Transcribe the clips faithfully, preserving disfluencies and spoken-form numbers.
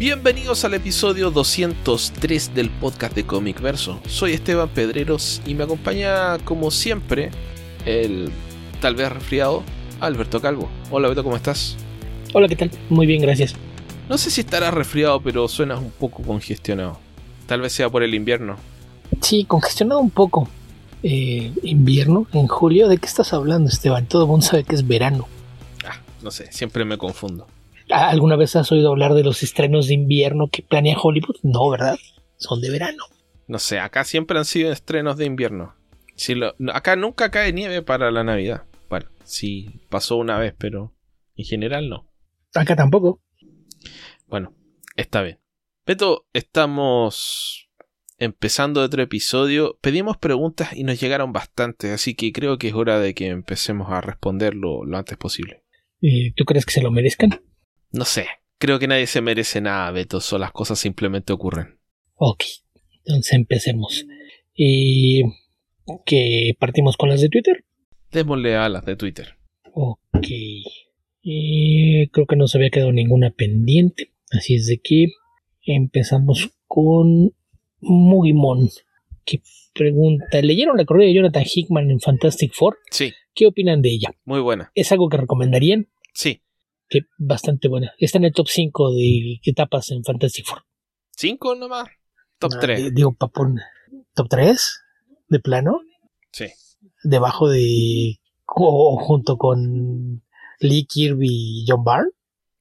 Bienvenidos al episodio doscientos tres del podcast de Comic Verso. Soy Esteban Pedreros y me acompaña, como siempre, el tal vez resfriado Alberto Calvo. Hola Beto, ¿cómo estás? Hola, ¿qué tal? Muy bien, gracias. No sé si estarás resfriado, pero suenas un poco congestionado. Tal vez sea por el invierno. Sí, congestionado un poco. Eh, ¿Invierno? ¿En julio? ¿De qué estás hablando, Esteban? Todo el mundo sabe que es verano. Ah, no sé, siempre me confundo. ¿Alguna vez has oído hablar de los estrenos de invierno que planea Hollywood? No, ¿verdad? Son de verano. No sé, acá siempre han sido estrenos de invierno. Si lo, acá nunca cae nieve para la Navidad. Bueno, sí pasó una vez, pero en general no. Acá tampoco. Bueno, está bien. Beto, estamos empezando otro episodio. Pedimos preguntas y nos llegaron bastantes, así que creo que es hora de que empecemos a responderlo lo antes posible. Eh, ¿Tú crees que se lo merezcan? No sé, creo que nadie se merece nada, Beto, solo las cosas simplemente ocurren. Ok, entonces empecemos. Eh, ¿Que partimos con las de Twitter? Démosle a las de Twitter. Ok. Eh, creo que no se había quedado ninguna pendiente, así es de que empezamos con Mugimon, que pregunta: ¿leyeron la corrida de Jonathan Hickman en Fantastic Four? Sí. ¿Qué opinan de ella? Muy buena. ¿Es algo que recomendarían? Sí. Que bastante buena. Está en el top cinco de etapas en Fantastic Four. ¿Cinco nomás? Top Ah, tres. d- Digo, papón. ¿Top tres? ¿De plano? Sí. ¿Debajo de... o junto con Lee Kirby y John Byrne?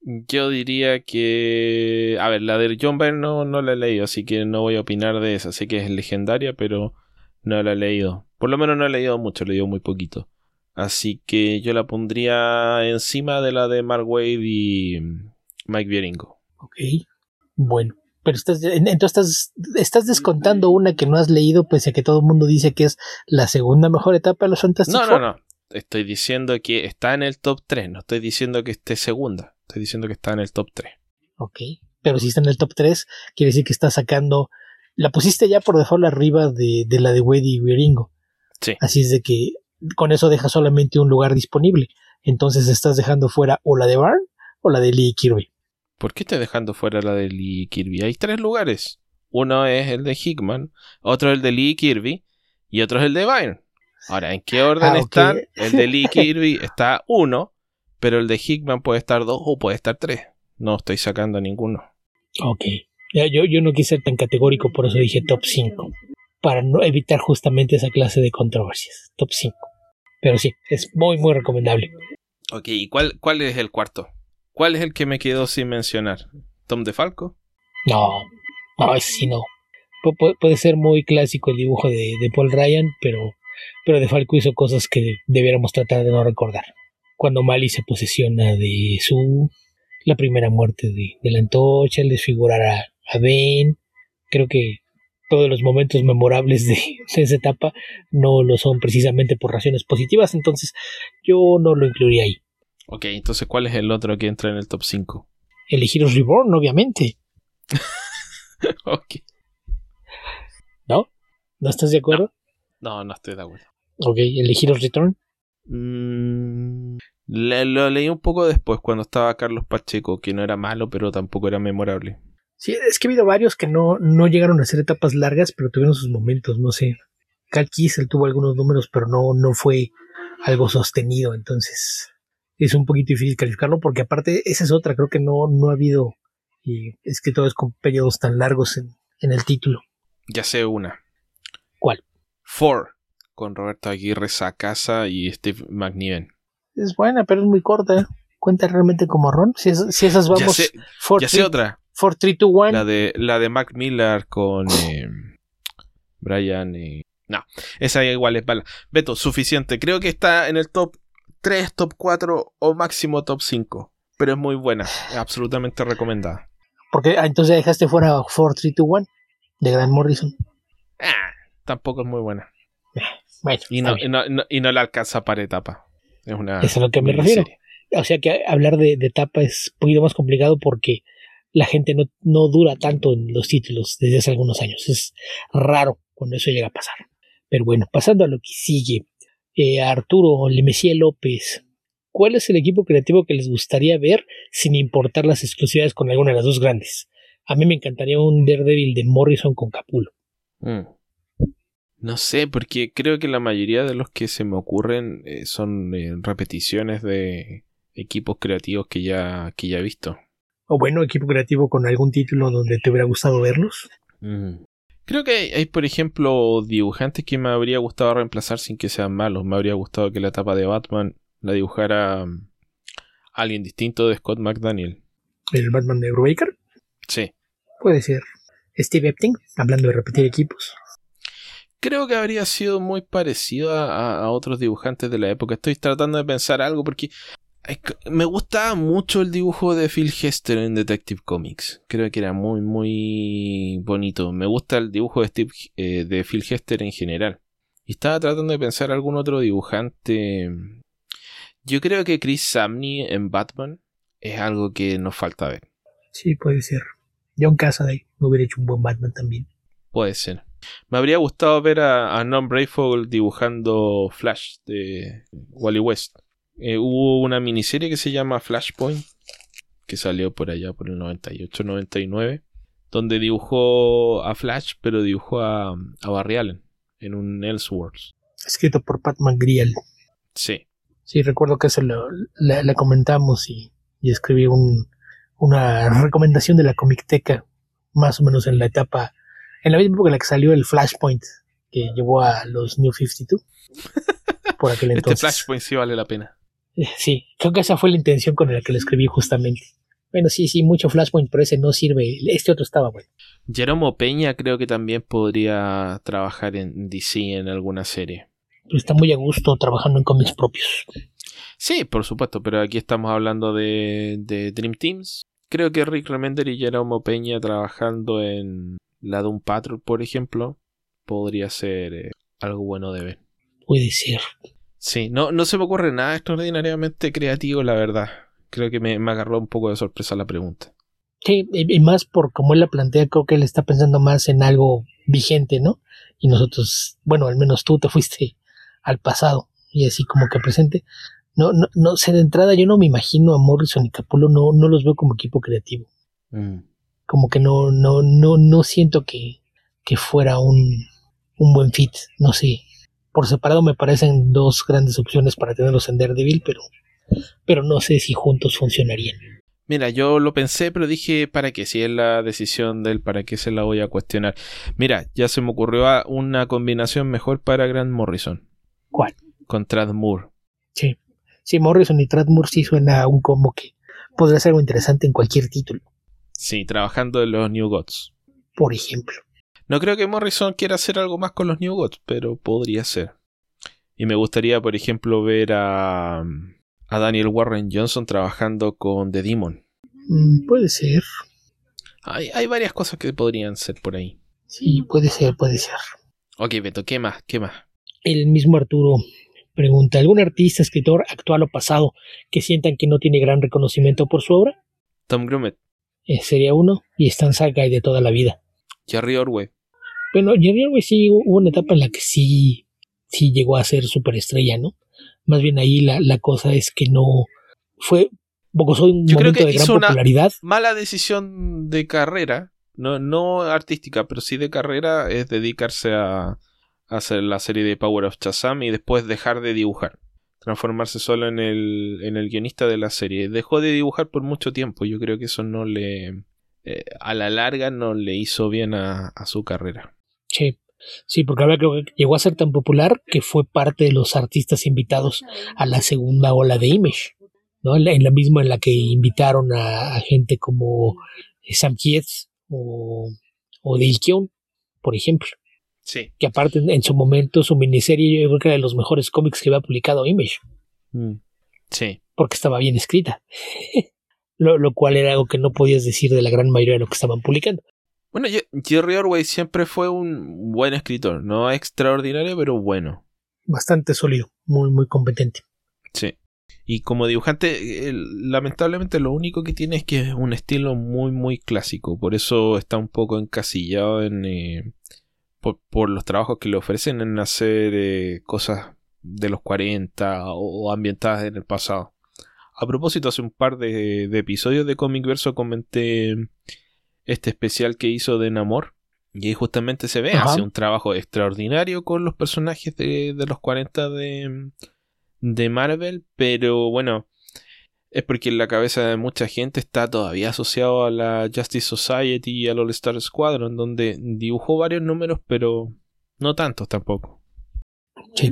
Yo diría que... A ver, la de John Byrne no, no la he leído, así que no voy a opinar de esa. Sé que es legendaria, pero no la he leído. Por lo menos no he leído mucho, he leído muy poquito. Así que yo la pondría encima de la de Mark Waid y Mike Bieringo. Ok. Bueno. Pero estás, entonces estás, estás descontando una que no has leído, pese a que todo el mundo dice que es la segunda mejor etapa de los Fantastic No, Four. no, no. Estoy diciendo que está en el top tres. No estoy diciendo que esté segunda. Estoy diciendo que está en el top tres. Ok. Pero si está en el top tres, quiere decir que está sacando... La pusiste ya por default arriba de, de la de Wade y Bieringo. Sí. Así es de que con eso deja solamente un lugar disponible. Entonces estás dejando fuera o la de Byrne o la de Lee Kirby. ¿Por qué estoy dejando fuera la de Lee Kirby? Hay tres lugares. Uno es el de Hickman, otro es el de Lee Kirby y otro es el de Byrne. Ahora, ¿en qué orden Ah, ok. están? El de Lee Kirby está uno, pero el de Hickman puede estar dos o puede estar tres. No estoy sacando ninguno. Ok. Ya, yo, yo no quise ser tan categórico, por eso dije top cinco. Para no evitar justamente esa clase de controversias. Top cinco. Pero sí, es muy, muy recomendable. Ok, ¿y cuál, cuál es el cuarto? ¿Cuál es el que me quedó sin mencionar? ¿Tom DeFalco? No, no, ese sí no. Pu- pu- puede ser muy clásico el dibujo de, de Paul Ryan, pero, pero DeFalco hizo cosas que debiéramos tratar de no recordar. Cuando Mali se posesiona de su... la primera muerte de, de la antorcha, el desfigurar a, a Ben. Creo que todos los momentos memorables de, de esa etapa no lo son precisamente por razones positivas, entonces yo no lo incluiría ahí. Ok, entonces ¿cuál es el otro que entra en el top cinco? El Heroes Reborn, obviamente. Ok. ¿No? ¿No estás de acuerdo? No, no estoy de acuerdo. Ok, el Heroes Return. Mm, le- lo leí un poco después cuando estaba Carlos Pacheco, que no era malo, pero tampoco era memorable. Sí, es que ha habido varios que no, no llegaron a ser etapas largas, pero tuvieron sus momentos, no sé. Cal Kissel tuvo algunos números, pero no, no fue algo sostenido, entonces es un poquito difícil calificarlo, porque aparte esa es otra, creo que no, no ha habido y es que todo es con periodos tan largos en, en el título. Ya sé una. ¿Cuál? Four, con Roberto Aguirre Sacasa y Steve McNiven. Es buena, pero es muy corta. ¿Cuenta realmente como Ron? Si, es, si esas vamos... Ya sé, four, ya three, sé otra. four, three, two, one. La de, la de Mac Miller con eh, Brian. Eh. No, esa igual es mala. Beto, suficiente. Creo que está en el top tres, top cuatro o máximo top cinco. Pero es muy buena. Es absolutamente recomendada. Porque ah, entonces dejaste fuera four, three, two, one de Grant Morrison. Ah, tampoco es muy buena. Bueno, Y no, y no, no, y no la alcanza para etapa. Es una. Eso es a lo que me miniserie. refiero. O sea que hablar de, de etapa es un poquito más complicado porque la gente no, no dura tanto en los títulos desde hace algunos años. Es raro cuando eso llega a pasar. Pero bueno, pasando a lo que sigue. Eh, Arturo Lemesía López. ¿Cuál es el equipo creativo que les gustaría ver sin importar las exclusividades con alguna de las dos grandes? A mí me encantaría un Daredevil de Morrison con Capullo. Mm. No sé, porque creo que la mayoría de los que se me ocurren eh, son eh, repeticiones de equipos creativos que ya, que ya he visto. O bueno, equipo creativo con algún título donde te hubiera gustado verlos. Mm. Creo que hay, hay, por ejemplo, dibujantes que me habría gustado reemplazar sin que sean malos. Me habría gustado que la etapa de Batman la dibujara um, alguien distinto de Scott McDaniel. ¿El Batman de Brubaker? Sí. Puede ser. Steve Epting, hablando de repetir equipos. Creo que habría sido muy parecido a, a, a otros dibujantes de la época. Estoy tratando de pensar algo porque me gustaba mucho el dibujo de Phil Hester en Detective Comics. Creo que era muy, muy bonito. Me gusta el dibujo de, Steve, eh, de Phil Hester en general. Y estaba tratando de pensar algún otro dibujante. Yo creo que Chris Samney en Batman es algo que nos falta ver. Sí, puede ser. John Cassaday me hubiera hecho un buen Batman también. Puede ser. Me habría gustado ver a, a Norm Brayfogle dibujando Flash de Wally West. Eh, hubo una miniserie que se llama Flashpoint, que salió por allá por el noventa y ocho noventa y nueve, donde dibujó a Flash, pero dibujó a, a Barry Allen en un Elseworlds. Escrito por Pat McGreal. Sí. Sí, recuerdo que se lo, la, la comentamos y, y escribí un, una recomendación de la Comicteca, más o menos en la etapa, en la misma época en la que salió el Flashpoint, que llevó a los New cincuenta y dos. Por aquel entonces. Este Flashpoint sí vale la pena. Sí, creo que esa fue la intención con la que lo escribí justamente. Bueno, sí, sí, mucho Flashpoint, pero ese no sirve. Este otro estaba bueno. Jeromo Peña creo que también podría trabajar en D C en alguna serie. Pero está muy a gusto trabajando en cómics propios. Sí, por supuesto, pero aquí estamos hablando de, de Dream Teams. Creo que Rick Remender y Jeromo Peña trabajando en la Doom Patrol, por ejemplo, podría ser eh, algo bueno de ver. Puede ser. Sí, no, no se me ocurre nada extraordinariamente creativo, la verdad. Creo que me, me agarró un poco de sorpresa la pregunta. Sí, y más por como él la plantea, creo que él está pensando más en algo vigente, ¿no? Y nosotros, bueno, al menos tú te fuiste al pasado y así como que presente. No, no, no sé, de entrada yo no me imagino a Morrison y Capullo, no, no los veo como equipo creativo. Mm. Como que no, no, no, no siento que, que fuera un, un buen fit, no sé. Por separado me parecen dos grandes opciones para tenerlos en Daredevil, pero, pero no sé si juntos funcionarían. Mira, yo lo pensé, pero dije, ¿para qué? Si es la decisión de él, ¿para qué se la voy a cuestionar? Mira, ya se me ocurrió una combinación mejor para Grant Morrison. ¿Cuál? Con Tradd Moore. Sí, sí, Morrison y Tradd Moore sí suena a un combo que podría ser algo interesante en cualquier título. Sí, trabajando en los New Gods. Por ejemplo. No creo que Morrison quiera hacer algo más con los New Gods, pero podría ser. Y me gustaría, por ejemplo, ver a, a Daniel Warren Johnson trabajando con The Demon. Mm, puede ser. Hay, hay varias cosas que podrían ser por ahí. Sí, puede ser, puede ser. Ok, Beto, ¿qué más? ¿Qué más? El mismo Arturo pregunta, ¿algún artista, escritor, actual o pasado que sientan que no tiene gran reconocimiento por su obra? Tom Grummett. Eh, sería uno, y Stan Sakai de toda la vida. Jerry Ordway. Bueno, Jerry Ordway sí hubo una etapa en la que sí, sí llegó a ser superestrella, ¿no? Más bien ahí la, la cosa es que no fue, gozó de un Yo momento creo que de gran hizo popularidad. Una mala decisión de carrera, no, no artística, pero sí de carrera, es dedicarse a, a hacer la serie de Power of Shazam y después dejar de dibujar. Transformarse solo en el, en el guionista de la serie. Dejó de dibujar por mucho tiempo. Yo creo que eso no le... Eh, a la larga no le hizo bien a, a su carrera. Sí, sí, porque ahora creo que llegó a ser tan popular que fue parte de los artistas invitados a la segunda ola de Image, ¿no? En la, en la misma en la que invitaron a, a gente como Sam Kietz o, o Dale Keown, por ejemplo. Sí. Que aparte en, en su momento su miniserie yo creo que era de los mejores cómics que había publicado Image. Mm. Sí. Porque estaba bien escrita. lo, lo cual era algo que no podías decir de la gran mayoría de lo que estaban publicando. Bueno, Jerry Ordway siempre fue un buen escritor, no extraordinario, pero bueno. Bastante sólido, muy, muy competente. Sí. Y como dibujante, eh, lamentablemente lo único que tiene es que es un estilo muy, muy clásico. Por eso está un poco encasillado en... Eh, por, por los trabajos que le ofrecen en hacer eh, cosas de los cuarenta o, o ambientadas en el pasado. A propósito, hace un par de, de episodios de Comic Verso comenté este especial que hizo de Namor. Y ahí justamente se ve, Ajá. hace un trabajo extraordinario con los personajes de, de los cuarenta de, de Marvel, pero bueno, es porque en la cabeza de mucha gente está todavía asociado a la Justice Society y al All Star Squadron, donde dibujó varios números, pero no tantos tampoco. Sí.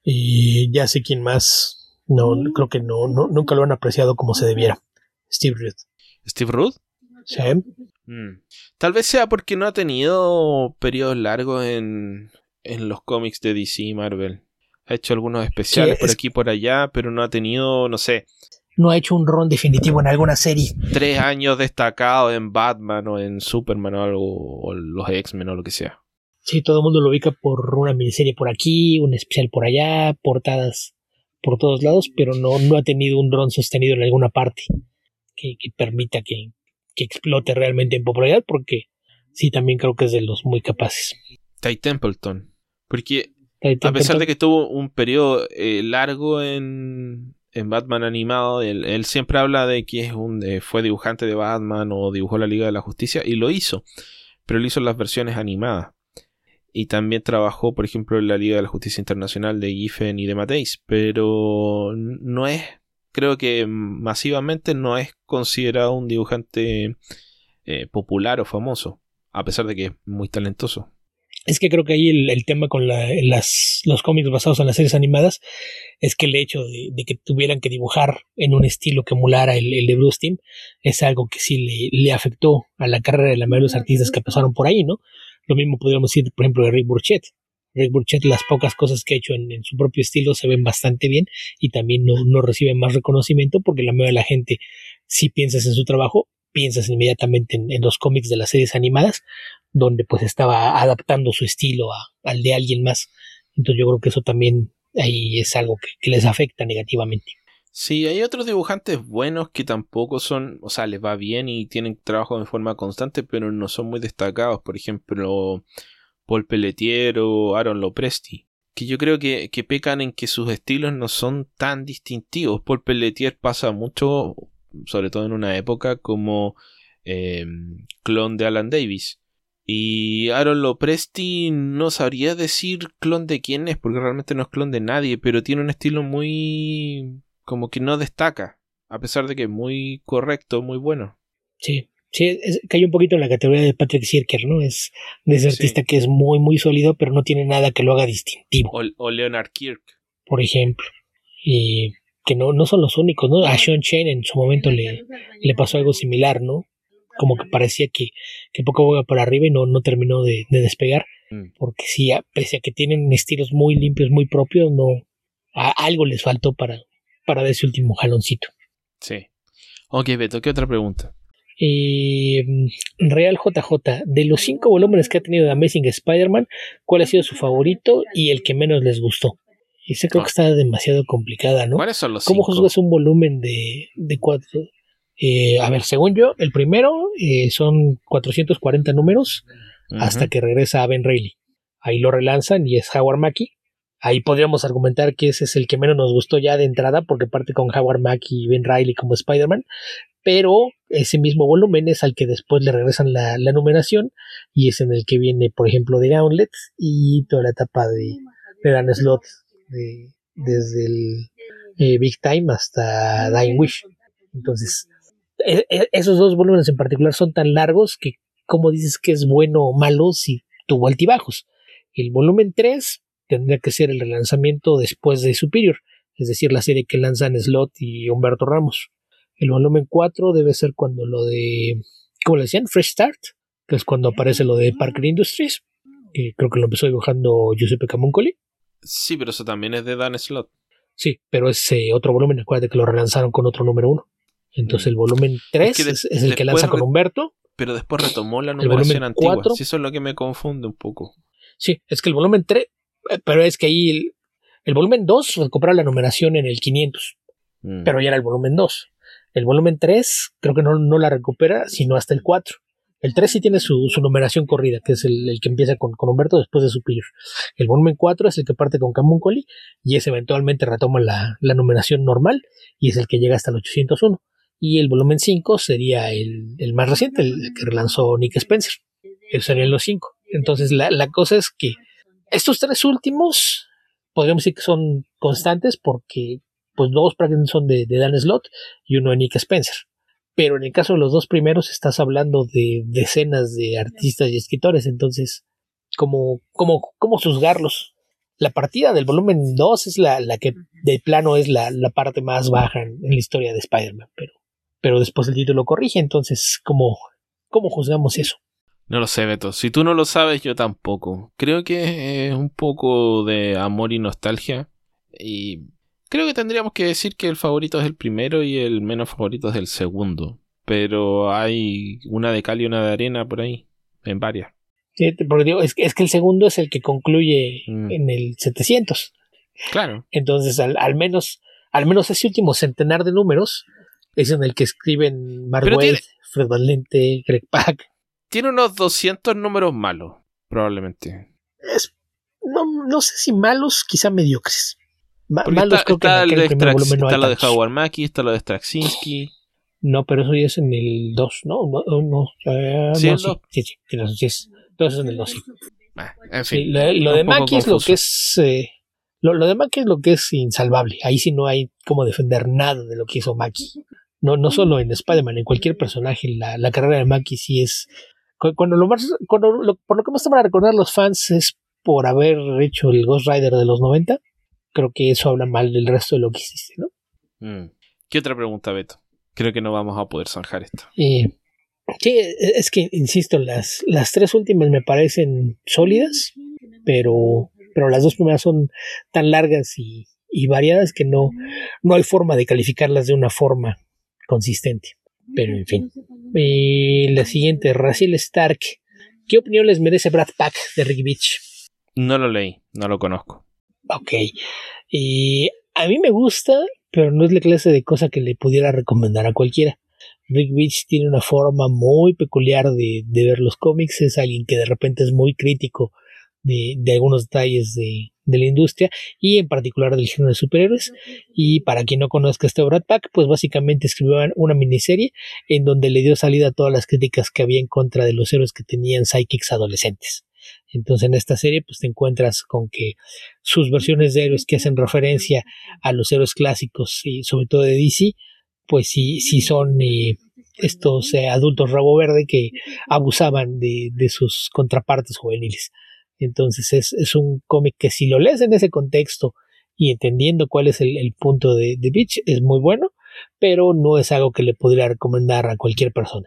Y ya sé quién más. No, creo que no, no, nunca lo han apreciado como se debiera. Steve Rude. ¿Steve Rude? Sí. Mm. Tal vez sea porque no ha tenido periodos largos en, en los cómics de D C y Marvel. Ha hecho algunos especiales Sí, por es- aquí y por allá, pero no ha tenido, no sé, No ha hecho un run definitivo en alguna serie. tres años destacados en Batman o en Superman o algo, o los X-Men o lo que sea. Sí, todo el mundo lo ubica por una miniserie por aquí, un especial por allá, portadas por todos lados, pero no, no ha tenido un run sostenido en alguna parte que, que permita que, que explote realmente en popularidad, porque sí, también creo que es de los muy capaces. Ty Templeton. Porque Ty a pesar de Templeton, que tuvo un periodo eh, largo en, en Batman animado, él, él siempre habla de que es un, eh, fue dibujante de Batman o dibujó la Liga de la Justicia, y lo hizo, pero lo hizo en las versiones animadas. Y también trabajó, por ejemplo, en la Liga de la Justicia Internacional de Giffen y de Matthijs, pero no es, creo que masivamente no es considerado un dibujante eh, popular o famoso, a pesar de que es muy talentoso. es que creo que ahí el, el tema con la, las, los cómics basados en las series animadas es que el hecho de, de que tuvieran que dibujar en un estilo que emulara el, el de Bruce Timm es algo que sí le, le afectó a la carrera de la mayoría de los artistas que pasaron por ahí, ¿no? Lo mismo podríamos decir, por ejemplo, de Rick Burchett. Rick Burchett, las pocas cosas que ha hecho en, en su propio estilo se ven bastante bien y también no, no reciben más reconocimiento porque la mayoría de la gente, si piensas en su trabajo, piensas inmediatamente en, en los cómics de las series animadas, donde pues estaba adaptando su estilo a, al de alguien más. Entonces yo creo que eso también ahí es algo que, que les afecta negativamente. Sí, hay otros dibujantes buenos que tampoco son, o sea, les va bien y tienen trabajo de forma constante, pero no son muy destacados. Por ejemplo, Paul Pelletier o Aaron Lopresti, que yo creo que, que pecan en que sus estilos no son tan distintivos. Paul Pelletier pasa mucho, sobre todo en una época, como eh, clon de Alan Davis. Y Aaron Lopresti no sabría decir clon de quién es, porque realmente no es clon de nadie, pero tiene un estilo muy... como que no destaca, a pesar de que es muy correcto, muy bueno. Sí, sí, es, cayó un poquito en la categoría de Patrick Sirker, ¿no? Es de ese Sí. artista que es muy, muy sólido, pero no tiene nada que lo haga distintivo, O, o Leonard Kirk. por ejemplo. Y que no, no son los únicos, ¿no? A Sean Chen en su momento le, le pasó algo similar, ¿no? Como que parecía que, que poco iba para arriba y no, no terminó de, de despegar. Mm. Porque sí, a- pese a que tienen estilos muy limpios, muy propios, no, a, algo les faltó para, para dar ese último jaloncito. Sí. Ok, Beto, ¿qué otra pregunta? Eh, Real J J, de los cinco volúmenes que ha tenido de Amazing Spider-Man, ¿cuál ha sido su favorito y el que menos les gustó? Esa creo Oh, que está demasiado complicada, ¿no? ¿cuáles son los ¿Cómo cinco? juzgas un volumen de, de cuatro? Eh, a ver, según yo, el primero eh, son cuatrocientos cuarenta números Ujú. hasta que regresa a Ben Reilly. Ahí lo relanzan y es Howard Mackie. Ahí podríamos argumentar que ese es el que menos nos gustó ya de entrada, porque parte con Howard Mackie y Ben Reilly como Spider-Man, pero ese mismo volumen es al que después le regresan la, la numeración y es en el que viene, por ejemplo, The Gauntlet y toda la etapa de, de Dan Slott, de, desde el eh, Big Time hasta Dying Wish. Entonces, e- e- esos dos volúmenes en particular son tan largos que, como dices que es bueno o malo, si tuvo altibajos. El volumen tres tendría que ser el relanzamiento después de Superior, es decir, la serie que lanzan Slott y Humberto Ramos. El volumen cuatro debe ser cuando lo de, ¿cómo le decían? Fresh Start, que es cuando aparece lo de Parker Industries, que creo que lo empezó dibujando Giuseppe Camuncoli. Sí, pero eso también es de Dan Slott. Sí, pero es eh, otro volumen, acuérdate que lo relanzaron con otro número uno. Entonces Mm. el volumen Es tres que de- es, es el que después lanza con re- Humberto. Pero después retomó la El volumen numeración antigua. cuatro. Sí, eso es lo que me confunde un poco. Sí, es que el volumen tres, eh, pero es que ahí el, el volumen dos recupera la numeración en el quinientos, Mm. pero ya era el volumen dos. El volumen tres creo que no, no la recupera, sino hasta el cuatro. El tres sí tiene su, su numeración corrida, que es el, el que empieza con, con Humberto después de Superior. El volumen cuatro es el que parte con Camuncoli y ese eventualmente retoma la, la numeración normal y es el que llega hasta el ochocientos uno. y el volumen cinco sería el, el más reciente, el que relanzó Nick Spencer. Esos serían los cinco. Entonces la, la cosa es que estos tres últimos podríamos decir que son constantes porque pues dos prácticamente son de, de Dan Slott y uno de Nick Spencer. Pero en el caso de los dos primeros estás hablando de decenas de artistas y escritores, entonces ¿cómo, cómo, cómo juzgarlos? La partida del volumen dos es la, la que de plano es la, la parte más baja en, en la historia de Spider-Man, pero, pero después el título corrige, entonces ¿cómo, cómo juzgamos eso? No lo sé, Beto. Si tú no lo sabes, yo tampoco. Creo que es un poco de amor y nostalgia. Y creo que tendríamos que decir que el favorito es el primero y el menos favorito es el segundo. Pero hay una de cal y una de arena por ahí, en varias. Sí, porque digo, es que, es que el segundo es el que concluye mm. en el setecientos. Claro. Entonces, al, al menos al menos ese último centenar de números es en el que escriben Mark Waid, tiene... Fred Van Lente, Greg Pak. Tiene unos doscientos números malos, probablemente. Es, no, no sé si malos, quizá mediocres. Ma- Porque malos está, creo está que en el aquel de primer Strax, volumen no está hay lo de tantos. Howard Mackie, está lo de Straczynski. No, pero eso ya es en el dos, ¿no? No, no, eh, ¿Sí, no el sí, dos? sí, sí, sí, sí, es. Entonces en el dos, sí. Ah, en fin. Sí, lo, lo de Mackie es lo que es... Eh, lo, lo de Mackie es lo que es insalvable. Ahí sí no hay cómo defender nada de lo que hizo Mackie. No, no solo en Spider-Man, en cualquier personaje, la, la carrera de Mackie sí es... Cuando lo más, cuando lo, por lo que más te van a recordar los fans es por haber hecho el Ghost Rider de los noventa. Creo que eso habla mal del resto de lo que hiciste, ¿no? Mm. ¿Qué otra pregunta, Beto? Creo que no vamos a poder zanjar esto. Eh, sí, es que, insisto, las, las tres últimas me parecen sólidas, pero, pero las dos primeras son tan largas y, y variadas que no, no hay forma de calificarlas de una forma consistente. Pero en fin. Eh, la siguiente, Raziel Stark. ¿Qué opinión les merece Brad Pack de Rick Beach? No lo leí, no lo conozco. Ok. Eh, a mí me gusta, pero no es la clase de cosa que le pudiera recomendar a cualquiera. Rick Beach tiene una forma muy peculiar de, de ver los cómics. Es alguien que de repente es muy crítico de, de algunos detalles de, de la industria y en particular del género de superhéroes. Y para quien no conozca este Brad Pack, pues básicamente escribió una miniserie en donde le dio salida a todas las críticas que había en contra de los héroes que tenían sidekicks adolescentes. Entonces en esta serie pues te encuentras con que sus versiones de héroes que hacen referencia a los héroes clásicos y sobre todo de D C, pues sí, sí son eh, estos eh, adultos rabo verde que abusaban de, de sus contrapartes juveniles. Entonces es, es un cómic que si lo lees en ese contexto y entendiendo cuál es el, el punto de, de Beach, es muy bueno, pero no es algo que le podría recomendar a cualquier persona.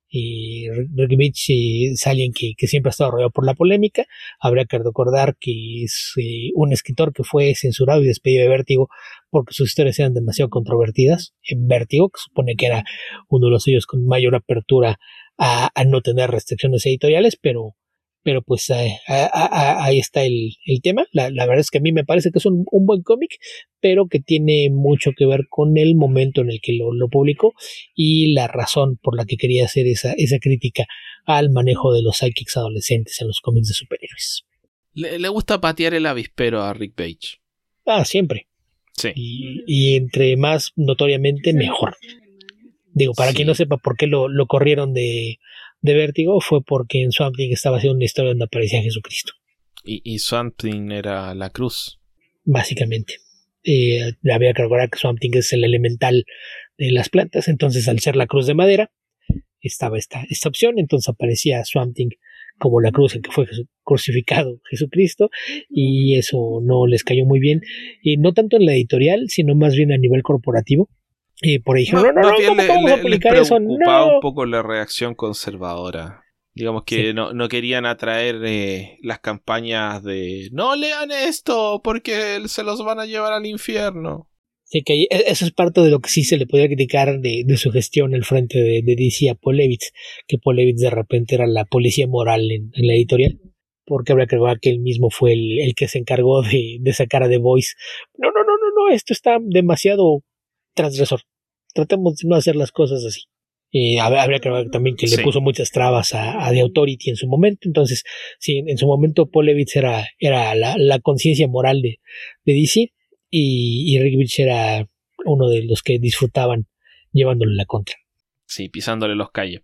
Y Rick Beach eh, es alguien que, que siempre ha estado rodeado por la polémica. Habría que recordar que es eh, un escritor que fue censurado y despedido de Vértigo porque sus historias eran demasiado controvertidas. En Vértigo, que supone que era uno de los sellos con mayor apertura a, a no tener restricciones editoriales, pero pero pues eh, a, a, a, ahí está el, el tema. La, la verdad es que a mí me parece que es un, un buen cómic, pero que tiene mucho que ver con el momento en el que lo, lo publicó y la razón por la que quería hacer esa, esa crítica al manejo de los sidekicks adolescentes en los cómics de superhéroes. Le, le gusta patear el avispero a Rick Page. Ah, siempre. Sí. Y, y entre más notoriamente, mejor. Digo, para sí. Quien no sepa por qué lo, lo corrieron de... de Vértigo, fue porque en Swamp Thing estaba haciendo una historia donde aparecía Jesucristo. Y, y Swamp Thing era la cruz. Básicamente. Eh, había que recordar que Swamp Thing es el elemental de las plantas, entonces al ser la cruz de madera, estaba esta, esta opción, entonces aparecía Swamp Thing como la cruz en que fue Jesu- crucificado Jesucristo, y eso no les cayó muy bien, y no tanto en la editorial, sino más bien a nivel corporativo. Y por ahí dijeron, no, no, no, no, ¿cómo le, vamos le, a publicar eso? preocupaba No. un poco la reacción conservadora. Digamos que sí. no, no querían atraer eh, las campañas de no lean esto porque se los van a llevar al infierno. Sí, que eso es parte de lo que sí se le podía criticar de, de su gestión al frente de, de D C a Paul Levitz, que Paul Levitz de repente era la policía moral en, en la editorial, porque habrá que recordar que él mismo fue el, el que se encargó de, de sacar a The Voice. No, no, no, no, no, esto está demasiado transgresor. Tratemos de no hacer las cosas así. Eh, habría que ver también que sí. Le puso muchas trabas a, a The Authority en su momento. Entonces, sí, en su momento Paul Levitz era, era la, la conciencia moral de, de D C y, y Rick Beach era uno de los que disfrutaban llevándole la contra. Sí, pisándole los callos.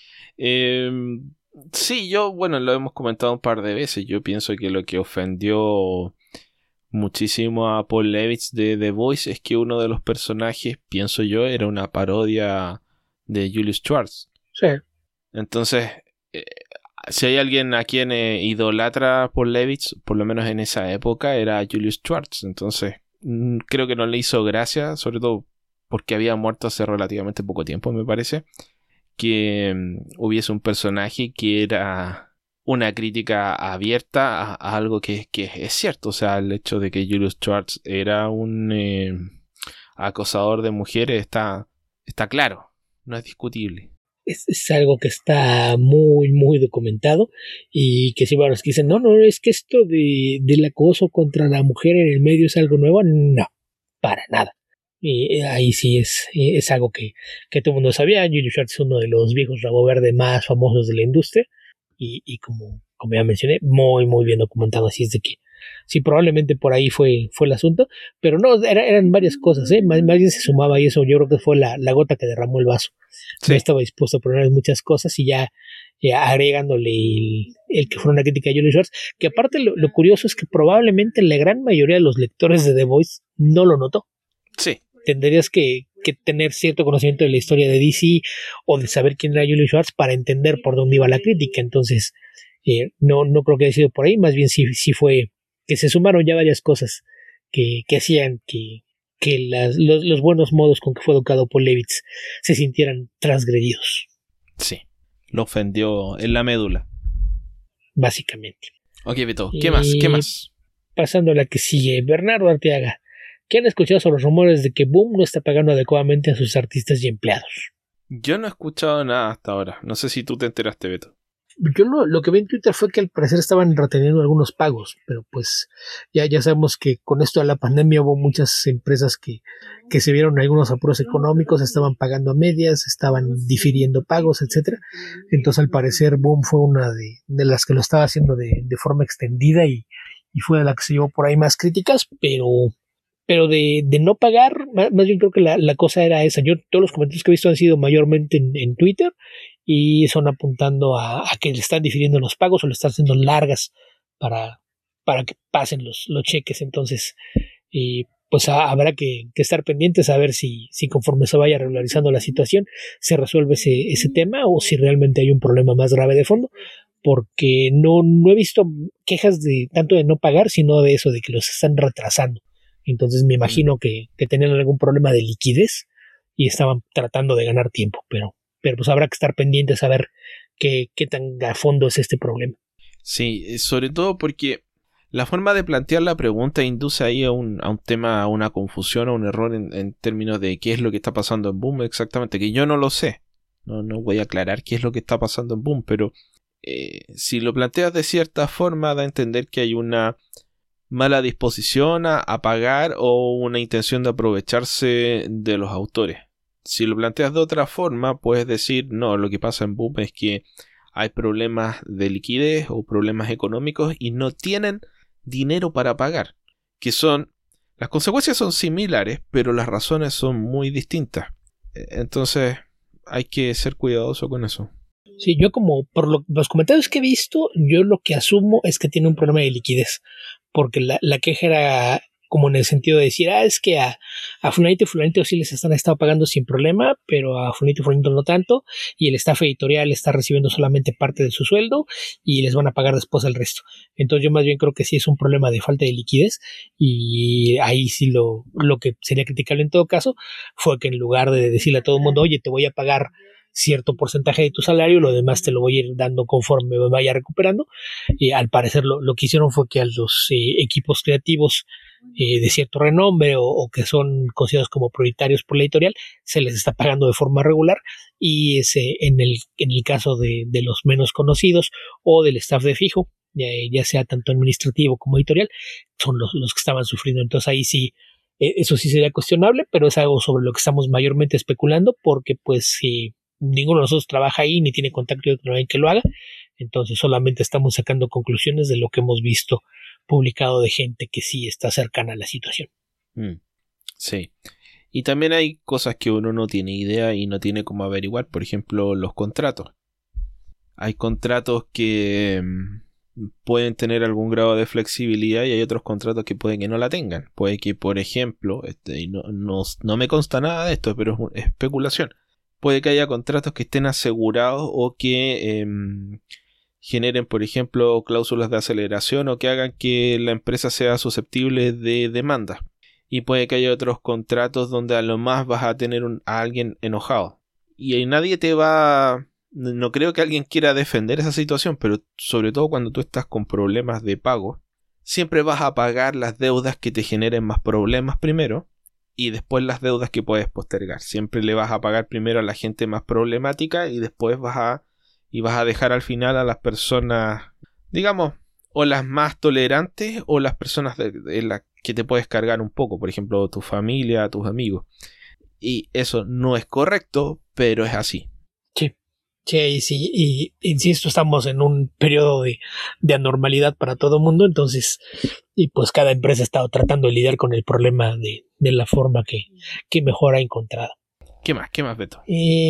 Eh, sí, yo, bueno, lo hemos comentado un par de veces. Yo pienso que lo que ofendió muchísimo a Paul Levitz de The Voice es que uno de los personajes, pienso yo, era una parodia de Julius Schwartz. Sí. Entonces, eh, si hay alguien a quien eh, idolatra a Paul Levitz, por lo menos en esa época, era Julius Schwartz. Entonces, mm, creo que no le hizo gracia, sobre todo porque había muerto hace relativamente poco tiempo, me parece, que um, hubiese un personaje que era una crítica abierta a, a algo que, que es cierto. O sea, el hecho de que Julius Schwartz era un eh, acosador de mujeres está, está claro, no es discutible. Es, es algo que está muy, muy documentado y que si, bueno, los que dicen, no, no, es que esto de, del acoso contra la mujer en el medio es algo nuevo, no, para nada. Y ahí sí es, es algo que, que todo el mundo sabía. Julius Schwartz es uno de los viejos rabo verde más famosos de la industria y, y como, como ya mencioné, muy, muy bien documentado. Así es de que sí, probablemente por ahí fue, fue el asunto, pero no, era, eran varias cosas, ¿eh? Más, más bien se sumaba y eso yo creo que fue la, la gota que derramó el vaso. Sí. No estaba dispuesto a poner muchas cosas y ya, ya agregándole el, el que fue una crítica a Julius Schwartz, que aparte lo, lo curioso es que probablemente la gran mayoría de los lectores de The Voice no lo notó. Sí. Tendrías que, que tener cierto conocimiento de la historia de D C o de saber quién era Julius Schwartz para entender por dónde iba la crítica. Entonces, eh, no, no creo que haya sido por ahí, más bien sí, sí fue que se sumaron ya varias cosas que, que hacían que, que las, los, los buenos modos con que fue educado Paul Levitz se sintieran transgredidos. Sí, lo ofendió en la médula. Básicamente. Ok, Beto, ¿qué y más? ¿Qué más? Pasando a la que sigue, Bernardo Arteaga. ¿Qué han escuchado sobre los rumores de que Boom no está pagando adecuadamente a sus artistas y empleados? Yo no he escuchado nada hasta ahora. No sé si tú te enteraste, Beto. Yo lo, lo que vi en Twitter fue que al parecer estaban reteniendo algunos pagos, pero pues ya, ya sabemos que con esto de la pandemia hubo muchas empresas que, que se vieron algunos apuros económicos, estaban pagando a medias, estaban difiriendo pagos, etcétera. Entonces al parecer Boom fue una de, de las que lo estaba haciendo de, de forma extendida y, y fue de la que se llevó por ahí más críticas, pero pero de, de no pagar, más, más bien creo que la, la cosa era esa. Yo todos los comentarios que he visto han sido mayormente en, en Twitter y son apuntando a, a que le están difiriendo los pagos o le están haciendo largas para, para que pasen los, los cheques. Entonces, y pues a, habrá que, que estar pendientes a ver si, si conforme se vaya regularizando la situación se resuelve ese, ese tema o si realmente hay un problema más grave de fondo, porque no, no he visto quejas de tanto de no pagar, sino de eso, de que los están retrasando. Entonces me imagino que, que tenían algún problema de liquidez y estaban tratando de ganar tiempo, pero, pero pues habrá que estar pendientes a ver qué, qué tan a fondo es este problema. Sí, sobre todo porque la forma de plantear la pregunta induce ahí a un, a un tema, a una confusión, a un error en, en términos de qué es lo que está pasando en Boom exactamente, que yo no lo sé. No, no voy a aclarar qué es lo que está pasando en Boom, pero eh, si lo planteas de cierta forma da a entender que hay una mala disposición a, a pagar o una intención de aprovecharse de los autores. Si lo planteas de otra forma, puedes decir, no, lo que pasa en Boom es que hay problemas de liquidez o problemas económicos y no tienen dinero para pagar. Que son, las consecuencias son similares, pero las razones son muy distintas. Entonces, hay que ser cuidadoso con eso. Sí, yo como por lo, los comentarios que he visto, yo lo que asumo es que tiene un problema de liquidez, porque la, la queja era como en el sentido de decir, ah, es que a, a fulanito y fulanito sí les están estado pagando sin problema, pero a fulanito y fulanito no tanto, y el staff editorial está recibiendo solamente parte de su sueldo y les van a pagar después el resto. Entonces yo más bien creo que sí es un problema de falta de liquidez y ahí sí lo, lo que sería criticable en todo caso fue que en lugar de decirle a todo el mundo, oye, te voy a pagar cierto porcentaje de tu salario, lo demás te lo voy a ir dando conforme me vaya recuperando. Y al parecer lo, lo que hicieron fue que a los eh, equipos creativos eh, de cierto renombre o, o que son considerados como prioritarios por la editorial se les está pagando de forma regular y ese, en, el, en el caso de, de los menos conocidos o del staff de fijo, ya, ya sea tanto administrativo como editorial, son los, los que estaban sufriendo. Entonces ahí sí, eh, eso sí sería cuestionable, pero es algo sobre lo que estamos mayormente especulando porque pues si ninguno de nosotros trabaja ahí ni tiene contacto con alguien que lo haga, entonces solamente estamos sacando conclusiones de lo que hemos visto publicado de gente que sí está cercana a la situación. Mm. Sí. Y también hay cosas que uno no tiene idea y no tiene cómo averiguar. Por ejemplo, los contratos. Hay contratos que mm, pueden tener algún grado de flexibilidad y hay otros contratos que pueden que no la tengan. Puede que, por ejemplo, este, y no, no, no me consta nada de esto, pero es, un- es especulación. Puede que haya contratos que estén asegurados o que em, generen, por ejemplo, cláusulas de aceleración o que hagan que la empresa sea susceptible de demanda. Y puede que haya otros contratos donde a lo más vas a tener un- a alguien enojado. Y ahí nadie te va... No creo que alguien quiera defender esa situación, pero sobre todo cuando tú estás con problemas de pago, siempre vas a pagar las deudas que te generen más problemas primero y después las deudas que puedes postergar. Siempre le vas a pagar primero a la gente más problemática y después vas a y vas a dejar al final a las personas, digamos, o las más tolerantes o las personas de, de las que te puedes cargar un poco, por ejemplo, tu familia, tus amigos. Y eso no es correcto, pero es así. Sí, sí, sí, y insisto, estamos en un periodo de, de anormalidad para todo el mundo, entonces, y pues cada empresa ha estado tratando de lidiar con el problema de, de la forma que, que mejor ha encontrado. ¿Qué más? ¿Qué más, Beto?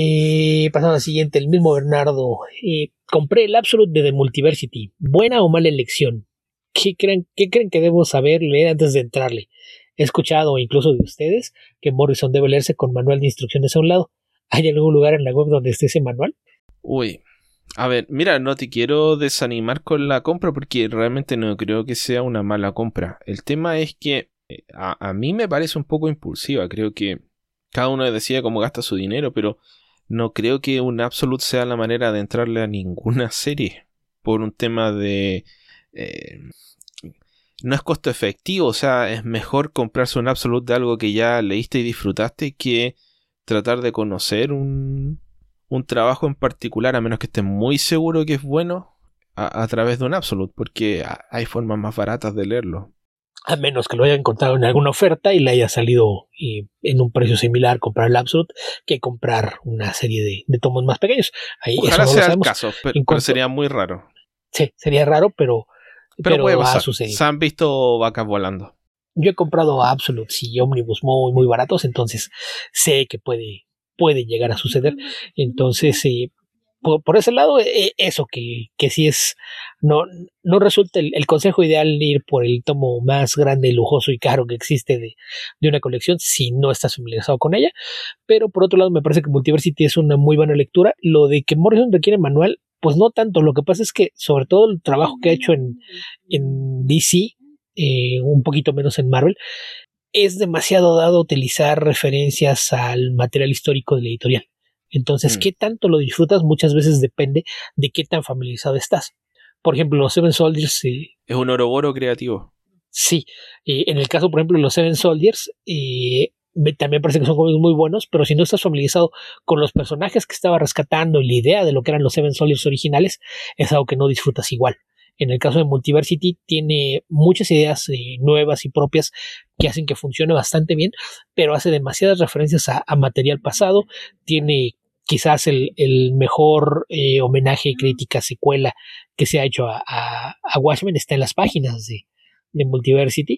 Eh, pasando al siguiente, el mismo Bernardo. Eh, compré el Absolute de The Multiversity. ¿Buena o mala elección? ¿Qué creen, ¿Qué creen que debo saber leer antes de entrarle? He escuchado, incluso de ustedes, que Morrison debe leerse con manual de instrucciones a un lado. ¿Hay algún lugar en la web donde esté ese manual? Uy, a ver, mira, no te quiero desanimar con la compra porque realmente no creo que sea una mala compra. El tema es que eh, a, a mí me parece un poco impulsiva. Creo que cada uno decide cómo gasta su dinero, pero no creo que un Absolute sea la manera de entrarle a ninguna serie por un tema de... eh, no es costo efectivo, o sea, es mejor comprarse un Absolute de algo que ya leíste y disfrutaste que tratar de conocer un, un trabajo en particular, a menos que estés muy seguro que es bueno, a, a través de un Absolute, porque a- hay formas más baratas de leerlo. A menos que lo haya encontrado en alguna oferta y le haya salido eh, en un precio similar comprar el Absolute que comprar una serie de, de tomos más pequeños. Ahí eso Ojalá no lo sea el sabemos. caso, pero, En pero cuanto, sería muy raro. sí, sería raro, pero, Pero puede pero ha pasar. sucedido. Se han visto vacas volando. Yo he comprado Absolutes y Omnibus muy, muy baratos, entonces sé que puede, puede llegar a suceder. Entonces, eh, por, por, ese lado, eh, eso que, que sí es, no, no resulta el, el, consejo ideal ir por el tomo más grande, lujoso y caro que existe de, de una colección si no estás familiarizado con ella. Pero por otro lado, me parece que Multiversity es una muy buena lectura. Lo de que Morrison requiere manual, pues no tanto. Lo que pasa es que, sobre todo, el trabajo que ha hecho en, en D C, eh, un poquito menos en Marvel, es demasiado dado a utilizar referencias al material histórico de la editorial. Entonces, Mm. ¿qué tanto lo disfrutas? Muchas veces depende de qué tan familiarizado estás. Por ejemplo, los Seven Soldiers... Eh, es un oroboro creativo. Sí, eh, en el caso, por ejemplo, de los Seven Soldiers, eh, también parece que son cómics muy buenos, pero si no estás familiarizado con los personajes que estaba rescatando y la idea de lo que eran los Seven Soldiers originales, es algo que no disfrutas igual. En el caso de Multiversity tiene muchas ideas eh, nuevas y propias que hacen que funcione bastante bien, pero hace demasiadas referencias a, a material pasado, tiene quizás el, el mejor eh, homenaje, crítica, secuela que se ha hecho a, a, a Watchmen, está en las páginas de, de Multiversity.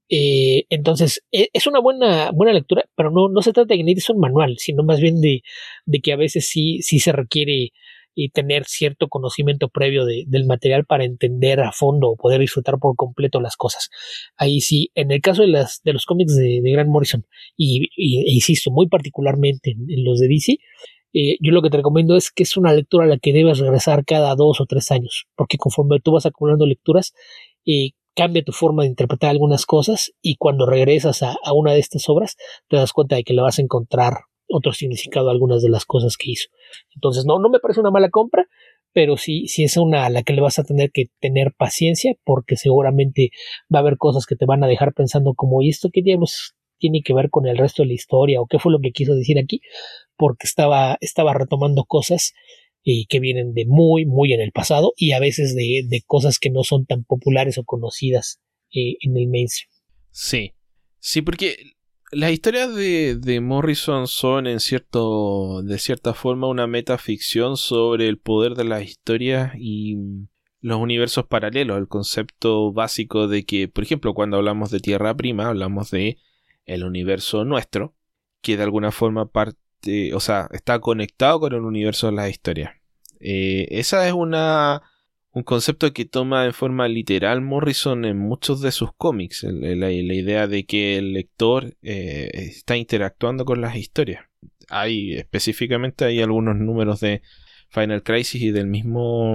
Eh, entonces, es una buena, buena lectura, pero no, no se trata de que necesites un manual, sino más bien de, de que a veces sí, sí se requiere y tener cierto conocimiento previo de, del material para entender a fondo o poder disfrutar por completo las cosas. Ahí sí, en el caso de, las, de los cómics de, de Grant Morrison, y, y e insisto, muy particularmente en, en los de D C, eh, yo lo que te recomiendo es que es una lectura a la que debes regresar cada dos o tres años, porque conforme tú vas acumulando lecturas, eh, cambia tu forma de interpretar algunas cosas y cuando regresas a, a una de estas obras te das cuenta de que le vas a encontrar otro significado a algunas de las cosas que hizo. Entonces no, no me parece una mala compra, pero sí, sí es una a la que le vas a tener que tener paciencia porque seguramente va a haber cosas que te van a dejar pensando como, ¿y esto qué diablos tiene que ver con el resto de la historia? ¿O qué fue lo que quiso decir aquí? Porque estaba, estaba retomando cosas eh, que vienen de muy, muy en el pasado y a veces de, de cosas que no son tan populares o conocidas eh, en el mainstream. Sí, sí, porque las historias de, de Morrison son en cierto, de cierta forma una metaficción sobre el poder de las historias y los universos paralelos, el concepto básico de que, por ejemplo, cuando hablamos de Tierra Prima, hablamos de el universo nuestro, que de alguna forma parte, o sea, está conectado con el universo de las historias. Eh, esa es una un concepto que toma en forma literal Morrison en muchos de sus cómics, el, el, la, la idea de que el lector eh, está interactuando con las historias. Hay específicamente hay algunos números de Final Crisis y del mismo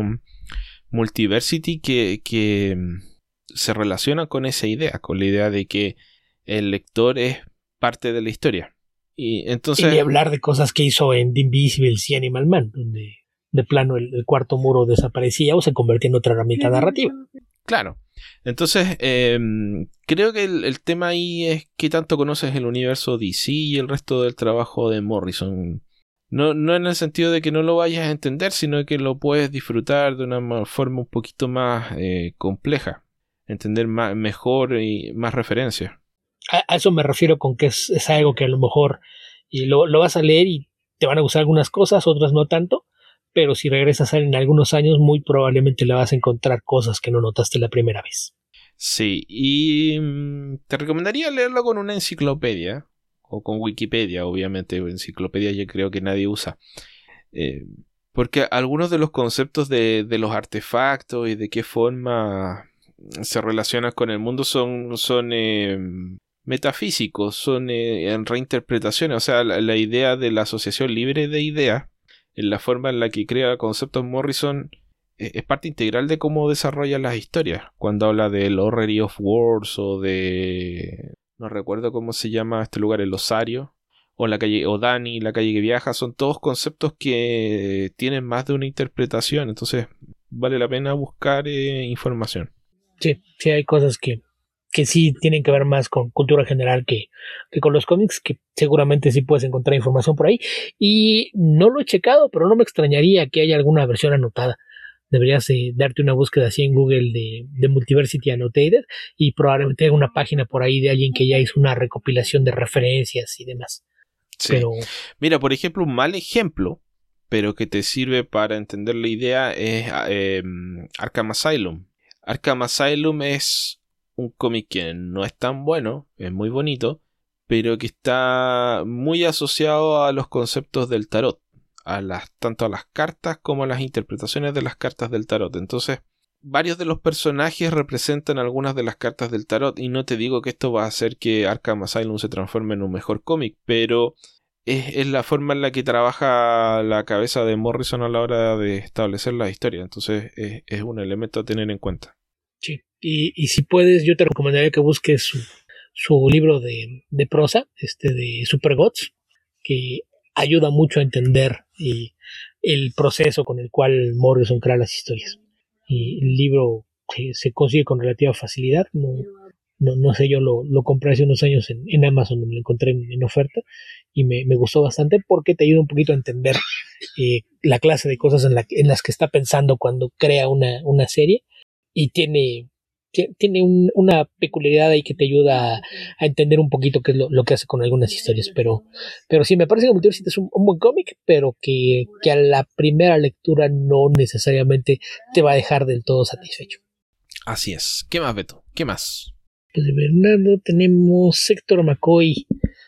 Multiversity que, que se relacionan con esa idea, con la idea de que el lector es parte de la historia. Y entonces, y ni hablar de cosas que hizo en The Invisibles y Animal Man, donde de plano el, el cuarto muro desaparecía o se convertía en otra herramienta narrativa. Claro. Entonces, eh, creo que el, el tema ahí es qué tanto conoces el universo D C y el resto del trabajo de Morrison. No, no en el sentido de que no lo vayas a entender, sino que lo puedes disfrutar de una forma un poquito más eh, compleja. Entender más, mejor y más referencias. A, a eso me refiero con que es, es algo que a lo mejor y lo, lo vas a leer y te van a gustar algunas cosas, otras no tanto. Pero si regresas a él en algunos años, muy probablemente le vas a encontrar cosas que no notaste la primera vez. Sí, y mmm, te recomendaría leerlo con una enciclopedia, o con Wikipedia, obviamente. Enciclopedia yo creo que nadie usa. Eh, porque algunos de los conceptos de, de los artefactos y de qué forma se relacionan con el mundo son, son eh, metafísicos, son eh, en reinterpretaciones. O sea, la, la idea de la asociación libre de ideas, en la forma en la que crea conceptos Morrison, eh, es parte integral de cómo desarrolla las historias. Cuando habla del Orrery of Words o de... no recuerdo cómo se llama este lugar, el Osario, o la calle o Dani, la calle que viaja, son todos conceptos que tienen más de una interpretación. Entonces vale la pena buscar eh, información. Sí, sí hay cosas que, que sí tienen que ver más con cultura general que, que con los cómics, que seguramente sí puedes encontrar información por ahí. Y no lo he checado, pero no me extrañaría que haya alguna versión anotada. Deberías eh, darte una búsqueda así en Google de, de Multiversity Annotated y probablemente haya una página por ahí de alguien que ya hizo una recopilación de referencias y demás. Sí. Pero... Mira, por ejemplo, un mal ejemplo, pero que te sirve para entender la idea, es eh, Arkham Asylum. Arkham Asylum es un cómic que no es tan bueno, es muy bonito, pero que está muy asociado a los conceptos del tarot, a las, tanto a las cartas como a las interpretaciones de las cartas del tarot. Entonces, varios de los personajes representan algunas de las cartas del tarot, y no te digo que esto va a hacer que Arkham Asylum se transforme en un mejor cómic, pero es, es la forma en la que trabaja la cabeza de Morrison a la hora de establecer la historia. Entonces es, es un elemento a tener en cuenta. Sí, y, y si puedes, yo te recomendaría que busques su, su libro de, de prosa, este de Super Gods, que ayuda mucho a entender y el proceso con el cual Morrison crea las historias. Y el libro se, se consigue con relativa facilidad. No, no, no sé, yo lo, lo compré hace unos años en, en Amazon, me lo encontré en, en oferta y me, me gustó bastante porque te ayuda un poquito a entender eh, la clase de cosas en, la, en las que está pensando cuando crea una, una serie. Y tiene, tiene un, una peculiaridad ahí que te ayuda a, a entender un poquito qué es lo, lo que hace con algunas historias. Pero, pero sí, me parece que Multiversity es un, un buen cómic, pero que, que a la primera lectura no necesariamente te va a dejar del todo satisfecho. Así es. ¿Qué más, Beto? ¿Qué más? Pues de Bernardo tenemos Héctor McCoy.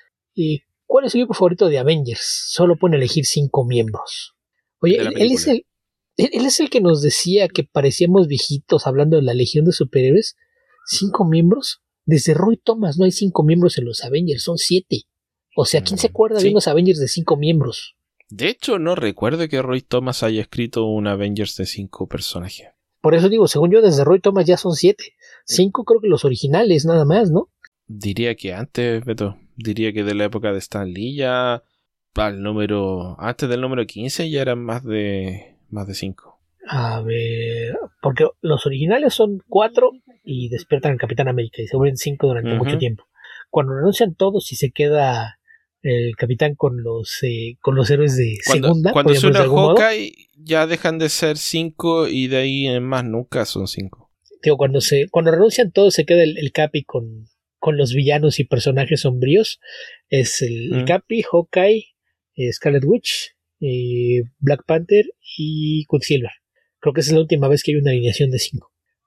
Eh, ¿Cuál es el libro favorito de Avengers? Solo pueden elegir cinco miembros. Oye, él, él es el... Él es el que nos decía que parecíamos viejitos hablando de la Legión de Superhéroes. ¿Cinco miembros? Desde Roy Thomas no hay cinco miembros en los Avengers, son siete. O sea, ¿quién se acuerda sí. de unos Avengers de cinco miembros? De hecho, no recuerdo que Roy Thomas haya escrito un Avengers de cinco personajes. Por eso digo, según yo, desde Roy Thomas ya son siete. Cinco creo que los originales, nada más, ¿no? Diría que antes, Beto. Diría que de la época de Stan Lee ya... Al número... Antes del número quince ya eran más de... Más de cinco. A ver, porque los originales son cuatro y despiertan al Capitán América y se vuelven cinco durante uh-huh. mucho tiempo. Cuando renuncian todos y se queda el Capitán con los eh, con los héroes de cuando, segunda. Cuando se une Hawkeye ya dejan de ser cinco y de ahí en más nunca son cinco. Digo, cuando se cuando renuncian todos se queda el, el Capi con, con los villanos y personajes sombríos. Es el, uh-huh. el Capi, Hawkeye, eh, Scarlet Witch, Eh, Black Panther y Quicksilver. Creo que esa es la última vez que hay una alineación de cinco.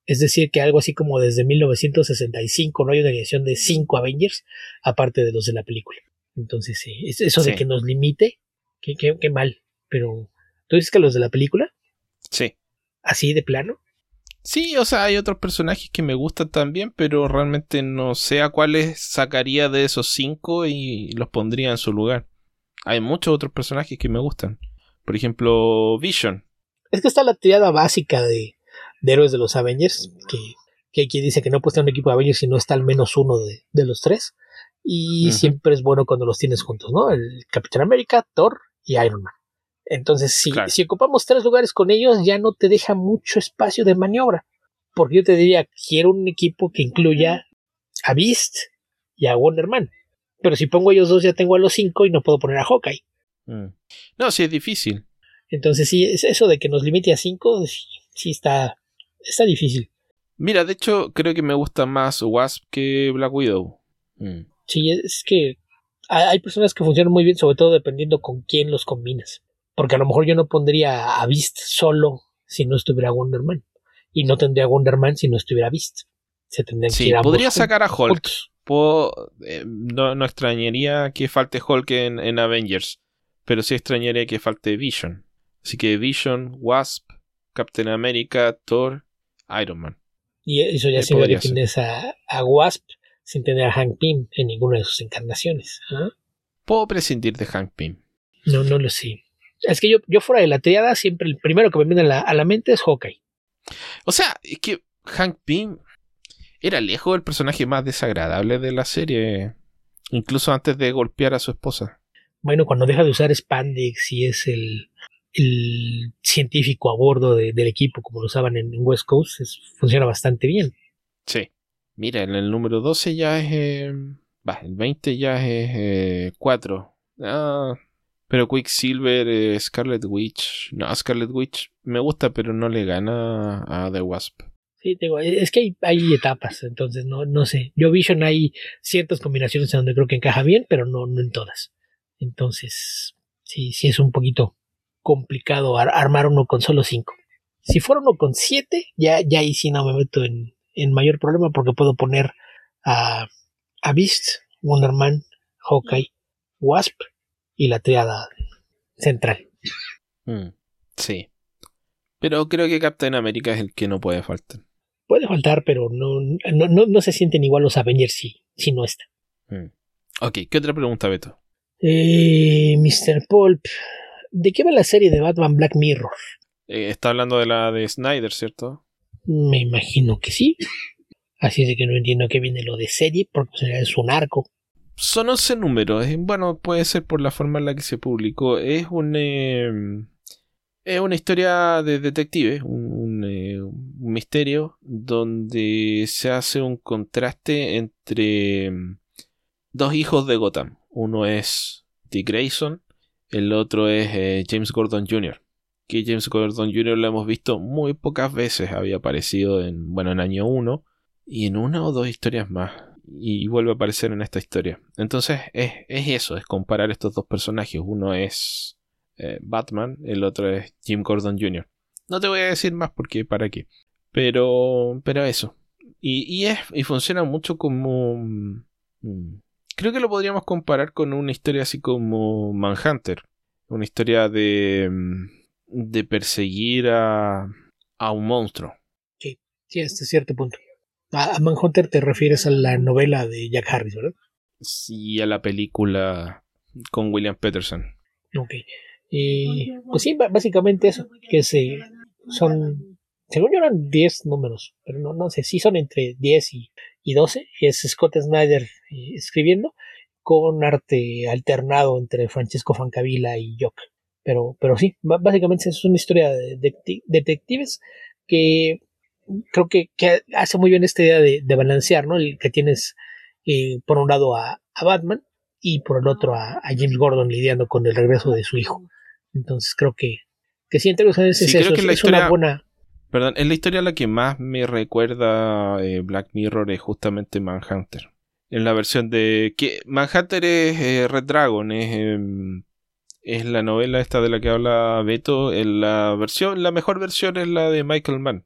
Es decir, que algo así como desde mil novecientos sesenta y cinco no hay una alineación de cinco Avengers, aparte de los de la película. Entonces, sí, eso de Sí. que nos limite, qué, qué, qué mal. Pero, ¿tú dices que los de la película? Sí. ¿Así de plano? Sí, o sea, hay otros personajes que me gustan también, pero realmente no sé a cuáles sacaría de esos cinco y los pondría en su lugar. Hay muchos otros personajes que me gustan. Por ejemplo, Vision. Es que está la tirada básica de, de héroes de los Avengers, que, que hay quien dice que no puede estar un equipo de Avengers si no está al menos uno de, de los tres. Y Uh-huh. siempre es bueno cuando los tienes juntos, ¿no? El Capitán América, Thor y Iron Man. Entonces, si, Claro. si ocupamos tres lugares con ellos, ya no te deja mucho espacio de maniobra. Porque yo te diría, quiero un equipo que incluya a Beast y a Wonder Man. Pero si pongo ellos dos, ya tengo a los cinco y no puedo poner a Hawkeye. Mm. No, sí es difícil. Entonces, sí, eso de que nos limite a cinco, sí, sí está, está difícil. Mira, de hecho, creo que me gusta más Wasp que Black Widow. Mm. Sí, es que hay personas que funcionan muy bien, sobre todo dependiendo con quién los combinas. Porque a lo mejor yo no pondría a Beast solo si no estuviera Wonder Man. Y no tendría Wonder Man si no estuviera Beast. Se tendrían Sí, que ir ambos podría sacar a Hulk. juntos. Puedo, eh, no, no extrañaría que falte Hulk en, en Avengers, pero sí extrañaría que falte Vision. Así que Vision, Wasp, Captain America, Thor, Iron Man. Y eso ya Eh, se podría ser. defines a, a Wasp sin tener a Hank Pym en ninguna de sus encarnaciones. ¿Ah? Puedo prescindir de Hank Pym. No, no lo sé. Es que yo, yo fuera de la triada, siempre el primero que me viene a la, a la mente es Hawkeye. O sea, es que Hank Pym era lejos el personaje más desagradable de la serie, incluso antes de golpear a su esposa. Bueno, cuando deja de usar spandex y es el, el científico a bordo de, del equipo, como lo usaban en, en West Coast, es, funciona bastante bien. Sí. Mira, en el número doce ya es... Eh, bah, el veinte ya es eh, cuatro. Ah, pero Quicksilver, eh, Scarlet Witch... No, Scarlet Witch me gusta, pero no le gana a The Wasp. Sí, digo, es que hay, hay etapas, entonces no, no sé. Yo Vision hay ciertas combinaciones en donde creo que encaja bien, pero no, no en todas. Entonces, sí, sí es un poquito complicado ar- armar uno con solo cinco. Si fuera uno con siete, ya, ya ahí sí no me meto en, en mayor problema porque puedo poner a, a Beast, Wonder Man, Hawkeye, Wasp y la triada central. Mm, sí. Pero creo que Captain America es el que no puede faltar. Puede faltar, pero no, no, no, no se sienten igual los Avengers si, si no está. Mm. Ok, ¿qué otra pregunta, Beto? Eh, mister Pulp, ¿de qué va la serie de Batman Black Mirror? Eh, está hablando de la de Snyder, ¿cierto? Me imagino que sí. Así es de que no entiendo qué viene lo de serie, porque es un arco. Son once números. Bueno, puede ser por la forma en la que se publicó. Es un... Eh, es una historia de detectives, un, un, eh, un misterio, donde se hace un contraste entre mm, dos hijos de Gotham. Uno es Dick Grayson, el otro es eh, James Gordon junior Que James Gordon junior lo hemos visto muy pocas veces. Había aparecido en, bueno, en año uno y en una o dos historias más. Y vuelve a aparecer en esta historia. Entonces es, es eso, es comparar estos dos personajes. Uno es eh, Batman, el otro es Jim Gordon junior No te voy a decir más porque para qué. Pero, pero eso. Y, y, es, y funciona mucho como... Mm, creo que lo podríamos comparar con una historia así como Manhunter. Una historia de, de perseguir a, a un monstruo. Sí, sí, hasta cierto punto. A, a Manhunter te refieres a la novela de Jack Harris, ¿verdad? Sí, a la película con William Peterson. Ok. Y pues sí, básicamente eso, que se, son, según yo eran diez números, pero no, no sé, sí son entre diez y, y doce, y es Scott Snyder eh, escribiendo, con arte alternado entre Francesco Francavilla y Jock. Pero, pero sí, básicamente es una historia de, de, de detectives que creo que, que, hace muy bien esta idea de, de balancear, ¿no? El que tienes eh, por un lado a, a Batman y por el otro a, a James Gordon lidiando con el regreso de su hijo. Entonces creo que, que sí, en términos generales Sí, es creo eso, que es, la es historia, una buena... Perdón, es la historia la que más me recuerda eh, Black Mirror es justamente Manhunter. En la versión de... que Manhunter es eh, Red Dragon, es, eh, es la novela esta de la que habla Beto. En la versión, la mejor versión es la de Michael Mann.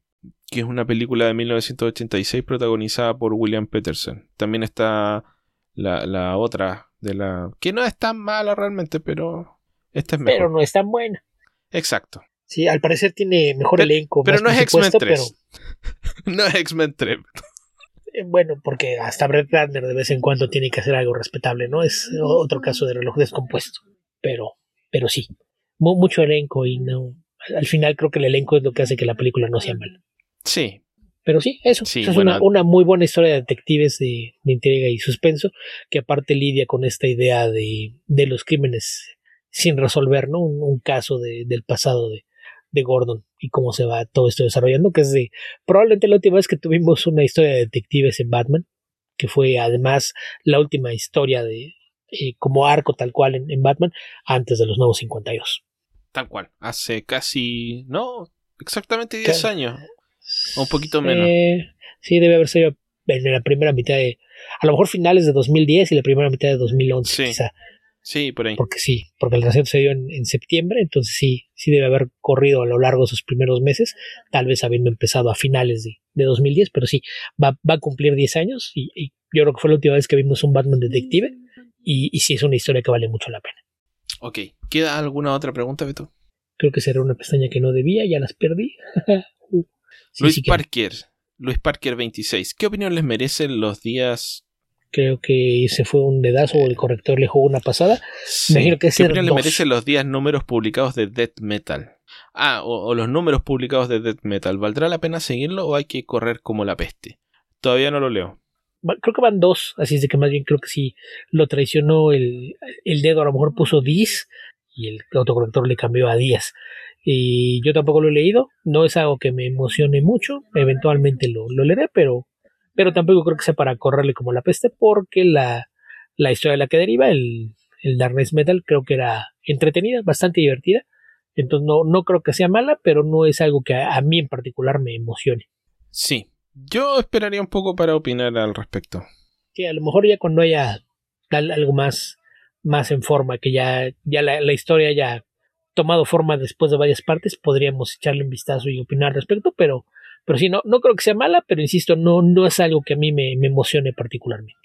que es una película de mil novecientos ochenta y seis protagonizada por William Peterson. También está la, la otra de la... que no es tan mala realmente, pero esta es mejor. Pero no es tan buena. Exacto. Sí, al parecer tiene mejor pero, elenco. Pero más no es X-Men tres. Pero... no es X-Men tres. Bueno, porque hasta Brett Ratner de vez en cuando tiene que hacer algo respetable, ¿no? Es otro caso de reloj descompuesto. Pero, pero sí, mucho elenco y no... Al final creo que el elenco es lo que hace que la película no sea mala. Sí. Pero sí, eso, sí, eso es bueno, una, una muy buena historia de detectives de, de intriga y suspenso, que aparte lidia con esta idea de, de los crímenes sin resolver, ¿no? Un, un caso de, del pasado de, de Gordon y cómo se va todo esto desarrollando, que es de probablemente la última vez que tuvimos una historia de detectives en Batman, que fue además la última historia de eh, como arco tal cual en, en Batman antes de los nuevos cincuenta y dos. Tal cual, hace casi, no, exactamente diez ¿Qué? años, o un poquito menos. Eh, sí, debe haber sido en la primera mitad de, a lo mejor finales de dos mil diez y la primera mitad de dos mil once, sí. quizá. Sí, por ahí. Porque sí, porque el receso se dio en, en septiembre, entonces sí, sí debe haber corrido a lo largo de sus primeros meses, tal vez habiendo empezado a finales de, de dos mil diez, pero sí, va, va a cumplir diez años y, y yo creo que fue la última vez que vimos un Batman detective y, y sí es una historia que vale mucho la pena. Ok, ¿queda alguna otra pregunta, Beto? Creo que será una pestaña que no debía, ya las perdí. uh, sí, Luis sí Parker, Luis Parker veintiséis, ¿qué opinión les merecen los días? Creo que se fue un dedazo, o el corrector le jugó una pasada. Sí. Me imagino que ¿Qué opinión dos. le merecen los días números publicados de Death Metal? Ah, o, o los números publicados de Death Metal. ¿Valdrá la pena seguirlo o hay que correr como la peste? Todavía no lo leo. Creo que van dos, así es de que más bien creo que sí lo traicionó el, el dedo, a lo mejor puso Dis y el autocorrector le cambió a Díaz. Y yo tampoco lo he leído, no es algo que me emocione mucho, eventualmente lo, lo leeré, pero, pero tampoco creo que sea para correrle como la peste, porque la, la historia de la que deriva, el, el Darkness Metal, creo que era entretenida, bastante divertida, entonces no, no creo que sea mala, pero no es algo que a, a mí en particular me emocione. Sí, yo esperaría un poco para opinar al respecto. Sí, a lo mejor ya cuando haya algo más, más en forma, que ya, ya la, la historia haya tomado forma después de varias partes, podríamos echarle un vistazo y opinar al respecto, pero, pero sí, no, no creo que sea mala, pero insisto, no, no es algo que a mí me, me emocione particularmente.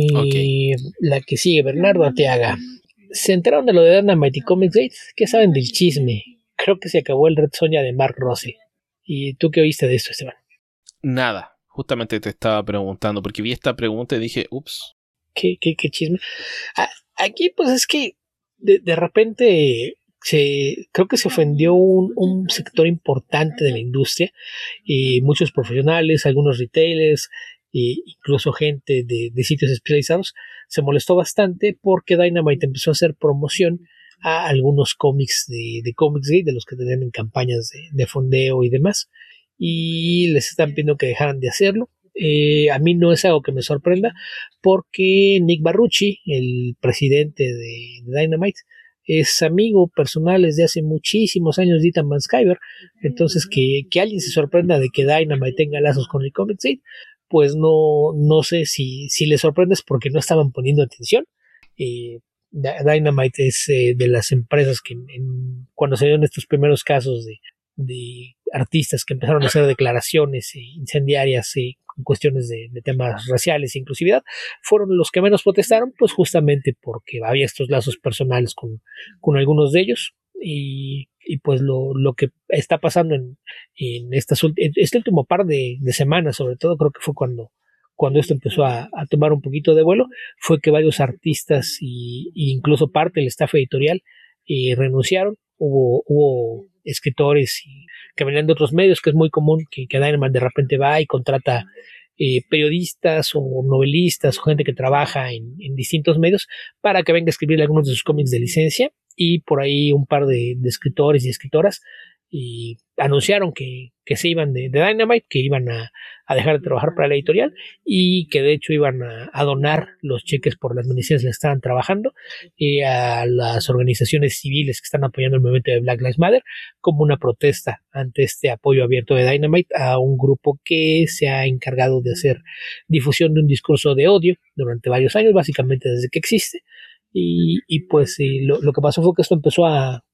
Y okay. La que sigue, Bernardo Arteaga. ¿Se enteraron de lo de Dynamite y Comics Gate? ¿Qué saben del chisme? Creo que se acabó el Red Sonja de Mark Russell. ¿Y tú qué oíste de esto, Esteban? Nada, justamente te estaba preguntando, porque vi esta pregunta y dije, ups. ¿Qué, qué, qué chisme? Ah, aquí pues es que de, de repente... Se, creo que se ofendió un, un sector importante de la industria y muchos profesionales, algunos retailers e incluso gente de, de sitios especializados se molestó bastante porque Dynamite empezó a hacer promoción a algunos cómics de, de Comics Gate, de los que tenían en campañas de, de fondeo y demás, y les están pidiendo que dejaran de hacerlo. Eh, a mí no es algo que me sorprenda porque Nick Barrucci, el presidente de, de Dynamite, es amigo personal desde hace muchísimos años de Ethan Van Sciver, entonces que, que alguien se sorprenda de que Dynamite tenga lazos con el Comic Gate, pues no, no sé si, si le sorprende es porque no estaban poniendo atención. Eh, Dynamite es eh, de las empresas que en, en, cuando se dieron estos primeros casos de, de artistas que empezaron a hacer declaraciones incendiarias y cuestiones de, de temas raciales e inclusividad, fueron los que menos protestaron, pues justamente porque había estos lazos personales con, con algunos de ellos y, y pues lo, lo que está pasando en, en, estas, en este último par de, de semanas, sobre todo creo que fue cuando cuando esto empezó a, a tomar un poquito de vuelo, fue que varios artistas y, y incluso parte del staff editorial eh, renunciaron. Hubo, hubo escritores y, que venían de otros medios, que es muy común que, que Dynamite de repente va y contrata eh, periodistas o novelistas o gente que trabaja en, en distintos medios para que venga a escribir algunos de sus cómics de licencia, y por ahí un par de, de escritores y escritoras y anunciaron que, que se iban de, de Dynamite, que iban a, a dejar de trabajar para la editorial y que de hecho iban a, a donar los cheques por las miniseries que estaban trabajando y a las organizaciones civiles que están apoyando el movimiento de Black Lives Matter como una protesta ante este apoyo abierto de Dynamite a un grupo que se ha encargado de hacer difusión de un discurso de odio durante varios años, básicamente desde que existe. Y, y pues y lo, lo que pasó fue que esto empezó a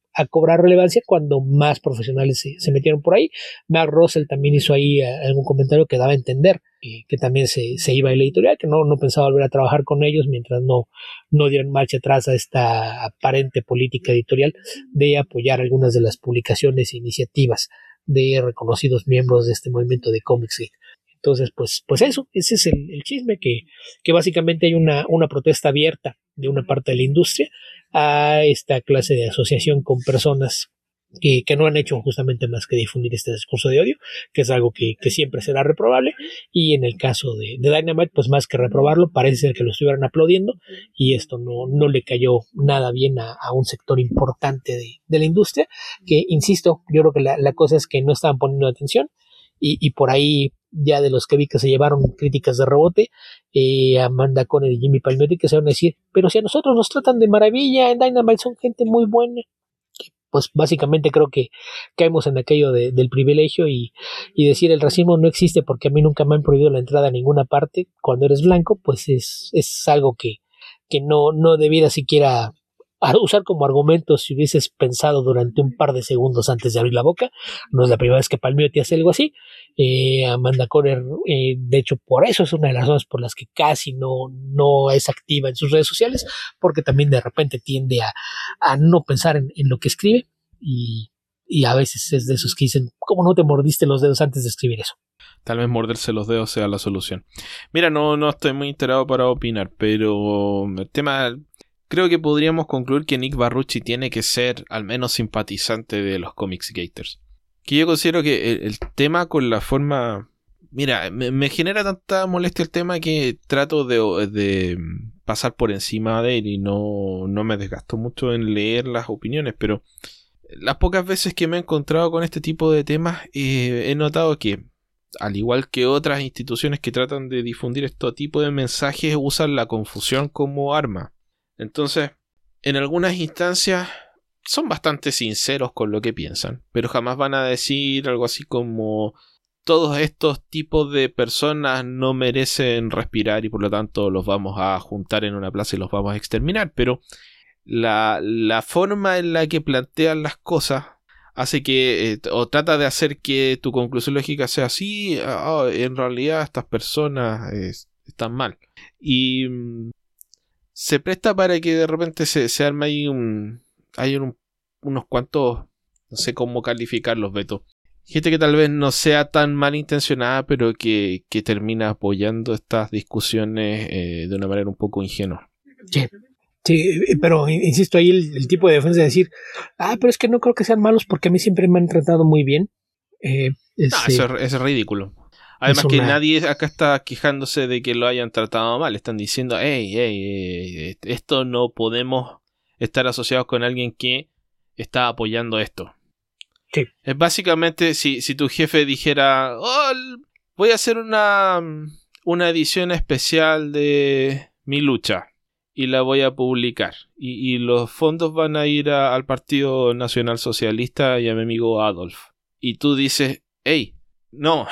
a cobrar relevancia cuando más profesionales se, se metieron por ahí. Mark Russell también hizo ahí a, algún comentario que daba a entender que, que también se, se iba a la editorial, que no, no pensaba volver a trabajar con ellos mientras no, no dieran marcha atrás a esta aparente política editorial de apoyar algunas de las publicaciones e iniciativas de reconocidos miembros de este movimiento de Comicsgate. Entonces, pues, pues eso, ese es el, el chisme, que, que básicamente hay una, una protesta abierta de una parte de la industria a esta clase de asociación con personas que, que no han hecho justamente más que difundir este discurso de odio, que es algo que, que siempre será reprobable, y en el caso de, de Dynamite, pues más que reprobarlo, parece ser que lo estuvieran aplaudiendo, y esto no, no le cayó nada bien a, a un sector importante de, de la industria, que, insisto, yo creo que la, la cosa es que no estaban poniendo atención, y, y por ahí, ya de los que vi que se llevaron críticas de rebote, eh, Amanda Conner y Jimmy Palmiotti, que se van a decir, pero si a nosotros nos tratan de maravilla en Dynamite, son gente muy buena. Pues básicamente creo que caemos en aquello de, del privilegio y, y decir el racismo no existe porque a mí nunca me han prohibido la entrada a ninguna parte cuando eres blanco, pues es, es algo que, que no, no debiera siquiera usar como argumento si hubieses pensado durante un par de segundos antes de abrir la boca. No es la primera vez que Palmiotti hace algo así. Eh, Amanda Conner, eh, de hecho, por eso es una de las razones por las que casi no, no es activa en sus redes sociales, porque también de repente tiende a, a no pensar en, en lo que escribe y, y a veces es de esos que dicen, ¿cómo no te mordiste los dedos antes de escribir eso? Tal vez morderse los dedos sea la solución. Mira, no, no estoy muy enterado para opinar, pero el tema... Creo que podríamos concluir que Nick Barrucci tiene que ser al menos simpatizante de los Comicsgaters. Que yo considero que el, el tema con la forma... Mira, me, me genera tanta molestia el tema que trato de, de pasar por encima de él y no, no me desgasto mucho en leer las opiniones, pero las pocas veces que me he encontrado con este tipo de temas eh, he notado que, al igual que otras instituciones que tratan de difundir este tipo de mensajes, usan la confusión como arma. Entonces, en algunas instancias son bastante sinceros con lo que piensan, pero jamás van a decir algo así como todos estos tipos de personas no merecen respirar y por lo tanto los vamos a juntar en una plaza y los vamos a exterminar, pero la, la forma en la que plantean las cosas hace que, eh, o trata de hacer que tu conclusión lógica sea así, oh, en realidad estas personas eh, están mal. Y... se presta para que de repente se, se arme ahí un... hay un, unos cuantos... no sé cómo calificarlos, Beto. Gente que tal vez no sea tan malintencionada, pero que, que termina apoyando estas discusiones eh, de una manera un poco ingenua. Sí, sí, pero insisto ahí el, el tipo de defensa de decir, ah, pero es que no creo que sean malos porque a mí siempre me han tratado muy bien. Eh, es, no, eso es, es ridículo. Además que una... nadie acá está quejándose de que lo hayan tratado mal. Están diciendo, hey, hey, hey, esto no podemos estar asociados con alguien que está apoyando esto. Sí. Es básicamente si, si tu jefe dijera, oh, voy a hacer una, una edición especial de mi lucha y la voy a publicar. Y, y los fondos van a ir a, al Partido Nacional Socialista y a mi amigo Adolf. Y tú dices, hey, no...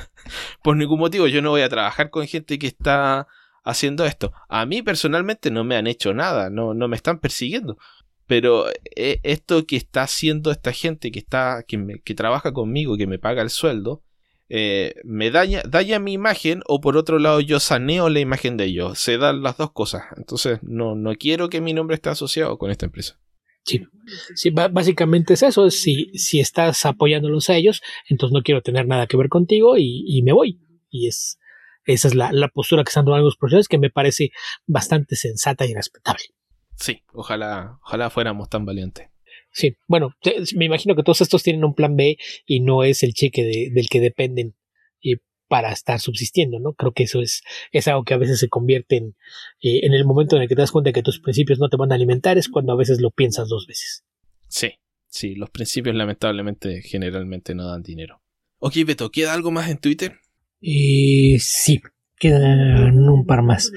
por ningún motivo yo no voy a trabajar con gente que está haciendo esto. A mí personalmente no me han hecho nada, no, no me están persiguiendo. Pero eh, esto que está haciendo esta gente que está que, me, que trabaja conmigo, que me paga el sueldo, eh, me daña, daña mi imagen, o por otro lado yo saneo la imagen de ellos. Se dan las dos cosas. Entonces no, no quiero que mi nombre esté asociado con esta empresa. Sí, sí, básicamente es eso. Si, si estás apoyándolos a ellos, entonces no quiero tener nada que ver contigo y, y me voy. Y es esa es la, la postura que están tomando los profesores, que me parece bastante sensata y respetable. Sí, ojalá, ojalá fuéramos tan valientes. Sí, bueno, me imagino que todos estos tienen un plan B y no es el cheque de, del que dependen eh, para estar subsistiendo, ¿no? Creo que eso es, es algo que a veces se convierte en, eh, en el momento en el que te das cuenta que tus principios no te van a alimentar, es cuando a veces lo piensas dos veces. Sí, sí, los principios lamentablemente generalmente no dan dinero. Ok, Beto, ¿queda algo más en Twitter? Eh, sí, quedan un par más.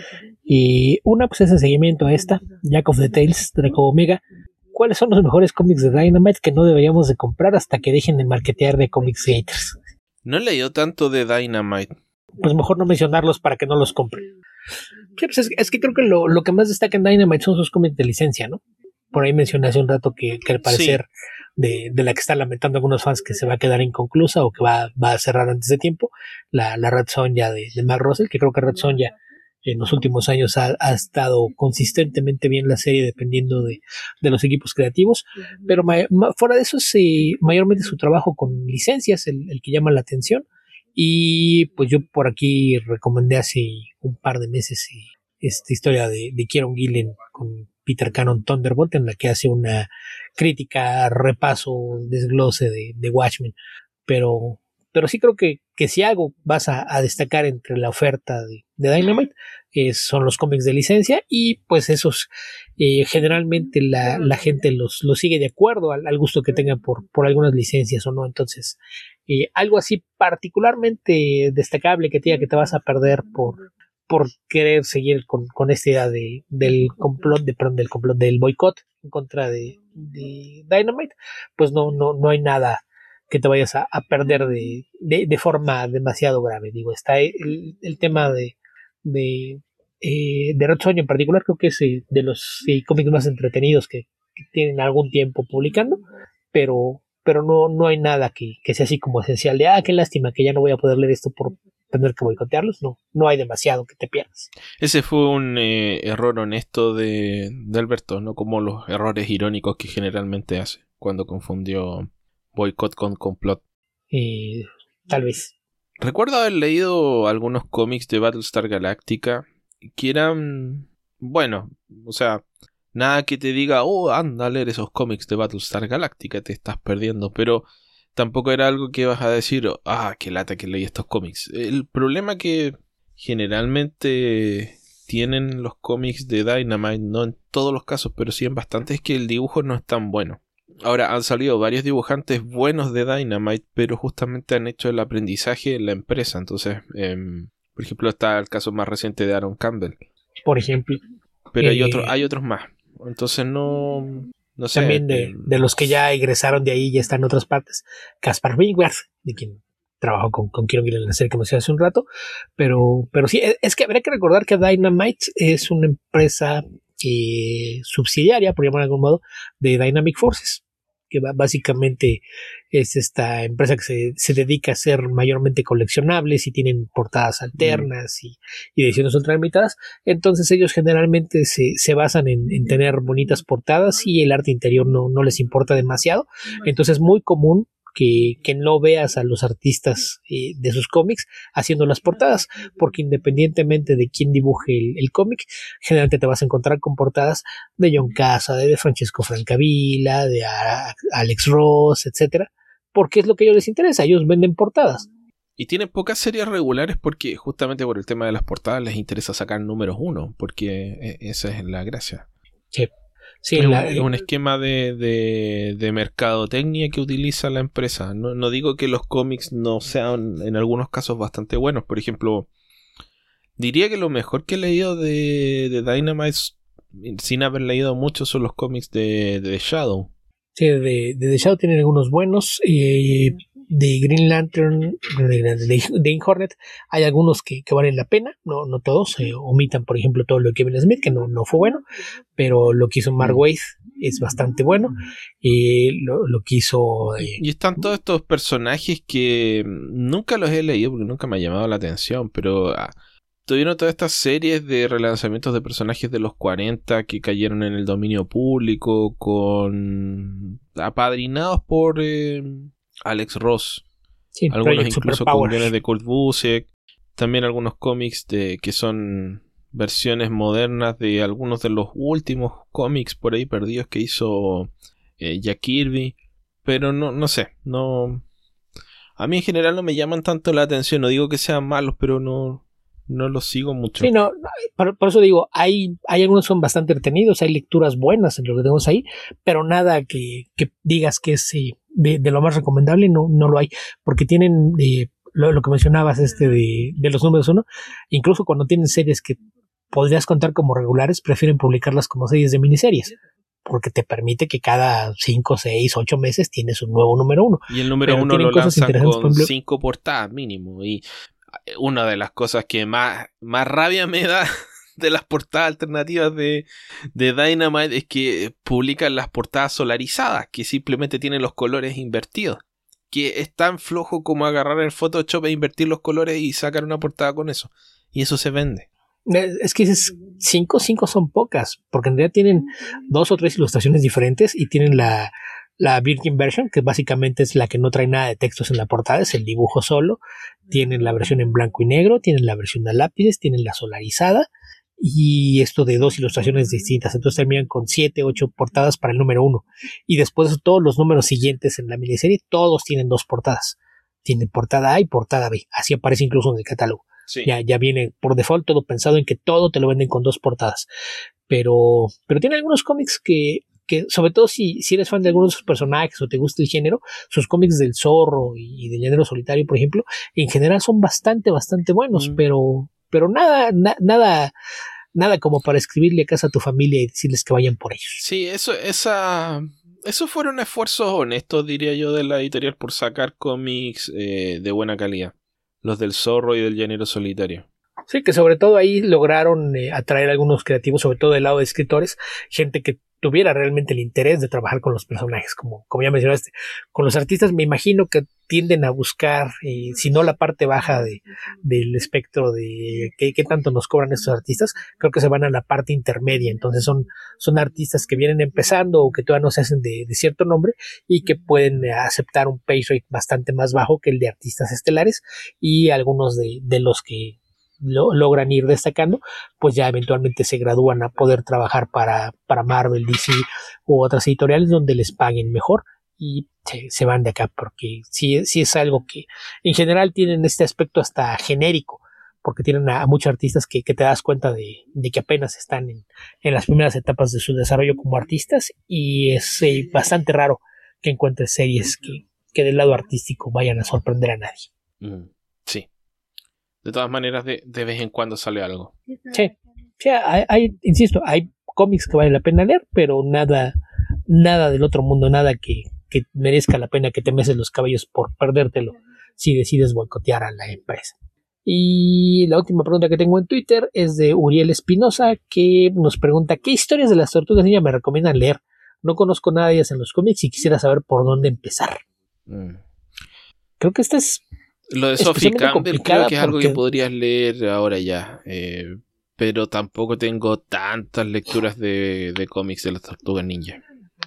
Y una pues es el seguimiento a esta, Jack of the Tales, Draco Omega. ¿Cuáles son los mejores cómics de Dynamite que no deberíamos de comprar hasta que dejen de marketear de Comicsgaters? No he leído tanto de Dynamite. Pues mejor no mencionarlos para que no los compren. Sí, pues es, es que creo que lo, lo que más destaca en Dynamite son sus cómics de licencia, ¿no? por ahí mencioné hace un rato que, que al parecer Sí. de, de la que están lamentando algunos fans que se va a quedar inconclusa o que va, va a cerrar antes de tiempo, la, la Red Sonja de, de Mark Russell, que creo que Red Sonja en los últimos años ha, ha estado consistentemente bien la serie dependiendo de, de los equipos creativos, pero ma, ma, fuera de eso es eh, mayormente su trabajo con licencias el, el que llama la atención. Y pues yo por aquí recomendé hace un par de meses eh, esta historia de, de Kieron Gillen con Peter Cannon Thunderbolt, en la que hace una crítica, repaso, desglose de, de Watchmen, pero pero sí creo que, que si algo vas a, a destacar entre la oferta de, de Dynamite eh, son los cómics de licencia, y pues esos eh, generalmente la, la gente los, los sigue de acuerdo al, al gusto que tenga por, por algunas licencias o no. Entonces eh, algo así particularmente destacable que te diga que te vas a perder por, por querer seguir con, con esta idea de, del complot, de, perdón, del complot, del boicot en contra de, de Dynamite, pues no, no, no hay nada que te vayas a, a perder de, de, de forma demasiado grave. Digo, está el, el tema de, de, eh, de Red Sonja en particular, creo que es eh, de los eh, cómics más entretenidos que, que tienen algún tiempo publicando, pero, pero no, no hay nada que, que sea así como esencial de, ah, qué lástima que ya no voy a poder leer esto por tener que boicotearlos. No, no hay demasiado que te pierdas. Ese fue un eh, error honesto de, de Alberto, no como los errores irónicos que generalmente hace cuando confundió boicot con complot. Eh, tal vez. Recuerdo haber leído algunos cómics de Battlestar Galactica que eran, bueno, o sea, nada que te diga, oh, anda a leer esos cómics de Battlestar Galactica, te estás perdiendo, pero tampoco era algo que vas a decir, ah, qué lata que leí estos cómics. El problema que generalmente tienen los cómics de Dynamite, no en todos los casos, pero sí en bastantes, es que el dibujo no es tan bueno. Ahora, han salido varios dibujantes buenos de Dynamite, pero justamente han hecho el aprendizaje en la empresa. Entonces, eh, por ejemplo, está el caso más reciente de Aaron Campbell. Por ejemplo. Pero eh, hay, otro, hay otros más. Entonces, no, no sé. También de, eh, de los que ya egresaron de ahí y ya están en otras partes. Caspar Wingworth, de quien trabajó con, con Kieron Gillen en la serie que mencioné hace un rato. Pero, pero sí, es que habría que recordar que Dynamite es una empresa eh, subsidiaria, por llamarlo de algún modo, de Dynamic Forces, que básicamente es esta empresa que se, se dedica a hacer mayormente coleccionables y tienen portadas alternas mm. y, y ediciones ultra limitadas. Entonces ellos generalmente se, se basan en, en tener bonitas portadas y el arte interior no, no les importa demasiado. Entonces es muy común que, que no veas a los artistas eh, de sus cómics haciendo las portadas, porque independientemente de quién dibuje el, el cómic, generalmente te vas a encontrar con portadas de John Cassaday, de Francesco Francavilla, de a, Alex Ross, etcétera, porque es lo que a ellos les interesa, ellos venden portadas. Y tienen pocas series regulares porque justamente por el tema de las portadas les interesa sacar números uno, porque esa es la gracia. Sí. Sí, es, la, un, es un esquema de, de, de mercadotecnia que utiliza la empresa. No, no digo que los cómics no sean en algunos casos bastante buenos. Por ejemplo, diría que lo mejor que he leído de, de Dynamite, sin haber leído mucho, son los cómics de, de The Shadow. Sí, de, de The Shadow tienen algunos buenos. Eh, de Green Lantern, de, de, de Green Hornet, hay algunos que, que valen la pena, no, no todos. Eh, omitan, por ejemplo, todo lo de Kevin Smith, que no, no fue bueno, pero lo que hizo Mark Waid es bastante bueno. Eh, lo, lo que hizo. Eh, y están todos estos personajes que nunca los he leído porque nunca me ha llamado la atención, pero ah, tuvieron todas estas series de relanzamientos de personajes de los cuarenta que cayeron en el dominio público, con apadrinados por eh, Alex Ross, sí, algunos incluso con guiones de Kurt Busiek, también algunos cómics de que son versiones modernas de algunos de los últimos cómics por ahí perdidos que hizo eh, Jack Kirby, pero no, no sé, no, a mí en general no me llaman tanto la atención, no digo que sean malos, pero no, no los sigo mucho. Sí, no, por, por eso digo, hay, hay algunos que son bastante entretenidos, hay lecturas buenas en lo que tenemos ahí, pero nada que, que digas que es eh, de, de lo más recomendable, no, no lo hay, porque tienen eh, lo, lo que mencionabas este de, de los números uno, incluso cuando tienen series que podrías contar como regulares, prefieren publicarlas como series de miniseries, porque te permite que cada cinco, seis, ocho meses tienes un nuevo número uno. Y el número uno lo lanzan con cinco portadas mínimo, y una de las cosas que más, más rabia me da de las portadas alternativas de, de Dynamite es que publican las portadas solarizadas, que simplemente tienen los colores invertidos. Que es tan flojo como agarrar el Photoshop e invertir los colores y sacar una portada con eso. Y eso se vende. Es que dices, cinco, cinco son pocas, porque en realidad tienen dos o tres ilustraciones diferentes y tienen la, la Virgin Version, que básicamente es la que no trae nada de textos en la portada, es el dibujo solo. Tienen la versión en blanco y negro, tienen la versión a lápices, tienen la solarizada y esto de dos ilustraciones distintas. Entonces terminan con siete, ocho portadas para el número uno. Y después de eso, todos los números siguientes en la miniserie, todos tienen dos portadas. Tienen portada A y portada B. Así aparece incluso en el catálogo. Sí. Ya, ya viene por default todo pensado en que todo te lo venden con dos portadas. Pero, pero tiene algunos cómics que, que sobre todo si, si eres fan de algunos de sus personajes o te gusta el género, sus cómics del Zorro y, y del Llanero Solitario, por ejemplo, en general son bastante, bastante buenos, mm. pero, pero nada, na, nada, nada como para escribirle a casa a tu familia y decirles que vayan por ellos. Sí, eso, esa, esos fueron esfuerzos honestos, diría yo, de la editorial por sacar cómics eh, de buena calidad. Los del Zorro y del Llanero Solitario. Sí, que sobre todo ahí lograron eh, atraer a algunos creativos, sobre todo del lado de escritores, gente que tuviera realmente el interés de trabajar con los personajes, como, como ya mencionaste. Con los artistas me imagino que tienden a buscar, eh, si no la parte baja de, del espectro de qué, qué tanto nos cobran estos artistas, creo que se van a la parte intermedia. Entonces son, son artistas que vienen empezando o que todavía no se hacen de, de cierto nombre y que pueden aceptar un pay rate bastante más bajo que el de artistas estelares, y algunos de, de los que Lo, logran ir destacando, pues ya eventualmente se gradúan a poder trabajar para, para Marvel, D C u otras editoriales donde les paguen mejor y se, se van de acá, porque sí, sí es algo que en general tienen este aspecto hasta genérico, porque tienen a, a muchos artistas que, que te das cuenta de, de que apenas están en, en las primeras etapas de su desarrollo como artistas, y es eh, bastante raro que encuentres series que, que del lado artístico vayan a sorprender a nadie. Mm, sí. De todas maneras, de, de vez en cuando sale algo. Sí, sí hay, hay, insisto, hay cómics que vale la pena leer, pero nada, nada del otro mundo, nada que, que merezca la pena que te meses los cabellos por perdértelo si decides boicotear a la empresa. Y la última pregunta que tengo en Twitter es de Uriel Espinosa, que nos pregunta: ¿qué historias de las Tortugas Ninja me recomiendan leer? No conozco nada de ellas en los cómics y quisiera saber por dónde empezar. Mm. Creo que esta es... Lo de Sophie Campbell creo que es algo que podrías leer ahora ya, eh, pero tampoco tengo tantas lecturas de, de cómics de las Tortugas Ninja.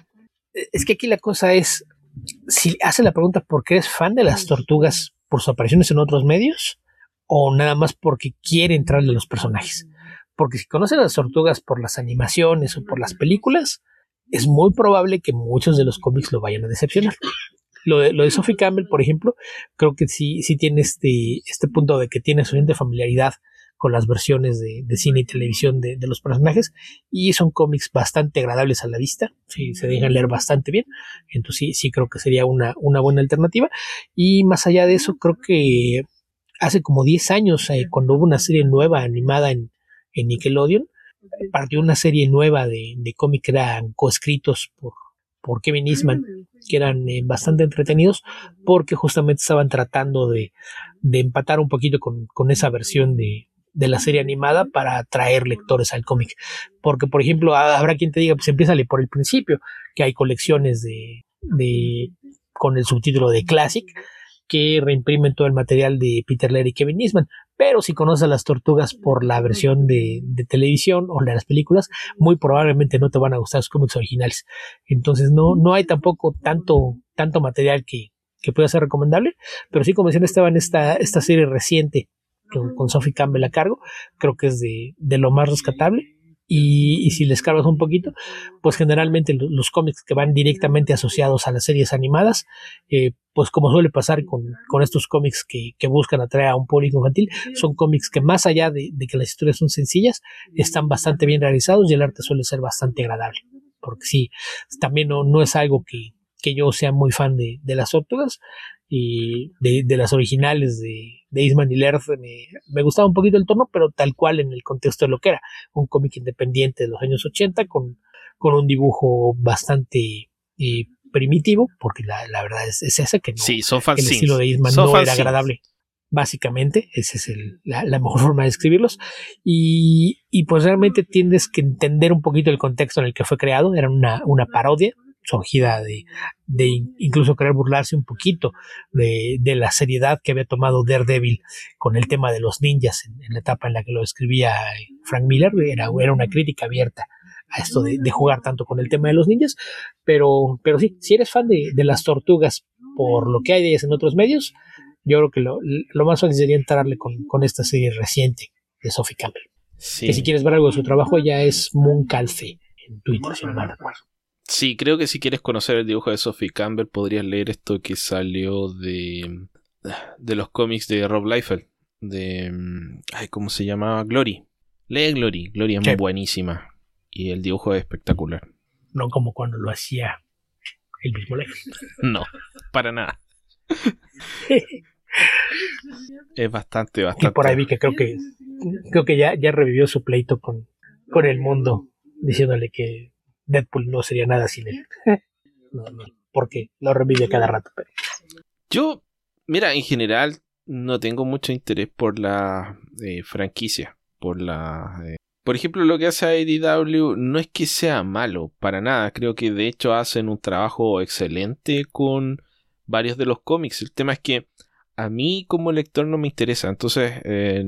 Es que aquí la cosa es, si hace la pregunta por qué eres fan de las Tortugas por sus apariciones en otros medios, o nada más porque quiere entrarle a los personajes. Porque si conoces a las Tortugas por las animaciones o por las películas, es muy probable que muchos de los cómics lo vayan a decepcionar. Lo de, lo de Sophie Campbell, por ejemplo, creo que sí, sí tiene este, este punto de que tiene suficiente familiaridad con las versiones de, de cine y televisión de, de los personajes, y son cómics bastante agradables a la vista, sí, se dejan leer bastante bien. Entonces sí, sí creo que sería una, una buena alternativa. Y más allá de eso, creo que hace como diez años, eh, cuando hubo una serie nueva animada en, en Nickelodeon, partió una serie nueva de, de cómics que eran coescritos por por Kevin Eastman, que eran eh, bastante entretenidos, porque justamente estaban tratando de, de empatar un poquito con, con esa versión de, de la serie animada para atraer lectores al cómic. Porque, por ejemplo, habrá quien te diga, pues empiézale por el principio, que hay colecciones de, de con el subtítulo de Classic, que reimprimen todo el material de Peter Laird y Kevin Eastman. Pero si conoces a las Tortugas por la versión de, de televisión o de las películas, muy probablemente no te van a gustar los cómics originales. Entonces no, no hay tampoco tanto, tanto material que, que pueda ser recomendable. Pero sí, como decían, estaba en esta, esta serie reciente con, con Sophie Campbell a cargo. Creo que es de, de lo más rescatable. Y, y si les cargas un poquito, pues generalmente los, los cómics que van directamente asociados a las series animadas, eh, pues como suele pasar con, con estos cómics que, que buscan atraer a un público infantil, son cómics que más allá de, de que las historias son sencillas, están bastante bien realizados y el arte suele ser bastante agradable. Porque sí, también no, no es algo que, que yo sea muy fan de, de las Tortugas, y de, de las originales de, de Eastman y Laird me, me gustaba un poquito el tono, pero tal cual en el contexto de lo que era un cómic independiente de los años ochenta con, con un dibujo bastante eh, primitivo, porque la, la verdad es, es esa que, no, sí, son que el estilo de Eastman no era agradable. básicamente, esa es el, la, la mejor forma de escribirlos, y, y pues realmente tienes que entender un poquito el contexto en el que fue creado. Era una, una parodia surgida de, de incluso querer burlarse un poquito de, de la seriedad que había tomado Daredevil con el tema de los ninjas en, en la etapa en la que lo escribía Frank Miller. Era, era una crítica abierta a esto de, de jugar tanto con el tema de los ninjas, pero, pero sí, si eres fan de, de las tortugas por lo que hay de ellas en otros medios, yo creo que lo, lo más fácil sería entrarle con, con esta serie reciente de Sophie Campbell. Sí. Que si quieres ver algo de su trabajo, ya es Mooncalfe en Twitter, si no mal recuerdo. Sí, creo que si quieres conocer el dibujo de Sophie Campbell, podrías leer esto que salió de, de los cómics de Rob Liefeld, de, ay, ¿cómo se llamaba? Glory. Lee Glory, Glory es sí. buenísima y el dibujo es espectacular. No como cuando lo hacía el mismo Liefeld. No, para nada. Es bastante, bastante. Y por ahí vi que creo que creo que ya, ya revivió su pleito con, con el mundo, diciéndole que Deadpool no sería nada sin él. No, no, porque lo revive cada rato. Pero... Yo, mira, en general no tengo mucho interés por la eh, franquicia. Por la... Eh, por ejemplo, lo que hace I D W no es que sea malo, para nada. Creo que de hecho hacen un trabajo excelente con varios de los cómics. El tema es que a mí como lector no me interesa. Entonces eh,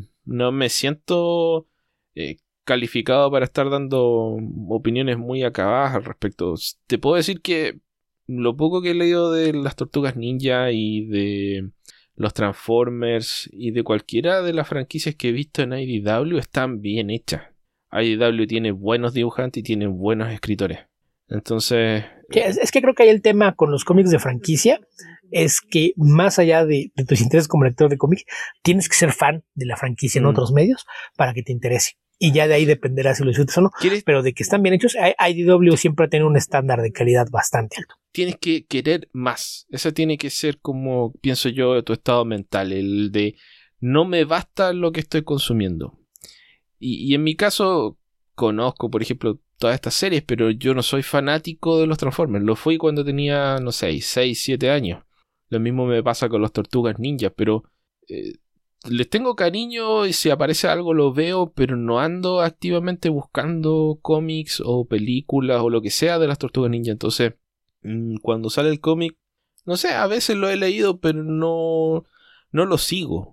no me siento... Eh, calificado para estar dando opiniones muy acabadas al respecto. Te puedo decir que lo poco que he leído de las Tortugas Ninja y de los Transformers y de cualquiera de las franquicias que he visto en I D W están bien hechas. I D W tiene buenos dibujantes y tiene buenos escritores. Entonces... Sí, es, es que creo que hay el tema con los cómics de franquicia, es que más allá de, de tus intereses como lector de cómics, tienes que ser fan de la franquicia en mm. otros medios para que te interese. Y ya de ahí dependerá si lo disfrutas o no. Pero de que están bien hechos, I D W siempre tiene un estándar de calidad bastante alto. Tienes que querer más. Ese tiene que ser, como pienso yo, tu estado mental. El de no me basta lo que estoy consumiendo. Y, y en mi caso, conozco, por ejemplo, todas estas series, pero yo no soy fanático de los Transformers. Lo fui cuando tenía, no sé, seis, siete años. Lo mismo me pasa con los Tortugas Ninja, pero... Eh, les tengo cariño y si aparece algo lo veo, pero no ando activamente buscando cómics o películas o lo que sea de las Tortugas Ninja. Entonces, cuando sale el cómic, no sé, a veces lo he leído, pero no, no lo sigo.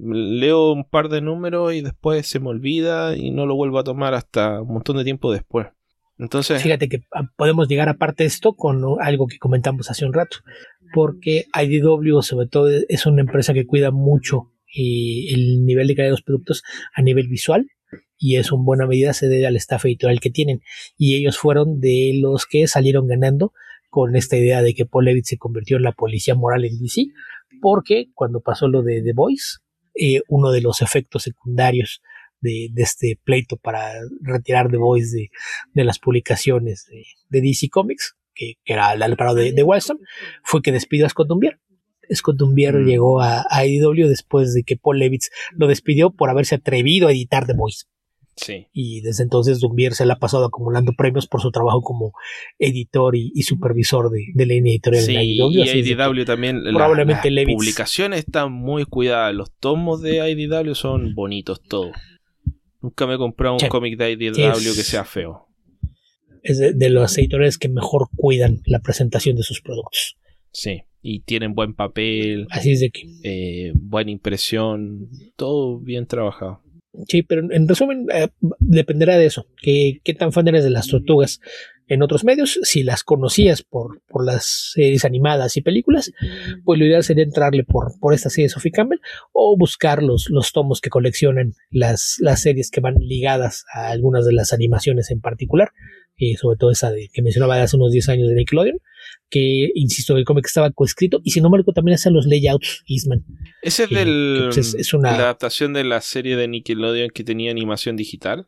Leo un par de números y después se me olvida y no lo vuelvo a tomar hasta un montón de tiempo después. Entonces, fíjate que podemos llegar aparte de esto con algo que comentamos hace un rato, porque I D W sobre todo es una empresa que cuida mucho y el nivel de calidad de los productos a nivel visual, y eso en buena medida se debe al staff editorial que tienen, y ellos fueron de los que salieron ganando con esta idea de que Paul Levitz se convirtió en la policía moral en D C, porque cuando pasó lo de The Boys, eh, uno de los efectos secundarios de, de este pleito para retirar The Boys de, de las publicaciones de, de D C Comics, que, que era el parado de, de Wildstorm, fue que despidió a Scott Dumbier. Scott Dumbier mm. llegó a, a I D W después de que Paul Levitz lo despidió por haberse atrevido a editar The Boys. Sí. Y desde entonces Dumbier se le ha pasado acumulando premios por su trabajo como editor y, y supervisor de, de la línea editorial sí, en I D W. Y I D W también, probablemente las Levitz... publicaciones están muy cuidadas. Los tomos de I D W son bonitos todos. Nunca me he comprado un sí. cómic de I D W es, que sea feo. Es de, de los editores que mejor cuidan la presentación de sus productos. Sí. Y tienen buen papel. Así es de que. Eh, buena impresión. Todo bien trabajado. Sí, pero en resumen, eh, dependerá de eso. ¿Qué, qué tan fan eres de las tortugas en otros medios? Si las conocías por, por las series animadas y películas, pues lo ideal sería entrarle por, por esta serie de Sophie Campbell o buscar los, los tomos que coleccionan las, las series que van ligadas a algunas de las animaciones en particular. Eh, sobre todo esa de, que mencionaba de hace unos diez años de Nickelodeon, que insisto, el cómic estaba coescrito y sin embargo también hacen los layouts Eastman. Ese es, que, del, que, pues es, es una... la adaptación de la serie de Nickelodeon que tenía animación digital.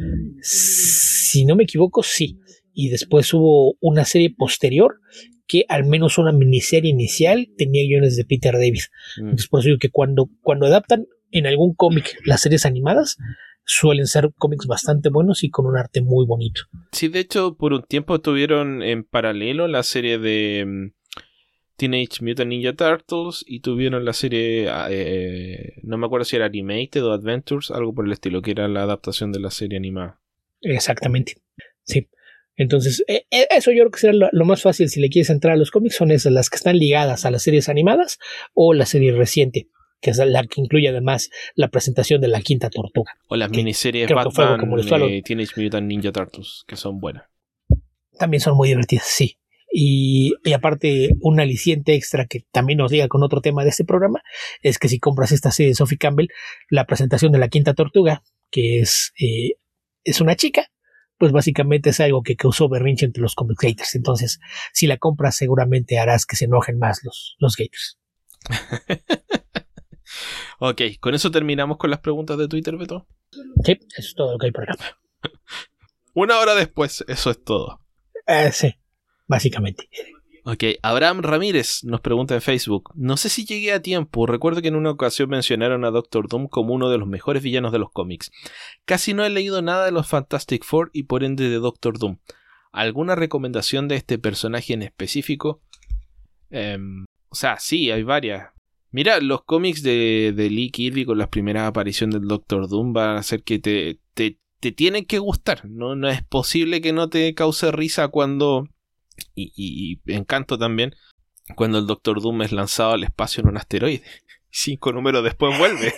Si no me equivoco, sí. Y después hubo una serie posterior que al menos una miniserie inicial tenía guiones de Peter David. Mm. Entonces por eso digo que cuando, cuando adaptan en algún cómic las series animadas, suelen ser cómics bastante buenos y con un arte muy bonito. Sí, de hecho, por un tiempo tuvieron en paralelo la serie de... Teenage Mutant Ninja Turtles y tuvieron la serie, eh, no me acuerdo si era Animated o Adventures, algo por el estilo, que era la adaptación de la serie animada. Exactamente, sí. Entonces, eh, eso yo creo que será lo, lo más fácil si le quieres entrar a los cómics, son esas, las que están ligadas a las series animadas o la serie reciente, que es la que incluye además la presentación de la Quinta Tortuga. O las miniseries Batman y Teenage Mutant Ninja Turtles, que son buenas. También son muy divertidas, sí. Y, y aparte, un aliciente extra que también nos liga con otro tema de este programa, es que si compras esta serie de Sophie Campbell, la presentación de la Quinta Tortuga, que es, eh, es una chica, pues básicamente es algo que causó berrinche entre los comic haters. Entonces, si la compras, seguramente harás que se enojen más los, los haters. Ok, ¿con eso terminamos con las preguntas de Twitter, Beto? Sí, eso es todo lo que hay por acá. Una hora después, eso es todo. Uh, sí, básicamente. Ok, Abraham Ramírez nos pregunta en Facebook: no sé si llegué a tiempo, recuerdo que en una ocasión mencionaron a Doctor Doom como uno de los mejores villanos de los cómics. Casi no he leído nada de los Fantastic Four y por ende de Doctor Doom. ¿Alguna recomendación de este personaje en específico? Eh, o sea, sí, hay varias. Mira, los cómics de, de Lee Kirby con las primeras apariciones del Doctor Doom van a hacer que te, te, te tienen que gustar. No, no es posible que no te cause risa cuando... Y, y, y encanto también cuando el Doctor Doom es lanzado al espacio en un asteroide. Cinco números después vuelve.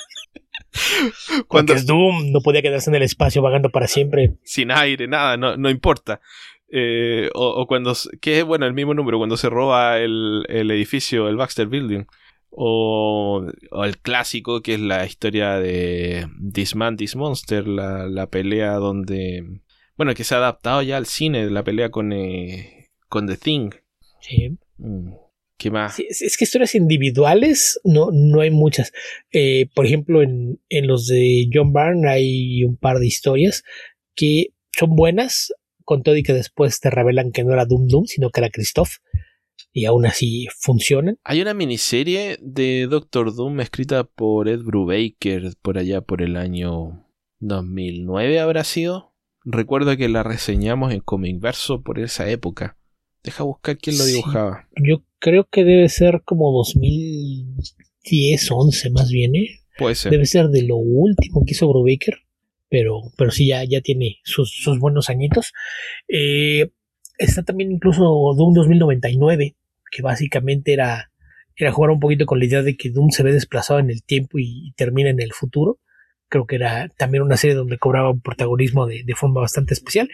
Cuando es Doom, no podía quedarse en el espacio vagando para siempre. Sin aire, nada, no, no importa. Eh, o, o cuando, que es bueno el mismo número, cuando se roba el, el edificio, el Baxter Building. O, o el clásico que es la historia de This Man, This Monster, la, la pelea donde... Bueno, que se ha adaptado ya al cine, la pelea con, eh, con The Thing. Sí. ¿Qué más? Sí, es que historias individuales no, no hay muchas. Eh, por ejemplo, en, en los de John Byrne hay un par de historias que son buenas, con todo y que después te revelan que no era Doom Doom, sino que era Christoph. Y aún así funcionan. Hay una miniserie de Doctor Doom escrita por Ed Brubaker por allá por el año dos mil nueve, ¿habrá sido? Recuerdo que la reseñamos en Comicverso por esa época. Deja buscar quién lo dibujaba. Sí, yo creo que debe ser como dos mil diez, once más bien, ¿eh? Puede ser. Debe ser de lo último que hizo Brubaker. Pero, pero sí, ya, ya tiene sus, sus buenos añitos. Eh, está también incluso Doom dos mil noventa y nueve, que básicamente era, era jugar un poquito con la idea de que Doom se ve desplazado en el tiempo y, y termina en el futuro. Creo que era también una serie donde cobraba un protagonismo de, de forma bastante especial.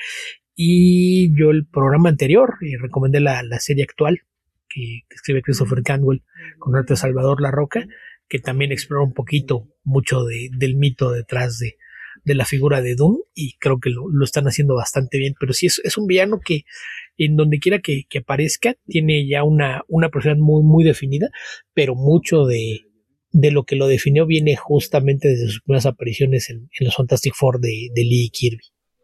Y yo el programa anterior eh, recomendé la, la serie actual que, que escribe Christopher Cantwell con arte de Salvador La Roca, que también explora un poquito mucho de, del mito detrás de, de la figura de Doom, y creo que lo, lo están haciendo bastante bien. Pero sí es, es un villano que en donde quiera que, que aparezca tiene ya una, una personalidad muy, muy definida, pero mucho de... de lo que lo definió viene justamente desde sus primeras apariciones en, en los Fantastic Four de, de Lee Kirby.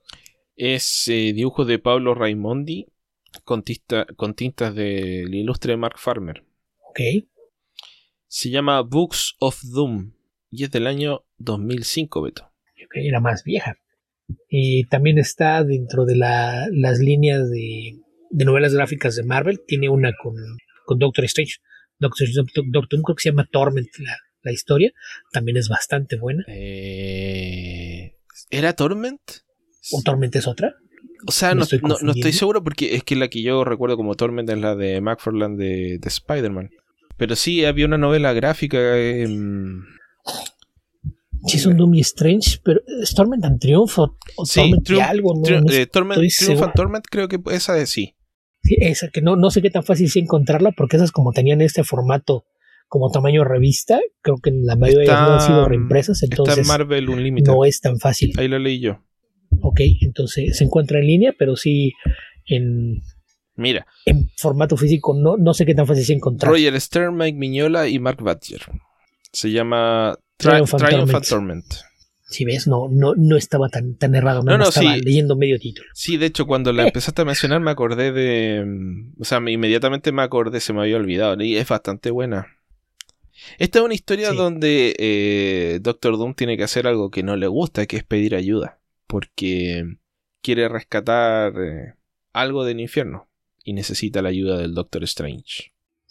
Es eh, dibujo de Pablo Raimondi con, tista, con tintas del ilustre Mark Farmer. Ok. Se llama Books of Doom y es del año dos mil cinco, Beto. Ok, era más vieja. Y también está dentro de la, las líneas de, de novelas gráficas de Marvel. Tiene una con, con Doctor Strange. Doctor, Doctor, Doctor creo que se llama Torment la, la historia. También es bastante buena. Eh, ¿Era Torment? ¿O Torment es otra? O sea, no estoy, no, no estoy seguro porque es que la que yo recuerdo como Torment es la de McFarlane de, de Spider-Man. Pero sí, había una novela gráfica. Eh, sí, es un Doom y Strange, pero ¿es Torment and Triumph o, o sí, Torment Triumph, y algo? No, Triumph, no eh, Torment, Triumph seguro. and Torment creo que esa de sí. Sí, esa que no, no sé qué tan fácil es encontrarla, porque esas como tenían este formato como tamaño revista, creo que la mayoría de ellas no han sido reimpresas, entonces está en Marvel Unlimited. No es tan fácil. Ahí lo leí yo. Ok, entonces se encuentra en línea, pero sí en, Mira, en formato físico no, no sé qué tan fácil es encontrar. Roger Stern, Mike Mignola y Mark Badger. Se llama Tri- Triumph, Triumph and Torment. Si ves, no, no, no estaba tan, tan errado, no, no estaba sí. leyendo medio título. Sí, de hecho, cuando la eh. empezaste a mencionar me acordé de... O sea, inmediatamente me acordé, se me había olvidado. Y es bastante buena. Esta es una historia sí. donde eh, Doctor Doom tiene que hacer algo que no le gusta, que es pedir ayuda. Porque quiere rescatar eh, algo del infierno y necesita la ayuda del Doctor Strange.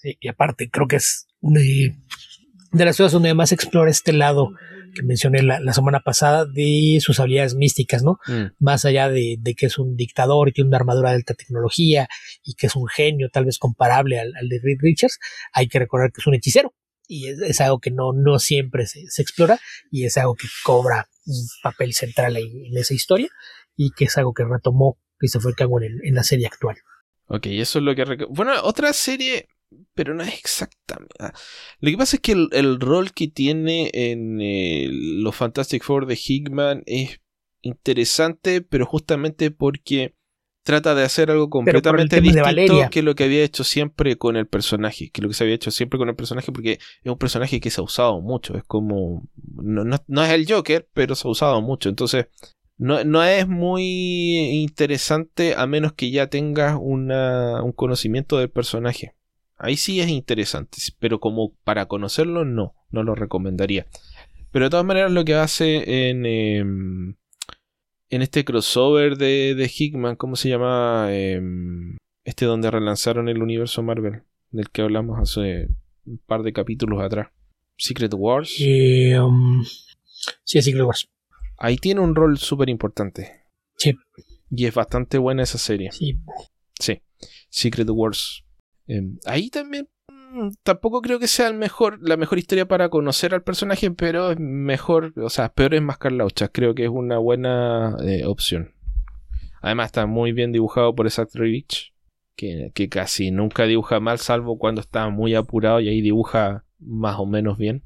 Sí, y aparte creo que es de, de las cosas donde más explora este lado que mencioné la, la semana pasada de sus habilidades místicas, ¿no? Mm. Más allá de, de que es un dictador y tiene una armadura de alta tecnología y que es un genio tal vez comparable al, al de Reed Richards, hay que recordar que es un hechicero y es, es algo que no, no siempre se, se explora y es algo que cobra un papel central ahí en esa historia y que es algo que retomó Christopher Cameron en, en la serie actual. Ok, eso es lo que... Rec- bueno, otra serie... Pero no es exactamente... Lo que pasa es que el, el rol que tiene en eh, los Fantastic Four de Hickman es interesante, pero justamente porque trata de hacer algo completamente distinto que lo que había hecho siempre con el personaje. Que lo que se había hecho siempre con el personaje, porque es un personaje que se ha usado mucho. Es como... No, no, no es el Joker, pero se ha usado mucho. Entonces... No, no es muy interesante a menos que ya tengas una, un conocimiento del personaje. Ahí sí es interesante, pero como para conocerlo no, no lo recomendaría. Pero de todas maneras lo que hace en, eh, en este crossover de, de Hickman, ¿cómo se llama? Eh, este donde relanzaron el universo Marvel, del que hablamos hace un par de capítulos atrás. Secret Wars. Eh, um, sí, Secret Wars. Ahí tiene un rol súper importante. Sí. Y es bastante buena esa serie. Sí. Sí. Secret Wars. Eh, ahí también mmm, tampoco creo que sea el mejor, la mejor historia para conocer al personaje, pero es mejor, o sea, peor es Mascarlauchas. Creo que es una buena eh, opción. Además está muy bien dibujado por Zach Rivich, que, que casi nunca dibuja mal, salvo cuando está muy apurado y ahí dibuja más o menos bien.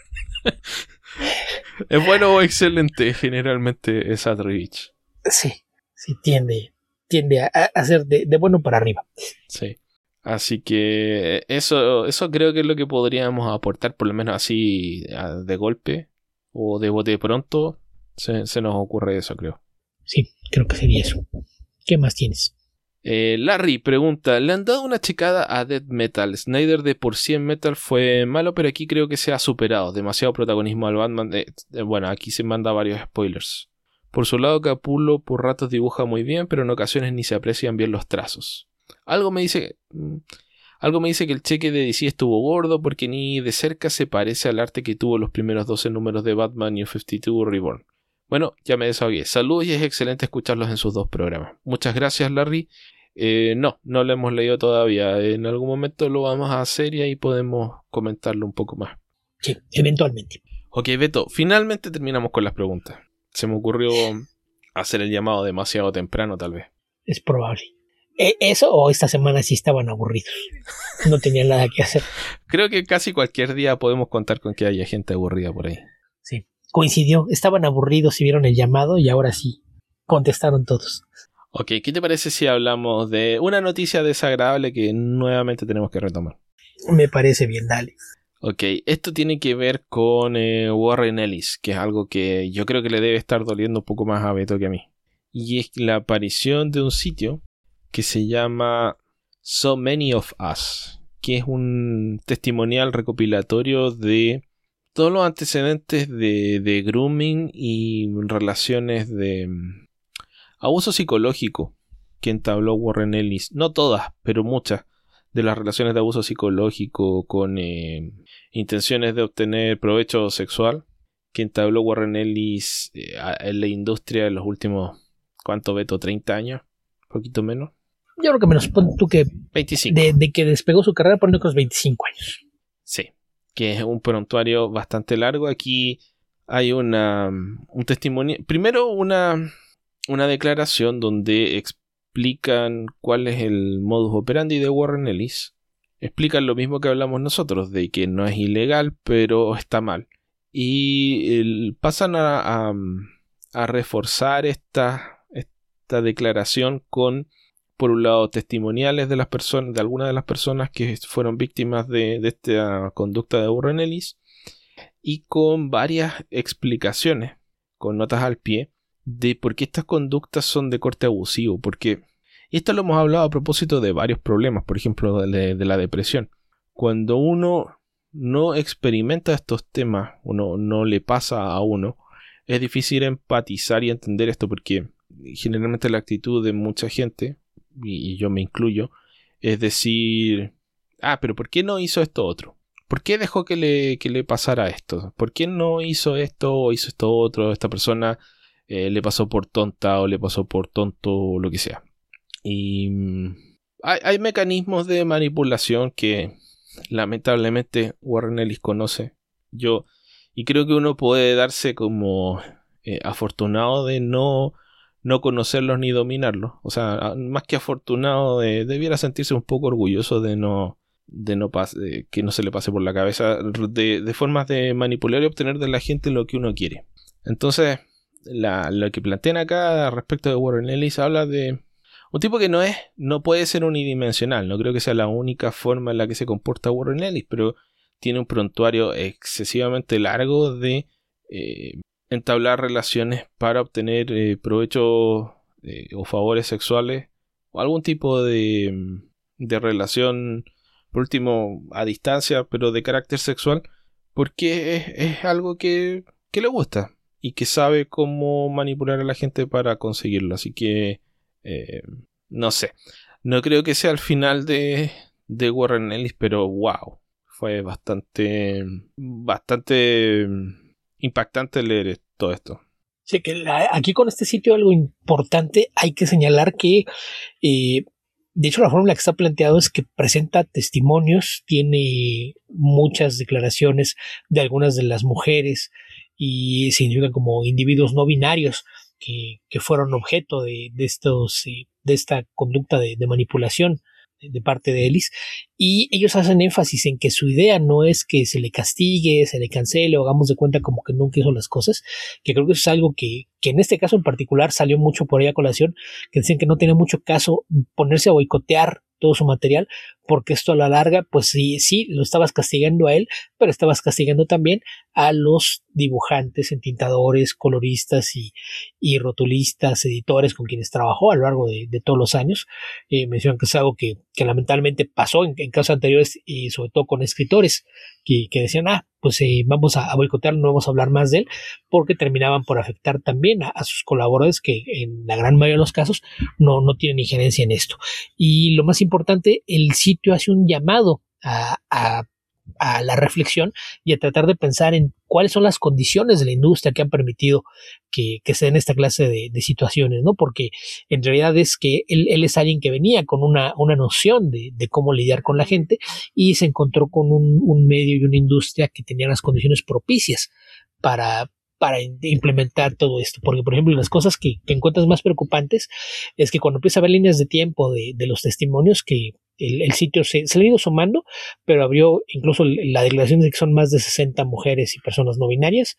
Es bueno o excelente, generalmente es Zach Rivich. Sí, sí, tiende, tiende a, a ser de, de bueno para arriba. Sí. Así que eso, eso creo que es lo que podríamos aportar, por lo menos así de golpe o de bote pronto. Se, se nos ocurre eso, creo. Sí, creo que sería eso. ¿Qué más tienes? Eh, Larry pregunta, ¿le han dado una checada a Death Metal? Snyder de por sí en Metal fue malo, pero aquí creo que se ha superado. Demasiado protagonismo al Batman. Eh, eh, bueno, aquí se manda varios spoilers. Por su lado, Capullo por ratos dibuja muy bien, pero en ocasiones ni se aprecian bien los trazos. Algo me dice... Algo me dice que el cheque de D C estuvo gordo porque ni de cerca se parece al arte que tuvo los primeros doce números de Batman New cincuenta y dos Reborn. Bueno, ya me desahogué. Saludos y es excelente escucharlos en sus dos programas. Muchas gracias, Larry. Eh, no, no lo hemos leído todavía. En algún momento lo vamos a hacer y ahí podemos comentarlo un poco más. Sí, eventualmente. Ok, Beto, finalmente terminamos con las preguntas. Se me ocurrió hacer el llamado demasiado temprano, tal vez. Es probable. ¿Eso o esta semana sí estaban aburridos? No tenían nada que hacer. Creo que casi cualquier día podemos contar con que haya gente aburrida por ahí. Sí, coincidió. Estaban aburridos y vieron el llamado y ahora sí contestaron todos. Ok, ¿qué te parece si hablamos de una noticia desagradable que nuevamente tenemos que retomar? Me parece bien, dale. Ok, esto tiene que ver con eh, Warren Ellis, que es algo que yo creo que le debe estar doliendo un poco más a Beto que a mí. Y es la aparición de un sitio que se llama So Many of Us, que es un testimonial recopilatorio de todos los antecedentes de, de grooming y relaciones de um, abuso psicológico que entabló Warren Ellis. No todas, pero muchas de las relaciones de abuso psicológico con eh, intenciones de obtener provecho sexual que entabló Warren Ellis eh, en la industria en los últimos, ¿cuánto, Beto? ¿treinta años? ¿Un poquito menos? Yo creo que menos, pon tú que veinticinco. De, de que despegó su carrera, poniendo unos veinticinco años. Sí, que es un prontuario bastante largo. Aquí hay una un testimonio, primero una, una declaración donde explican cuál es el modus operandi de Warren Ellis. Explican lo mismo que hablamos nosotros, de que no es ilegal, pero está mal. Y el, pasan a, a, a reforzar esta, esta declaración con, por un lado, testimoniales de las personas, de algunas de las personas que fueron víctimas de, de esta conducta de Warren Ellis, y con varias explicaciones, con notas al pie, de por qué estas conductas son de corte abusivo. Porque, y esto lo hemos hablado a propósito de varios problemas, por ejemplo, de, de la depresión. Cuando uno no experimenta estos temas, uno no le pasa a uno, es difícil empatizar y entender esto, porque generalmente la actitud de mucha gente, y yo me incluyo, es decir, ah, pero ¿por qué no hizo esto otro? ¿Por qué dejó que le, que le pasara esto? ¿Por qué no hizo esto o hizo esto otro? Esta persona eh, le pasó por tonta o le pasó por tonto o lo que sea. Y mm, hay, hay mecanismos de manipulación que lamentablemente Warren Ellis conoce. Yo, y creo que uno puede darse como eh, afortunado de no, no conocerlos ni dominarlos. O sea, más que afortunado, de, debiera sentirse un poco orgulloso de no, de no pas- de que no se le pase por la cabeza de, de formas de manipular y obtener de la gente lo que uno quiere. Entonces, la, lo que plantean acá respecto de Warren Ellis habla de un tipo que no es, no puede ser unidimensional. No creo que sea la única forma en la que se comporta Warren Ellis, pero tiene un prontuario excesivamente largo de eh, entablar relaciones para obtener eh, provechos eh, o favores sexuales o algún tipo de, de relación, por último, a distancia, pero de carácter sexual, porque es, es algo que, que le gusta y que sabe cómo manipular a la gente para conseguirlo. Así que Eh, no sé, no creo que sea el final de, de Warren Ellis, pero wow, fue bastante, bastante impactante leer todo esto. Sí, que la, aquí con este sitio algo importante hay que señalar que, eh, de hecho, la forma en la que está planteado es que presenta testimonios, tiene muchas declaraciones de algunas de las mujeres y se indican como individuos no binarios que, que fueron objeto de, de, estos, eh, de esta conducta de, de manipulación de parte de Ellis, y ellos hacen énfasis en que su idea no es que se le castigue, se le cancele o hagamos de cuenta como que nunca hizo las cosas, que creo que eso es algo que, que en este caso en particular salió mucho por ahí a colación, que decían que no tenía mucho caso ponerse a boicotear todo su material, porque esto a la larga, pues sí, sí, lo estabas castigando a él, pero estabas castigando también a los dibujantes, entintadores, coloristas y, y rotulistas, editores con quienes trabajó a lo largo de, de todos los años. Eh, mencionan que es algo que, que lamentablemente pasó en, en casos anteriores y sobre todo con escritores que, que decían, ah, pues eh, vamos a, a boicotearlo, no vamos a hablar más de él, porque terminaban por afectar también a, a sus colaboradores que en la gran mayoría de los casos no, no tienen injerencia en esto. Y lo más importante, el sitio hace un llamado a, a a la reflexión y a tratar de pensar en cuáles son las condiciones de la industria que han permitido que, que se den esta clase de, de situaciones, ¿no? Porque en realidad es que él, él es alguien que venía con una, una noción de, de cómo lidiar con la gente y se encontró con un, un medio y una industria que tenía las condiciones propicias para, para implementar todo esto. Porque, por ejemplo, las cosas que, que encuentras más preocupantes es que cuando empieza a ver líneas de tiempo de, de los testimonios que El, el sitio se, se le ha ido sumando, pero abrió incluso la declaración de que son más de sesenta mujeres y personas no binarias,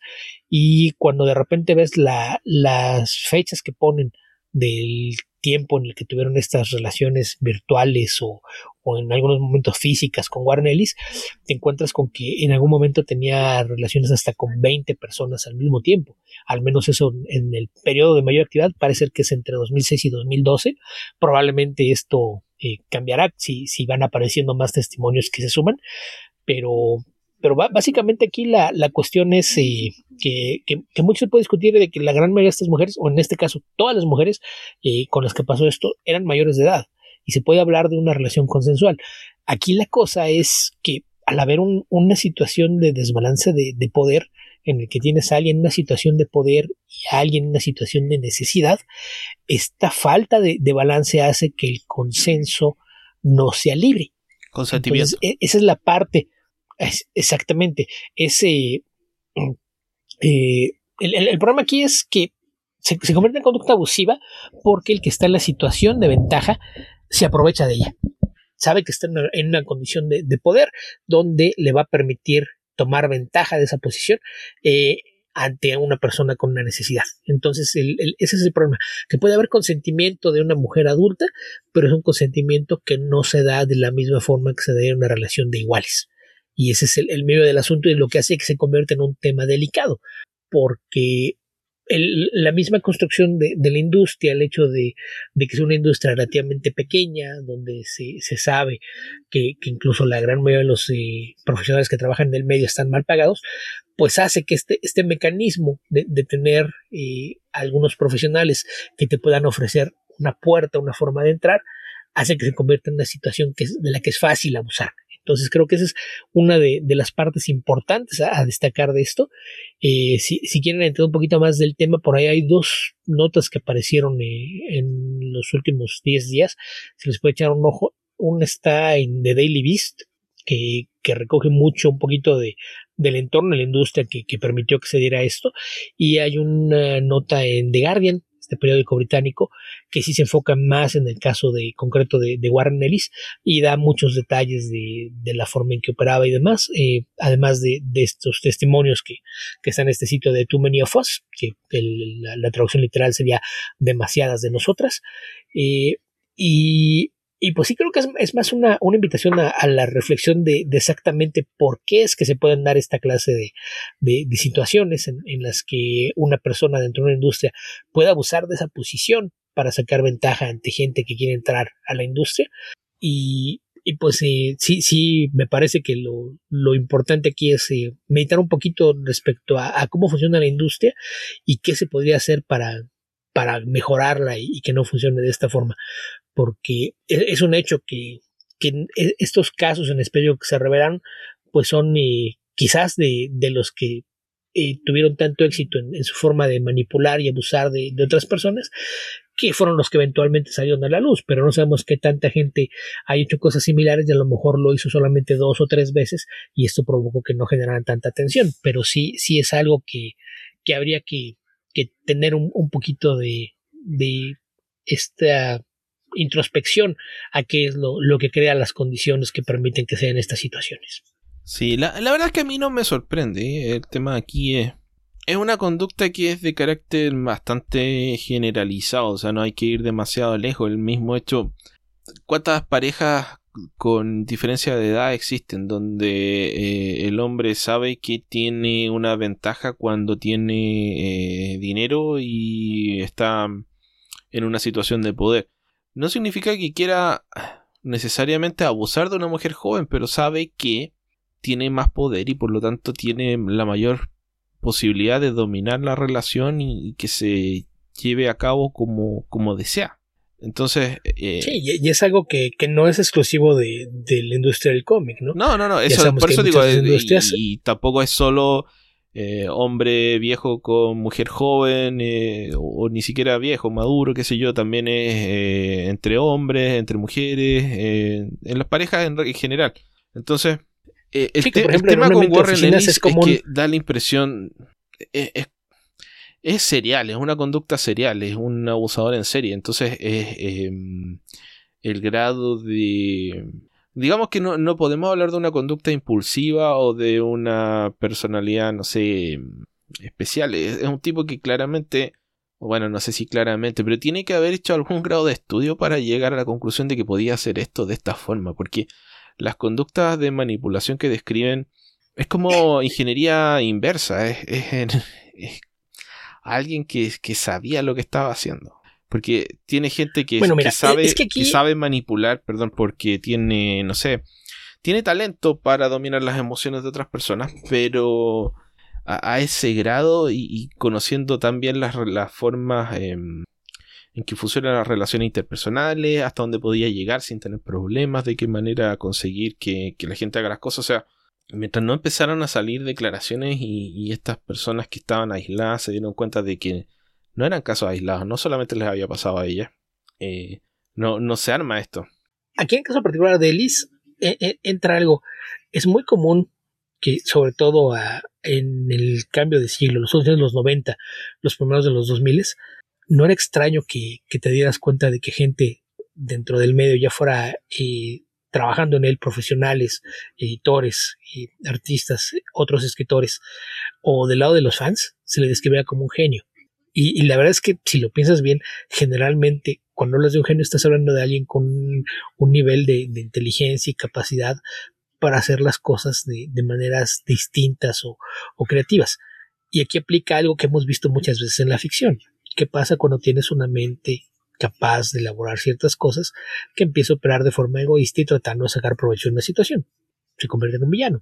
y cuando de repente ves la, las fechas que ponen del tiempo en el que tuvieron estas relaciones virtuales o, o en algunos momentos físicas con Warren Ellis, te encuentras con que en algún momento tenía relaciones hasta con veinte personas al mismo tiempo. Al menos eso en el periodo de mayor actividad parece que es entre dos mil seis y dos mil doce. Probablemente esto eh, cambiará si, si van apareciendo más testimonios que se suman, pero, pero va, básicamente aquí la, la cuestión es eh, que, que, que mucho se puede discutir de que la gran mayoría de estas mujeres, o en este caso todas las mujeres eh, con las que pasó esto, eran mayores de edad y se puede hablar de una relación consensual. Aquí la cosa es que al haber un, una situación de desbalance de, de poder, en el que tienes a alguien en una situación de poder y a alguien en una situación de necesidad, esta falta de, de balance hace que el consenso no sea libre. Consentimiento. Entonces, esa es la parte, es, exactamente, ese, eh, el, el, el problema aquí es que se, se convierte en conducta abusiva porque el que está en la situación de ventaja se aprovecha de ella. Sabe que está en una, en una condición de, de poder donde le va a permitir tomar ventaja de esa posición eh, ante una persona con una necesidad. Entonces, el, el, ese es el problema, que puede haber consentimiento de una mujer adulta, pero es un consentimiento que no se da de la misma forma que se da en una relación de iguales. Y ese es el, el medio del asunto y lo que hace que se convierta en un tema delicado, porque el, la misma construcción de, de la industria, el hecho de, de que es una industria relativamente pequeña, donde se, se sabe que, que incluso la gran mayoría de los eh, profesionales que trabajan en el medio están mal pagados, pues hace que este, este mecanismo de, de tener eh, algunos profesionales que te puedan ofrecer una puerta, una forma de entrar, hace que se convierta en una situación que es, de la que es fácil abusar. Entonces creo que esa es una de, de las partes importantes a, a destacar de esto. Eh, si, si quieren entender un poquito más del tema, por ahí hay dos notas que aparecieron eh, en los últimos diez días. Se les puede echar un ojo. Una está en The Daily Beast, que, que recoge mucho un poquito de, del entorno de la industria que, que permitió que se diera esto. Y hay una nota en The Guardian, este periódico británico, que sí se enfoca más en el caso de concreto de, de Warren Ellis y da muchos detalles de, de la forma en que operaba y demás, eh, además de, de estos testimonios que, que están en este sitio de Too Many of Us, que el, la, la traducción literal sería demasiadas de nosotras, eh, y Y pues sí creo que es, es más una, una invitación a, a la reflexión de, de exactamente por qué es que se pueden dar esta clase de, de, de situaciones en, en las que una persona dentro de una industria puede abusar de esa posición para sacar ventaja ante gente que quiere entrar a la industria. Y, y pues eh, sí, sí me parece que lo, lo importante aquí es eh, meditar un poquito respecto a, a cómo funciona la industria y qué se podría hacer para, para mejorarla y, y que no funcione de esta forma. Porque es un hecho que, que estos casos en espello que se revelan, pues son eh, quizás de, de los que eh, tuvieron tanto éxito en, en su forma de manipular y abusar de, de otras personas, que fueron los que eventualmente salieron a la luz, pero no sabemos qué tanta gente ha hecho cosas similares y a lo mejor lo hizo solamente dos o tres veces y esto provocó que no generaran tanta atención, pero sí, sí es algo que, que habría que, que tener un, un poquito de, de esta introspección a qué es lo, lo que crea las condiciones que permiten que sean estas situaciones. Sí, la, la verdad es que a mí no me sorprende, ¿eh? El tema aquí es es una conducta que es de carácter bastante generalizado, o sea, no hay que ir demasiado lejos. El mismo hecho, ¿cuántas parejas con diferencia de edad existen donde eh, el hombre sabe que tiene una ventaja cuando tiene eh, dinero y está en una situación de poder? No significa que quiera necesariamente abusar de una mujer joven, pero sabe que tiene más poder y por lo tanto tiene la mayor posibilidad de dominar la relación y, y que se lleve a cabo como, como desea. Entonces... Eh, sí, y es algo que, que no es exclusivo de, de la industria del cómic, ¿no? No, no, no, eso, por eso digo, eh, y, y tampoco es solo... Eh, hombre viejo con mujer joven eh, o, o ni siquiera viejo, maduro, qué sé yo, también es eh, entre hombres, entre mujeres, eh, en las parejas en, en general. Entonces, eh, el, sí, te, ejemplo, el tema con Warren Ellis es, es que da la impresión, es, es, es serial, es una conducta serial, es un abusador en serie. Entonces, es eh, el grado de... Digamos que no, no podemos hablar de una conducta impulsiva o de una personalidad, no sé, especial. Es, es un tipo que claramente, bueno, no sé si claramente, pero tiene que haber hecho algún grado de estudio para llegar a la conclusión de que podía hacer esto de esta forma, porque las conductas de manipulación que describen es como ingeniería inversa, es, es, es alguien que, que sabía lo que estaba haciendo. Porque tiene gente que, bueno, mira, que, sabe, es que, aquí... que sabe manipular, perdón, porque tiene, no sé, tiene talento para dominar las emociones de otras personas, pero a, a ese grado y, y conociendo también las, las formas eh, en que funcionan las relaciones interpersonales, hasta dónde podía llegar sin tener problemas, de qué manera conseguir que, que la gente haga las cosas, o sea, mientras no empezaron a salir declaraciones y, y estas personas que estaban aisladas se dieron cuenta de que no eran casos aislados, no solamente les había pasado a ella. Eh, no, no se arma esto. Aquí en el caso particular de Ellis, eh, eh, entra algo. Es muy común que, sobre todo a, en el cambio de siglo, los últimos de los noventa, los primeros de los dos mil, no era extraño que, que te dieras cuenta de que gente dentro del medio ya fuera eh, trabajando en él, profesionales, editores, eh, artistas, otros escritores, o del lado de los fans, se le describía como un genio. Y, y la verdad es que si lo piensas bien, generalmente cuando hablas de un genio estás hablando de alguien con un, un nivel de, de inteligencia y capacidad para hacer las cosas de, de maneras distintas o, o creativas. Y aquí aplica algo que hemos visto muchas veces en la ficción. ¿Qué pasa cuando tienes una mente capaz de elaborar ciertas cosas que empieza a operar de forma egoísta y tratando de sacar provecho de una situación? Se convierte en un villano.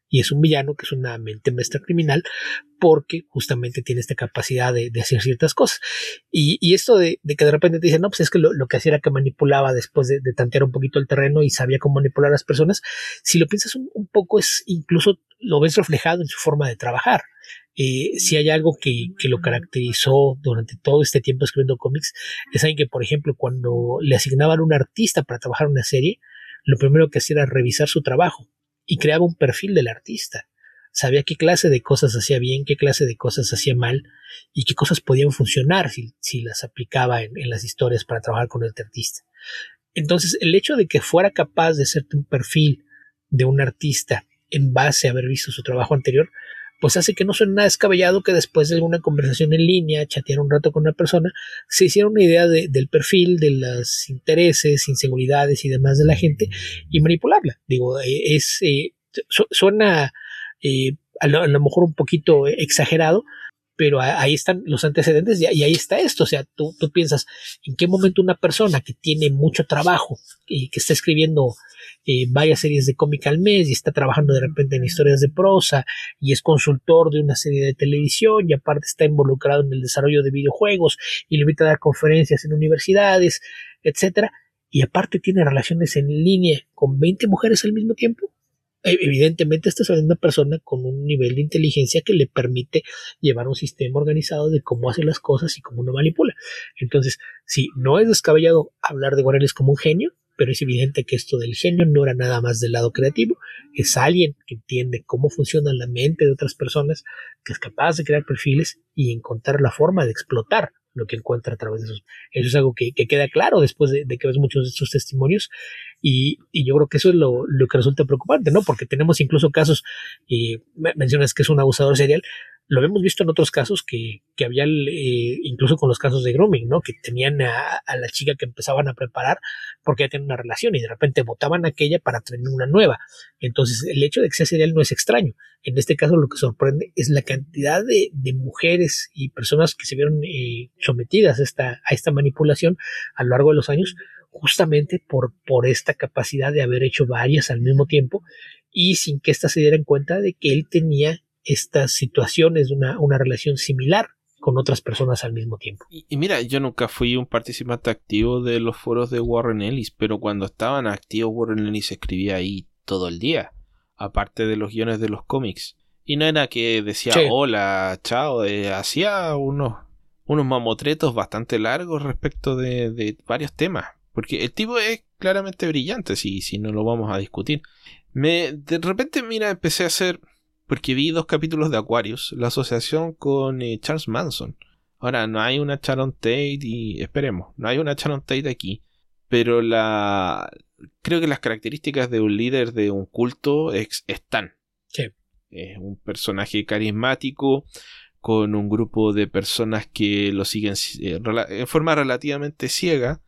y es un villano que es una mente maestra criminal porque justamente tiene esta capacidad de, de hacer ciertas cosas. Y, y esto de, de que de repente te dicen, no, pues es que lo, lo que hacía era que manipulaba después de, de tantear un poquito el terreno y sabía cómo manipular a las personas. Si lo piensas un, un poco, es incluso lo ves reflejado en su forma de trabajar. Eh, si hay algo que, que lo caracterizó durante todo este tiempo escribiendo cómics, es alguien que, por ejemplo, cuando le asignaban un artista para trabajar una serie, lo primero que hacía era revisar su trabajo y creaba un perfil del artista. Sabía qué clase de cosas hacía bien, qué clase de cosas hacía mal y qué cosas podían funcionar si, si las aplicaba en, en las historias para trabajar con este artista. Entonces, el hecho de que fuera capaz de hacerte un perfil de un artista en base a haber visto su trabajo anterior, pues hace que no suene nada descabellado que después de alguna conversación en línea, chatear un rato con una persona, se hiciera una idea de, del perfil, de los intereses, inseguridades y demás de la gente y manipularla. Digo, eh, es eh, su, suena eh, a, lo, a lo mejor un poquito exagerado, pero ahí están los antecedentes y ahí está esto. O sea, tú, tú piensas en qué momento una persona que tiene mucho trabajo y que está escribiendo eh, varias series de cómic al mes y está trabajando de repente en historias de prosa y es consultor de una serie de televisión y aparte está involucrado en el desarrollo de videojuegos y le invita a dar conferencias en universidades, etcétera, y aparte tiene relaciones en línea con veinte mujeres al mismo tiempo. Evidentemente esta es una persona con un nivel de inteligencia que le permite llevar un sistema organizado de cómo hace las cosas y cómo no manipula. Entonces, sí, no es descabellado hablar de Warren Ellis como un genio, pero es evidente que esto del genio no era nada más del lado creativo, es alguien que entiende cómo funciona la mente de otras personas, que es capaz de crear perfiles y encontrar la forma de explotar lo que encuentra a través de esos. Eso es algo que, que queda claro después de, de que ves muchos de estos testimonios y, y yo creo que eso es lo, lo que resulta preocupante, ¿no? Porque tenemos incluso casos, y mencionas que es un abusador serial, lo hemos visto en otros casos que, que había, eh, incluso con los casos de grooming, ¿no? Que tenían a, a la chica que empezaban a preparar porque ya tenían una relación y de repente botaban a aquella para tener una nueva. Entonces, el hecho de que sea serial no es extraño. En este caso, lo que sorprende es la cantidad de, de mujeres y personas que se vieron eh, sometidas a esta, a esta manipulación a lo largo de los años, justamente por, por esta capacidad de haber hecho varias al mismo tiempo y sin que éstas se dieran cuenta de que él tenía estas situaciones de una, una relación similar con otras personas al mismo tiempo. Y, y mira, yo nunca fui un participante activo de los foros de Warren Ellis, pero cuando estaban activos Warren Ellis escribía ahí todo el día, aparte de los guiones de los cómics. Y no era que decía sí. Hola, chao, eh, hacía unos, unos mamotretos bastante largos respecto de, de varios temas. Porque el tipo es claramente brillante, si, si no lo vamos a discutir. Me, de repente, mira, empecé a hacer... Porque vi dos capítulos de Aquarius, la asociación con eh, Charles Manson. Ahora, no hay una Sharon Tate y... Esperemos, no hay una Sharon Tate aquí. Pero la... Creo que las características de un líder de un culto ex, están. Sí. Es un personaje carismático, con un grupo de personas que lo siguen eh, en forma relativamente ciega,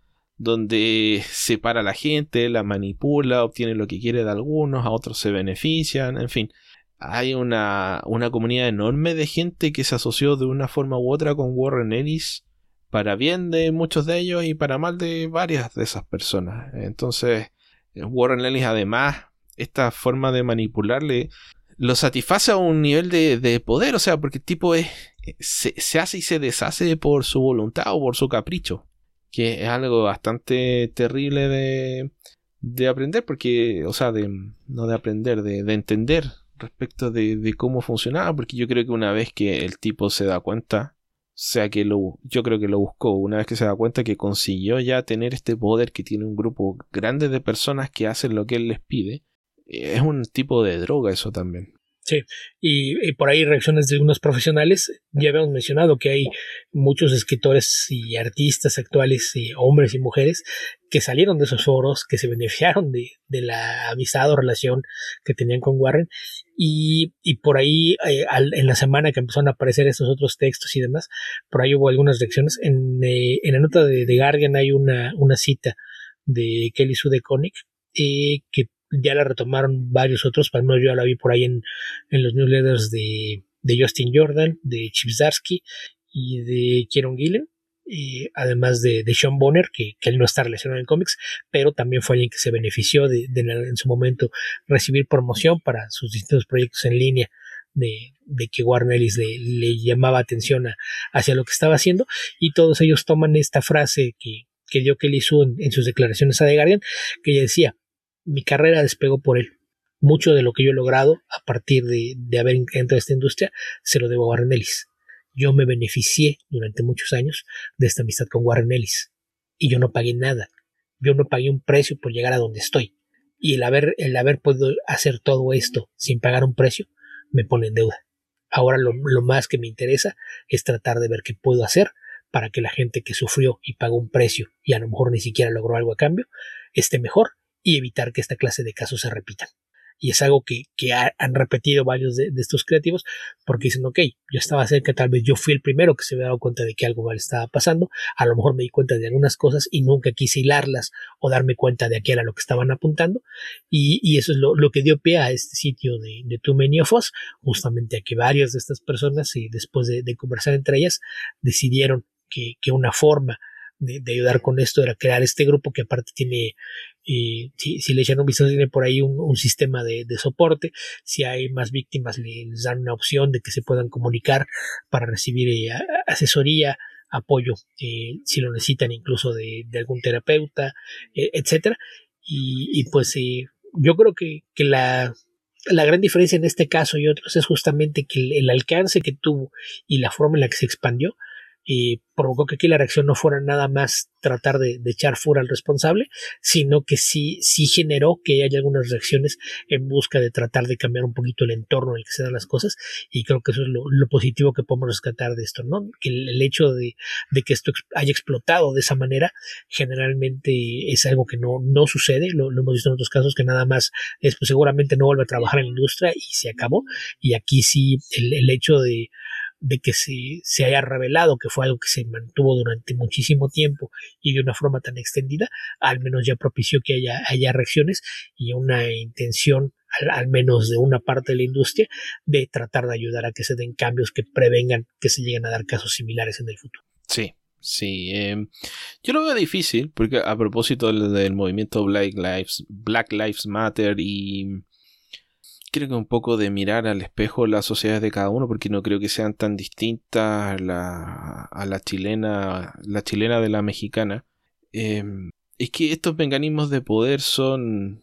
donde separa a la gente, la manipula, obtiene lo que quiere de algunos, a otros se benefician, en fin. Hay una, una comunidad enorme de gente que se asoció de una forma u otra con Warren Ellis, para bien de muchos de ellos y para mal de varias de esas personas. Entonces, Warren Ellis, además, esta forma de manipularle lo satisface a un nivel de, de poder, o sea, porque el tipo es, se, se hace y se deshace por su voluntad o por su capricho, que es algo bastante terrible de, de aprender, porque, o sea, de, no de aprender, de, de entender respecto de, de cómo funcionaba, porque yo creo que una vez que el tipo se da cuenta, o sea que lo, yo creo que lo buscó, una vez que se da cuenta que consiguió ya tener este poder, que tiene un grupo grande de personas que hacen lo que él les pide, es un tipo de droga eso también. Sí, y, y por ahí reacciones de algunos profesionales. Ya habíamos mencionado que hay muchos escritores y artistas actuales, y hombres y mujeres, que salieron de esos foros, que se beneficiaron de, de la amistad o relación que tenían con Warren, y, y por ahí eh, al, en la semana que empezaron a aparecer estos otros textos y demás, por ahí hubo algunas reacciones. En, eh, en la nota de The Guardian hay una, una cita de Kelly Sue DeConnick eh, que ya la retomaron varios otros, para yo ya la vi por ahí en, en los newsletters de, de Justin Jordan, de Chip Zdarsky y de Kieron Gillen, y además de, de Sean Bonner, que, que él no está relacionado en cómics, pero también fue alguien que se benefició de, de en su momento recibir promoción para sus distintos proyectos en línea, de, de que Warren Ellis le, le llamaba atención a, hacia lo que estaba haciendo, y todos ellos toman esta frase que, que dio Kelly Sue en, en sus declaraciones a The Guardian, que ella decía: mi carrera despegó por él. Mucho de lo que yo he logrado a partir de, de haber entrado a esta industria se lo debo a Warren Ellis. Yo me beneficié durante muchos años de esta amistad con Warren Ellis y yo no pagué nada. Yo no pagué un precio por llegar a donde estoy. Y el haber, el haber podido hacer todo esto sin pagar un precio me pone en deuda. Ahora lo, lo más que me interesa es tratar de ver qué puedo hacer para que la gente que sufrió y pagó un precio y a lo mejor ni siquiera logró algo a cambio esté mejor, y evitar que esta clase de casos se repitan. Y es algo que, que ha, han repetido varios de, de estos creativos, porque dicen: ok, yo estaba cerca, tal vez yo fui el primero que se había dado cuenta de que algo mal estaba pasando, a lo mejor me di cuenta de algunas cosas y nunca quise hilarlas o darme cuenta de a qué era lo que estaban apuntando, y, y eso es lo, lo que dio pie a este sitio de, de Too Many of Us, justamente a que varias de estas personas, y después de, de conversar entre ellas, decidieron que, que una forma De, de ayudar con esto era crear este grupo, que aparte tiene, eh, si, si le echan un vistazo, tiene por ahí un, un sistema de, de soporte. Si hay más víctimas, le, les dan una opción de que se puedan comunicar para recibir eh, asesoría, apoyo, eh, si lo necesitan, incluso de, de algún terapeuta, eh, etcétera. Y, y pues eh, yo creo que, que la, la gran diferencia en este caso y otros es justamente que el, el alcance que tuvo y la forma en la que se expandió y provocó que aquí la reacción no fuera nada más tratar de, de echar fuera al responsable, sino que sí, sí generó que haya algunas reacciones en busca de tratar de cambiar un poquito el entorno en el que se dan las cosas, y creo que eso es lo, lo positivo que podemos rescatar de esto, ¿no? Que el, el hecho de, de que esto haya explotado de esa manera generalmente es algo que no, no sucede, lo, lo hemos visto en otros casos, que nada más es, pues seguramente no vuelve a trabajar en la industria y se acabó, y aquí sí el, el hecho de de que se, se haya revelado que fue algo que se mantuvo durante muchísimo tiempo y de una forma tan extendida, al menos ya propició que haya, haya reacciones y una intención, al, al menos de una parte de la industria, de tratar de ayudar a que se den cambios que prevengan que se lleguen a dar casos similares en el futuro. Sí, sí. Eh, yo lo veo difícil, porque a propósito del, del movimiento Black Lives, Black Lives Matter, y creo que un poco de mirar al espejo las sociedades de cada uno, porque no creo que sean tan distintas a la, a la chilena, la chilena de la mexicana. Eh, es que estos mecanismos de poder son,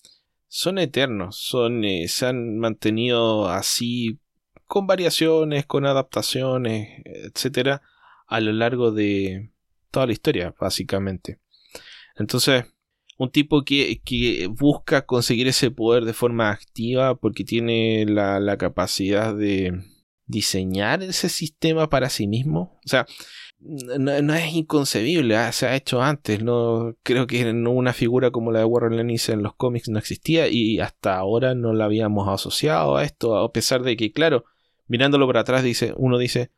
son eternos, son, eh, se han mantenido así, con variaciones, con adaptaciones, etcétera, a lo largo de toda la historia, básicamente. Entonces, un tipo que, que busca conseguir ese poder de forma activa porque tiene la, la capacidad de diseñar ese sistema para sí mismo. O sea, no, no es inconcebible, ¿eh? Se ha hecho antes. No creo que una figura como la de Warren Ellis en los cómics no existía, y hasta ahora no la habíamos asociado a esto, a pesar de que, claro, mirándolo para atrás, dice, uno dice: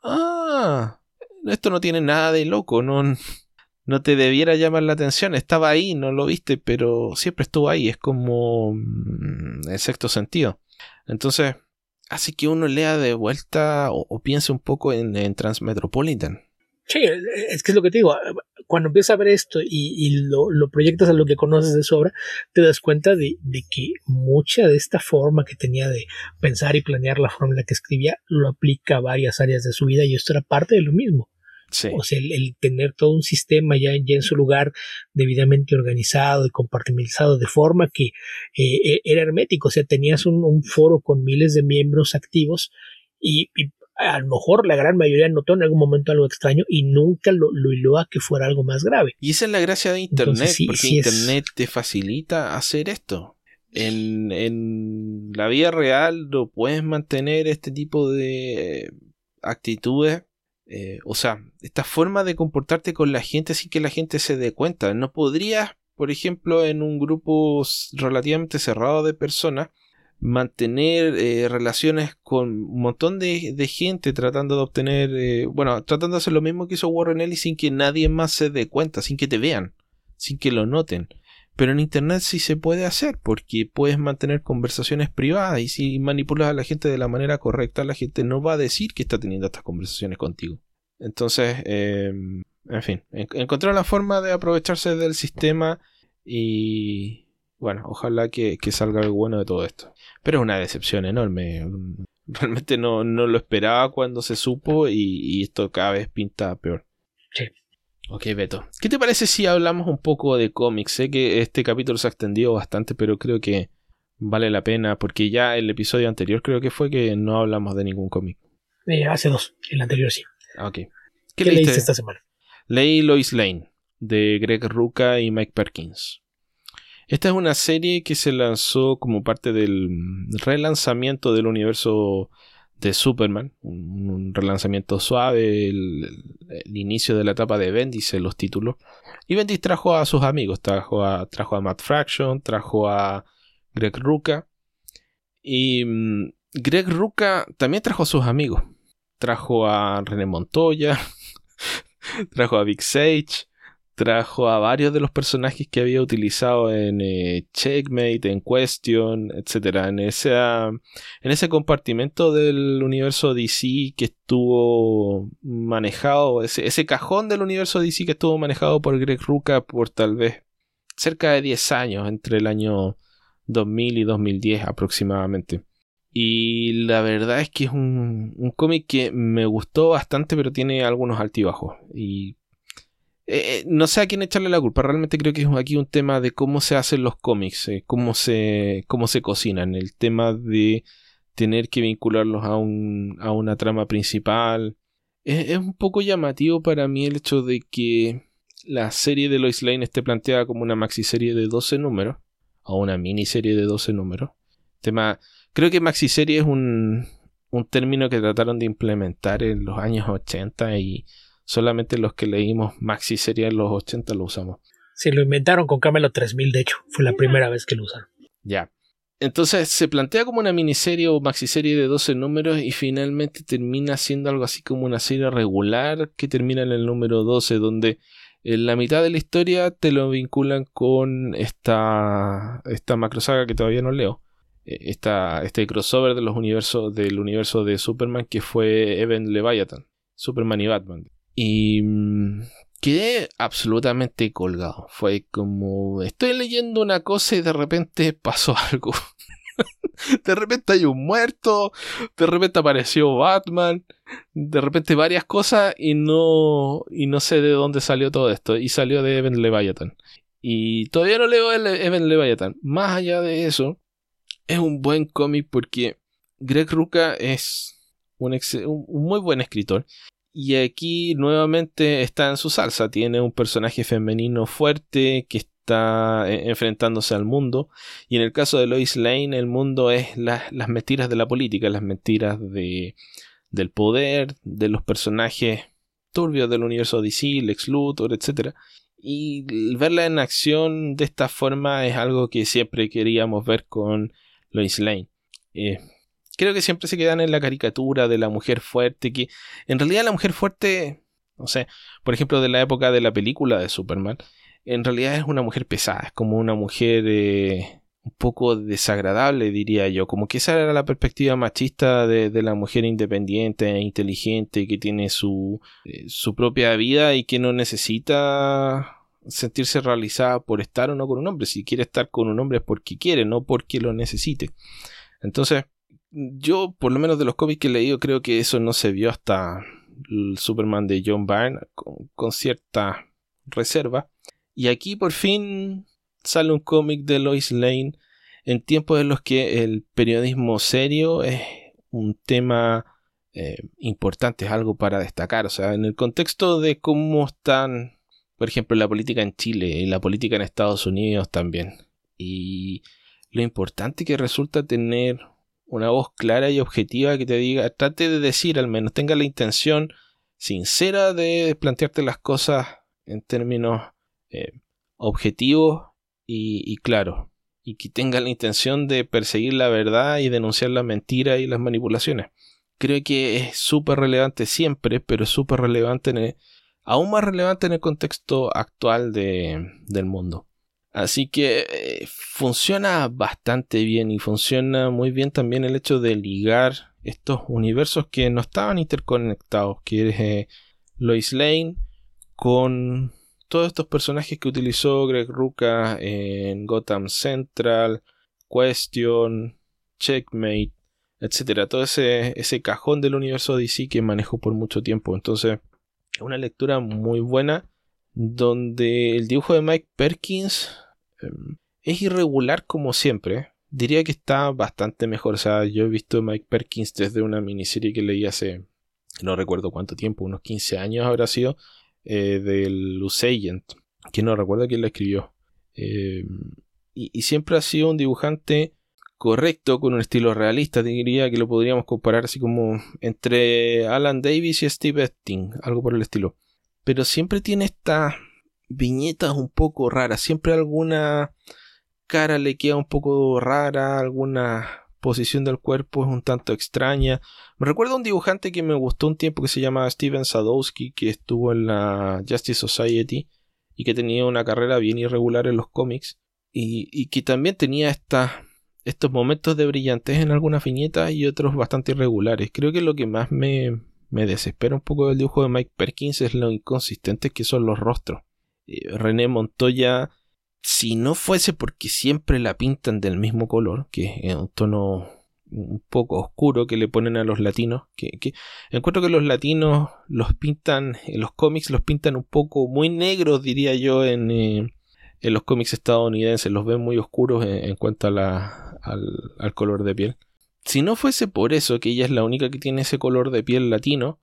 ah, esto no tiene nada de loco, no... No te debiera llamar la atención, estaba ahí, no lo viste, pero siempre estuvo ahí, es como mmm, el sexto sentido. Entonces, hace que uno lea de vuelta o, o piense un poco en, en Transmetropolitan. Sí, es que es lo que te digo, cuando empiezas a ver esto y, y lo, lo proyectas a lo que conoces de su obra, te das cuenta de, de que mucha de esta forma que tenía de pensar y planear, la forma en la que escribía, lo aplica a varias áreas de su vida, y esto era parte de lo mismo. Sí. O sea, el, el tener todo un sistema ya, ya en su lugar, debidamente organizado y compartimentalizado, de forma que eh, era hermético. O sea, tenías un, un foro con miles de miembros activos, y, y a lo mejor la gran mayoría notó en algún momento algo extraño y nunca lo, lo hiló a que fuera algo más grave. Y esa es la gracia de Internet. Entonces, sí, porque sí Internet es... te facilita hacer esto. En, en la vida real no puedes mantener este tipo de actitudes. Eh, o sea, esta forma de comportarte con la gente sin que la gente se dé cuenta. No podrías, por ejemplo, en un grupo relativamente cerrado de personas, mantener eh, relaciones con un montón de, de gente tratando de obtener, eh, bueno, tratando de hacer lo mismo que hizo Warren Ellis sin que nadie más se dé cuenta, sin que te vean, sin que lo noten. Pero en Internet sí se puede hacer, porque puedes mantener conversaciones privadas, y si manipulas a la gente de la manera correcta, la gente no va a decir que está teniendo estas conversaciones contigo. Entonces, eh, en fin, en- encontró la forma de aprovecharse del sistema y bueno, ojalá que, que salga algo bueno de todo esto. Pero es una decepción enorme. Realmente no, no lo esperaba cuando se supo y, y esto cada vez pinta peor. Sí. Ok, Beto. ¿Qué te parece si hablamos un poco de cómics? Sé que este capítulo se ha extendido bastante, pero creo que vale la pena porque ya el episodio anterior creo que fue que no hablamos de ningún cómic. Eh, hace dos, el anterior sí. Ah, ok. ¿Qué, ¿Qué leíste? leíste esta semana? Leí Lois Lane, de Greg Rucka y Mike Perkins. Esta es una serie que se lanzó como parte del relanzamiento del universo de Superman, un, un relanzamiento suave, el, el inicio de la etapa de Bendis en los títulos. Y Bendis trajo a sus amigos, trajo a, trajo a Matt Fraction, trajo a Greg Rucka. Y um, Greg Rucka también trajo a sus amigos. Trajo a René Montoya, trajo a Vic Sage, trajo a varios de los personajes que había utilizado en eh, Checkmate, en Question, etcétera. En ese, uh, en ese compartimento del universo D C que estuvo manejado, ese, ese cajón del universo D C que estuvo manejado por Greg Rucka por tal vez cerca de diez años, entre el año dos mil y dos mil diez aproximadamente. Y la verdad es que es un, un cómic que me gustó bastante, pero tiene algunos altibajos. Y eh, no sé a quién echarle la culpa. Realmente creo que es aquí un tema de cómo se hacen los cómics, eh, cómo se, cómo se cocinan. El tema de tener que vincularlos a, un, a una trama principal. Es, es un poco llamativo para mí el hecho de que la serie de Lois Lane esté planteada como una maxiserie de doce números. O una miniserie de doce números. Tema... Creo que maxiserie es un, un término que trataron de implementar en los años ochenta y solamente los que leímos maxiserie en los ochenta lo usamos. Se lo inventaron con Camelot tres mil, de hecho. Fue la primera vez que lo usaron. Ya. Entonces se plantea como una miniserie o maxiserie de doce números y finalmente termina siendo algo así como una serie regular que termina en el número doce, donde en la mitad de la historia te lo vinculan con esta, esta macrosaga que todavía no leo. Esta, este crossover de los universos del universo de Superman que fue Even Leviathan, Superman y Batman. Y mmm, quedé absolutamente colgado. Fue como estoy leyendo una cosa y de repente pasó algo. De repente hay un muerto, de repente apareció Batman, de repente varias cosas y no y no sé de dónde salió todo esto. Y salió de Even Leviathan. Y todavía no leo el Even Leviathan. Más allá de eso, es un buen cómic porque Greg Rucka es un, ex- un muy buen escritor. Y aquí nuevamente está en su salsa. Tiene un personaje femenino fuerte que está eh, enfrentándose al mundo. Y en el caso de Lois Lane, el mundo es la, las mentiras de la política, las mentiras de, del poder, de los personajes turbios del universo D C, Lex Luthor, etcétera. Y verla en acción de esta forma es algo que siempre queríamos ver con Lois Lane. Eh, creo que siempre se quedan en la caricatura de la mujer fuerte, que en realidad la mujer fuerte, no sé, por ejemplo de la época de la película de Superman, en realidad es una mujer pesada, es como una mujer eh, un poco desagradable, diría yo, como que esa era la perspectiva machista de, de la mujer independiente e inteligente que tiene su, eh, su propia vida y que no necesita sentirse realizada por estar o no con un hombre. Si quiere estar con un hombre es porque quiere, no porque lo necesite. Entonces, yo, por lo menos de los cómics que he leído, creo que eso no se vio hasta el Superman de John Byrne, con, con cierta reserva. Y aquí por fin sale un cómic de Lois Lane en tiempos en los que el periodismo serio es un tema eh, importante, es algo para destacar. O sea, en el contexto de cómo están, por ejemplo, la política en Chile y la política en Estados Unidos también. Y lo importante que resulta tener una voz clara y objetiva que te diga, trate de decir, al menos tenga la intención sincera de plantearte las cosas en términos eh, objetivos y, y claros. Y que tenga la intención de perseguir la verdad y denunciar la mentira y las manipulaciones. Creo que es súper relevante siempre, pero es súper relevante en el, aún más relevante en el contexto actual de, del mundo. Así que eh, funciona bastante bien y funciona muy bien también el hecho de ligar estos universos que no estaban interconectados, que es eh, Lois Lane, con todos estos personajes que utilizó Greg Rucka en Gotham Central, Question, Checkmate, etcétera. Todo ese, ese cajón del universo D C que manejó por mucho tiempo. Entonces, es una lectura muy buena, donde el dibujo de Mike Perkins eh, es irregular como siempre. Diría que está bastante mejor. O sea, yo he visto a Mike Perkins desde una miniserie que leí hace, no recuerdo cuánto tiempo, unos quince años habrá sido, eh, del Loose Agent, que no recuerdo quién la escribió. Eh, y, y siempre ha sido un dibujante correcto, con un estilo realista. Diría que lo podríamos comparar así como entre Alan Davis y Steve Epting, algo por el estilo. Pero siempre tiene estas viñetas un poco raras. Siempre alguna cara le queda un poco rara, alguna posición del cuerpo es un tanto extraña. Me recuerda a un dibujante que me gustó un tiempo que se llama Steven Sadowski, que estuvo en la Justice Society y que tenía una carrera bien irregular en los cómics, y, y que también tenía esta, estos momentos de brillantez en algunas viñetas y otros bastante irregulares. Creo que lo que más me, me desespera un poco del dibujo de Mike Perkins es lo inconsistentes que son los rostros. eh, René Montoya, si no fuese porque siempre la pintan del mismo color, que es un tono un poco oscuro que le ponen a los latinos, que, que encuentro que los latinos los pintan, en los cómics los pintan un poco muy negros, diría yo, en, eh, en los cómics estadounidenses, los ven muy oscuros en, en cuanto a la, al, al color de piel. Si no fuese por eso, que ella es la única que tiene ese color de piel latino,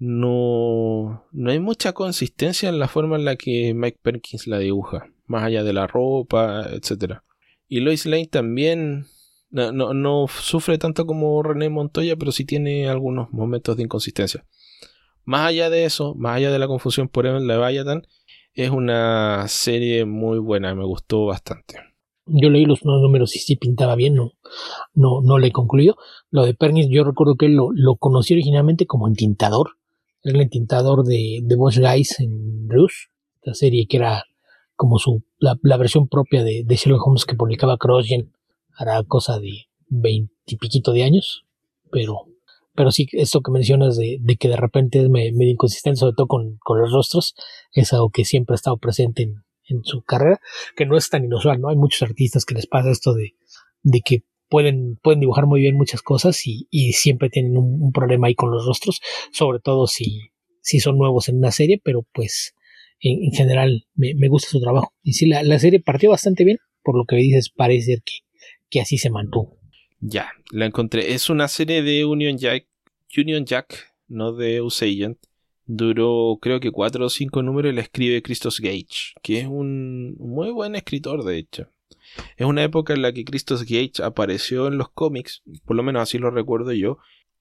no, no hay mucha consistencia en la forma en la que Mike Perkins la dibuja, más allá de la ropa, etcétera. Y Lois Lane también no, no, no sufre tanto como René Montoya, pero sí tiene algunos momentos de inconsistencia. Más allá de eso, más allá de la confusión por Evan Leviathan, es una serie muy buena, me gustó bastante. Yo leí los números y sí pintaba bien, no, no, no le he concluido. Lo de Perkins, yo recuerdo que él lo, lo conocí originalmente como entintador. Era el entintador de, de Boss Guys en Rush, la serie que era como su la, la versión propia de, de Sherlock Holmes que publicaba CrossGen, hará cosa de veintipiquito de años, pero pero sí, esto que mencionas de, de que de repente es medio inconsistente, sobre todo con, con los rostros, es algo que siempre ha estado presente en, en su carrera, que no es tan inusual, ¿no? Hay muchos artistas que les pasa esto de, de que pueden, pueden dibujar muy bien muchas cosas y, y siempre tienen un, un problema ahí con los rostros, sobre todo si, si son nuevos en una serie, pero pues en, en general me, me gusta su trabajo. Y sí, la, la serie partió bastante bien, por lo que dices, parece ser que, que así se mantuvo. Ya, la encontré. Es una serie de Union Jack, Union Jack, no de Loose Agent. Duró creo que cuatro o cinco números y la escribe Christos Gage, que es un muy buen escritor, de hecho. Es una época en la que Christos Gage apareció en los cómics, por lo menos así lo recuerdo yo,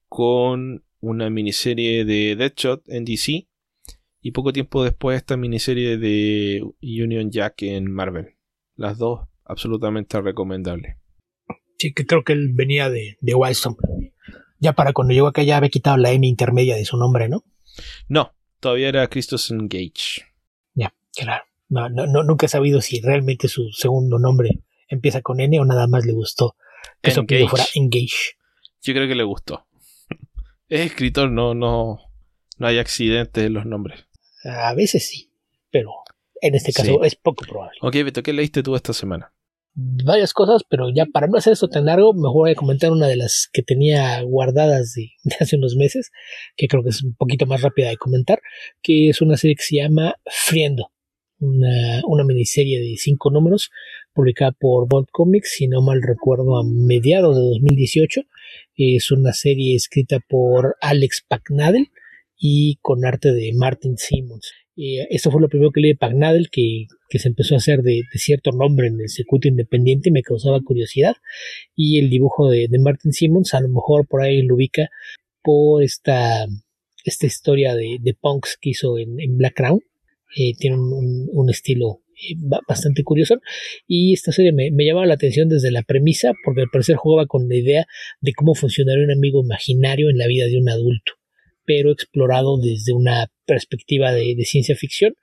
con una miniserie de Deadshot en D C y poco tiempo después esta miniserie de Union Jack en Marvel. Las dos absolutamente recomendables. Sí, que creo que él venía de, de Wildstorm. Ya para cuando llegó acá ya había quitado la N intermedia de su nombre, ¿no? No, todavía era Christos Gage. Ya, claro. No, no, no, nunca he sabido si realmente su segundo nombre empieza con N o nada más le gustó que su apellido fuera Engage. Yo creo que le gustó. Es escritor, no, no, no hay accidentes en los nombres. A veces sí, pero en este caso sí. Es poco probable. Ok, Beto, ¿qué leíste tú esta semana? Varias cosas, pero ya para no hacer esto tan largo, mejor voy a comentar una de las que tenía guardadas de, de hace unos meses, que creo que es un poquito más rápida de comentar, que es una serie que se llama Friendo, una, una miniserie de cinco números publicada por Bolt Comics, si no mal recuerdo, a mediados de dos mil dieciocho. Es una serie escrita por Alex Pagnadel y con arte de Martin Simmons. Eh, esto fue lo primero que leí de Pagnadel, que, que se empezó a hacer de, de cierto nombre en el circuito independiente, me causaba curiosidad, y el dibujo de, de Martin Simmons, a lo mejor por ahí lo ubica por esta, esta historia de, de punks que hizo en, en Black Crown. Eh, tiene un, un, un estilo eh, bastante curioso, y esta serie me, me llamaba la atención desde la premisa, porque al parecer jugaba con la idea de cómo funcionaría un amigo imaginario en la vida de un adulto, pero explorado desde una perspectiva de, de ciencia ficción,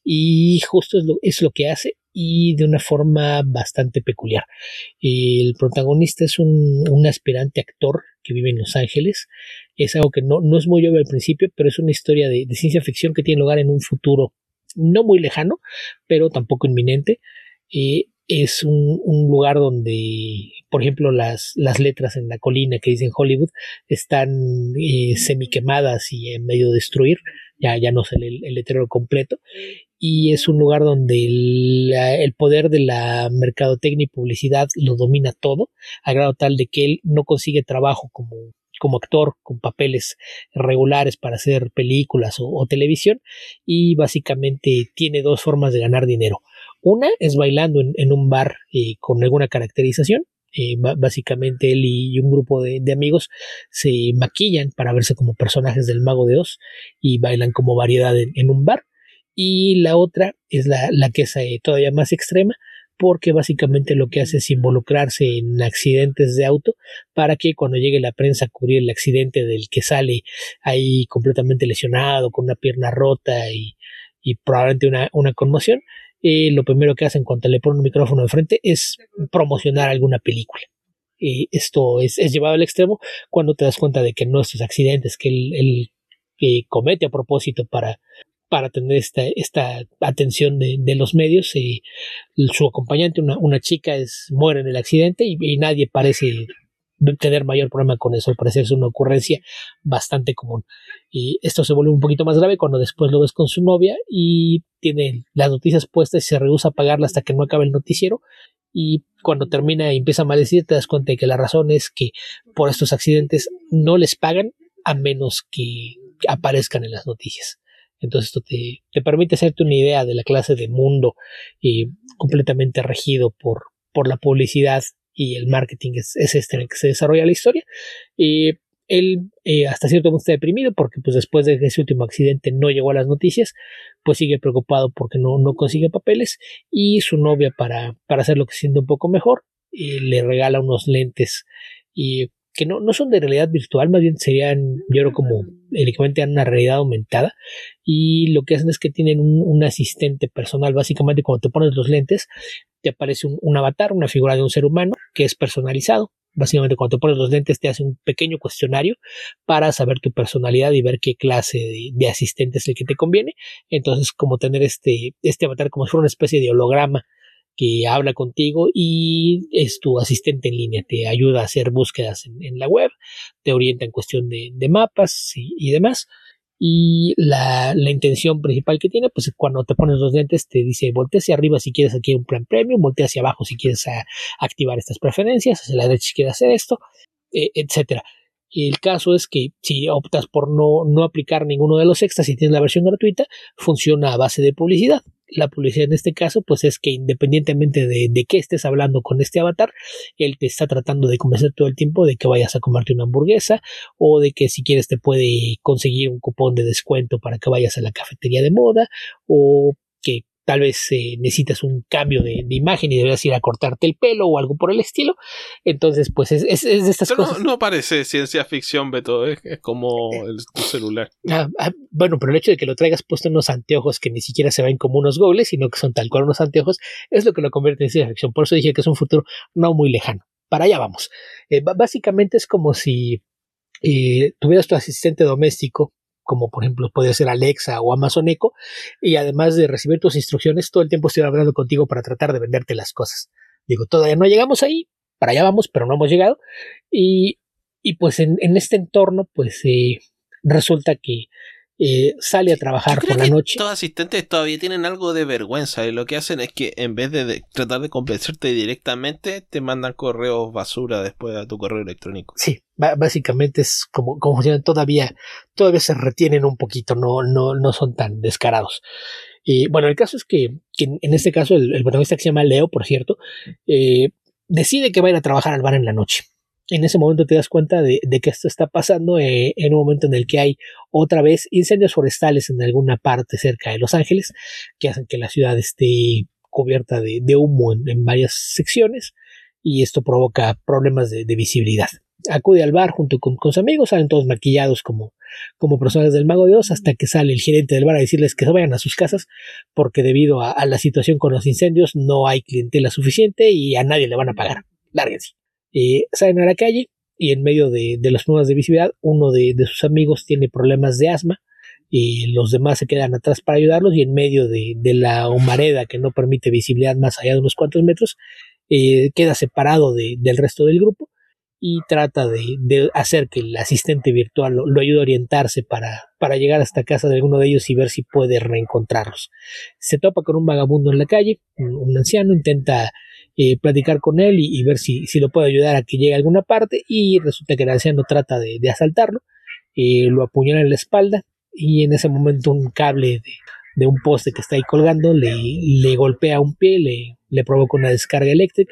y justo es lo, es lo que hace, y de una forma bastante peculiar. El protagonista es un, un aspirante actor que vive en Los Ángeles, Es algo que no, no es muy obvio al principio, pero es una historia de, de ciencia ficción que tiene lugar en un futuro no muy lejano, pero tampoco inminente. Eh, es un, un lugar donde, por ejemplo, las, las letras en la colina que dicen Hollywood están eh, semiquemadas y en medio de destruir, ya, ya no sé el, el letrero completo, y es un lugar donde el, el poder de la mercadotecnia y publicidad lo domina todo, a grado tal de que él no consigue trabajo como como actor con papeles regulares para hacer películas o, o televisión, y básicamente tiene dos formas de ganar dinero. Una es bailando en, en un bar eh, con alguna caracterización. Eh, básicamente él y un grupo de, de amigos se maquillan para verse como personajes del Mago de Oz y bailan como variedad en, en un bar. Y la otra es la, la que es eh, todavía más extrema, porque básicamente lo que hace es involucrarse en accidentes de auto para que cuando llegue la prensa a cubrir el accidente del que sale ahí completamente lesionado, con una pierna rota y, y probablemente una, una conmoción, eh, lo primero que hace en cuanto le pone un micrófono de frente es promocionar alguna película. Eh, esto es, es llevado al extremo cuando te das cuenta de que no estos accidentes que él, él eh, comete a propósito para para tener esta, esta atención de, de los medios. Eh, su acompañante, una, una chica, es, muere en el accidente y, y nadie parece tener mayor problema con eso. Al parecer es una ocurrencia bastante común. Y esto se vuelve un poquito más grave cuando después lo ves con su novia y tiene las noticias puestas y se rehúsa a pagarla hasta que no acabe el noticiero. Y cuando termina y empieza a maldecir, te das cuenta de que la razón es que por estos accidentes no les pagan a menos que aparezcan en las noticias. Entonces esto te, te permite hacerte una idea de la clase de mundo eh, completamente regido por, por la publicidad y el marketing es, es este en el que se desarrolla la historia. Eh, él eh, hasta cierto punto está deprimido porque pues después de ese último accidente no llegó a las noticias, pues sigue preocupado porque no, no consigue papeles, y su novia, para, para hacer lo que se siente un poco mejor, eh, le regala unos lentes y que no, no son de realidad virtual, más bien serían, yo creo, como el equivalente a una realidad aumentada, y lo que hacen es que tienen un, un asistente personal. Básicamente cuando te pones los lentes te aparece un, un avatar, una figura de un ser humano que es personalizado. Básicamente cuando te pones los lentes te hace un pequeño cuestionario para saber tu personalidad y ver qué clase de, de asistente es el que te conviene. Entonces, como tener este, este avatar como si fuera una especie de holograma que habla contigo y es tu asistente en línea, te ayuda a hacer búsquedas en, en la web, te orienta en cuestión de, de mapas y, y demás. Y la, la intención principal que tiene, pues cuando te pones los lentes te dice voltea hacia arriba si quieres aquí un plan premium, voltea hacia abajo si quieres a, activar estas preferencias, hacia la derecha si quieres hacer esto, eh, etcétera. El caso es que si optas por no, no aplicar ninguno de los extras y tienes la versión gratuita, funciona a base de publicidad. La publicidad en este caso pues es que independientemente de, de qué estés hablando con este avatar, él te está tratando de convencer todo el tiempo de que vayas a comerte una hamburguesa, o de que si quieres te puede conseguir un cupón de descuento para que vayas a la cafetería de moda, o que tal vez eh, necesitas un cambio de, de imagen y deberías ir a cortarte el pelo o algo por el estilo. Entonces, pues es, es, es de estas pero cosas. No, no parece ciencia ficción, Beto, es, es como el, tu celular. Ah, ah, bueno, pero el hecho de que lo traigas puesto en unos anteojos que ni siquiera se ven como unos gogles, sino que son tal cual unos anteojos, es lo que lo convierte en ciencia ficción. Por eso dije que es un futuro no muy lejano. Para allá vamos. Eh, básicamente es como si eh, tuvieras tu asistente doméstico, como por ejemplo podría ser Alexa o Amazon Echo, y además de recibir tus instrucciones, todo el tiempo estoy hablando contigo para tratar de venderte las cosas. Digo, todavía no llegamos ahí, para allá vamos, pero no hemos llegado. Y, y pues en, en este entorno, pues eh, resulta que eh, sale a trabajar por la noche. Estos asistentes todavía tienen algo de vergüenza, y lo que hacen es que en vez de, de tratar de convencerte directamente, te mandan correos basura después a tu correo electrónico. Sí, básicamente es como, como funcionan, todavía, todavía se retienen un poquito, no, no, no son tan descarados. Y bueno, el caso es que, que en este caso el, el protagonista, que se llama Leo, por cierto, eh, decide que va a ir a trabajar al bar en la noche. En ese momento te das cuenta de, de que esto está pasando eh, en un momento en el que hay otra vez incendios forestales en alguna parte cerca de Los Ángeles, que hacen que la ciudad esté cubierta de, de humo en, en varias secciones, y esto provoca problemas de, de visibilidad. Acude al bar junto con, con sus amigos, salen todos maquillados como, como personas del Mago de Oz, hasta que sale el gerente del bar a decirles que se vayan a sus casas porque debido a, a la situación con los incendios no hay clientela suficiente y a nadie le van a pagar. Lárguense. Eh, salen a la calle, y en medio de, de los problemas de visibilidad, uno de, de sus amigos tiene problemas de asma, y los demás se quedan atrás para ayudarlos, y en medio de, de la humareda que no permite visibilidad más allá de unos cuantos metros, eh, queda separado de, del resto del grupo y trata de, de hacer que el asistente virtual lo, lo ayude a orientarse para, para llegar hasta casa de alguno de ellos y ver si puede reencontrarlos. Se topa con un vagabundo en la calle, un, un anciano, intenta eh, platicar con él y, y ver si, si lo puede ayudar a que llegue a alguna parte, y resulta que el anciano trata de, de asaltarlo, eh, lo apuñala en la espalda, y en ese momento un cable de, de un poste que está ahí colgando le, le golpea un pie, le, le provoca una descarga eléctrica,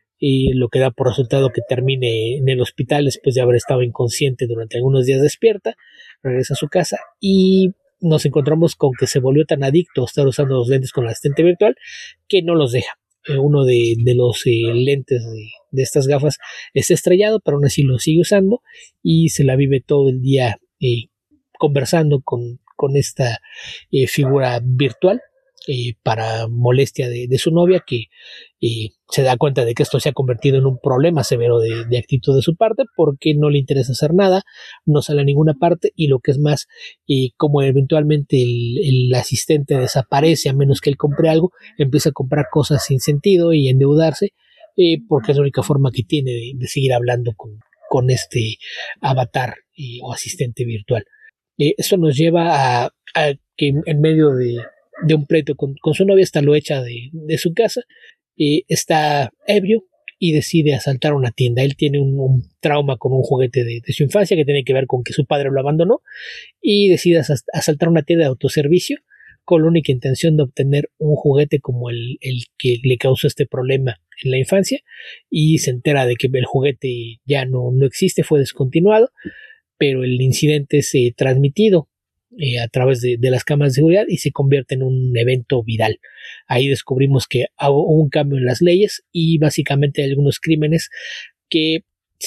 y lo que da por resultado que termine en el hospital después de haber estado inconsciente durante algunos días despierta. Regresa a su casa y nos encontramos con que se volvió tan adicto a estar usando los lentes con el asistente virtual que no los deja. Eh, uno de, de los eh, lentes de, de estas gafas está estrellado, pero aún así lo sigue usando y se la vive todo el día eh, conversando con, con esta eh, figura virtual, eh, para molestia de, de su novia, que eh, se da cuenta de que esto se ha convertido en un problema severo de, de actitud de su parte, porque no le interesa hacer nada, no sale a ninguna parte, y lo que es más, eh, como eventualmente el, el asistente desaparece a menos que él compre algo, empieza a comprar cosas sin sentido y endeudarse, eh, porque es la única forma que tiene de, de seguir hablando con, con este avatar eh, o asistente virtual. Eh, esto nos lleva a, a que en medio de, de un pleito con, con su novia, esta lo echa de, de su casa, eh, está ebrio y decide asaltar una tienda. Él tiene un, un trauma con un juguete de, de su infancia que tiene que ver con que su padre lo abandonó, y decide as- asaltar una tienda de autoservicio con la única intención de obtener un juguete como el, el que le causó este problema en la infancia, y se entera de que el juguete ya no, no existe, fue descontinuado, pero el incidente es eh, transmitido eh, a través de, de las cámaras de seguridad y se convierte en un evento viral. Ahí descubrimos que hubo un cambio en las leyes, y básicamente hay algunos crímenes que,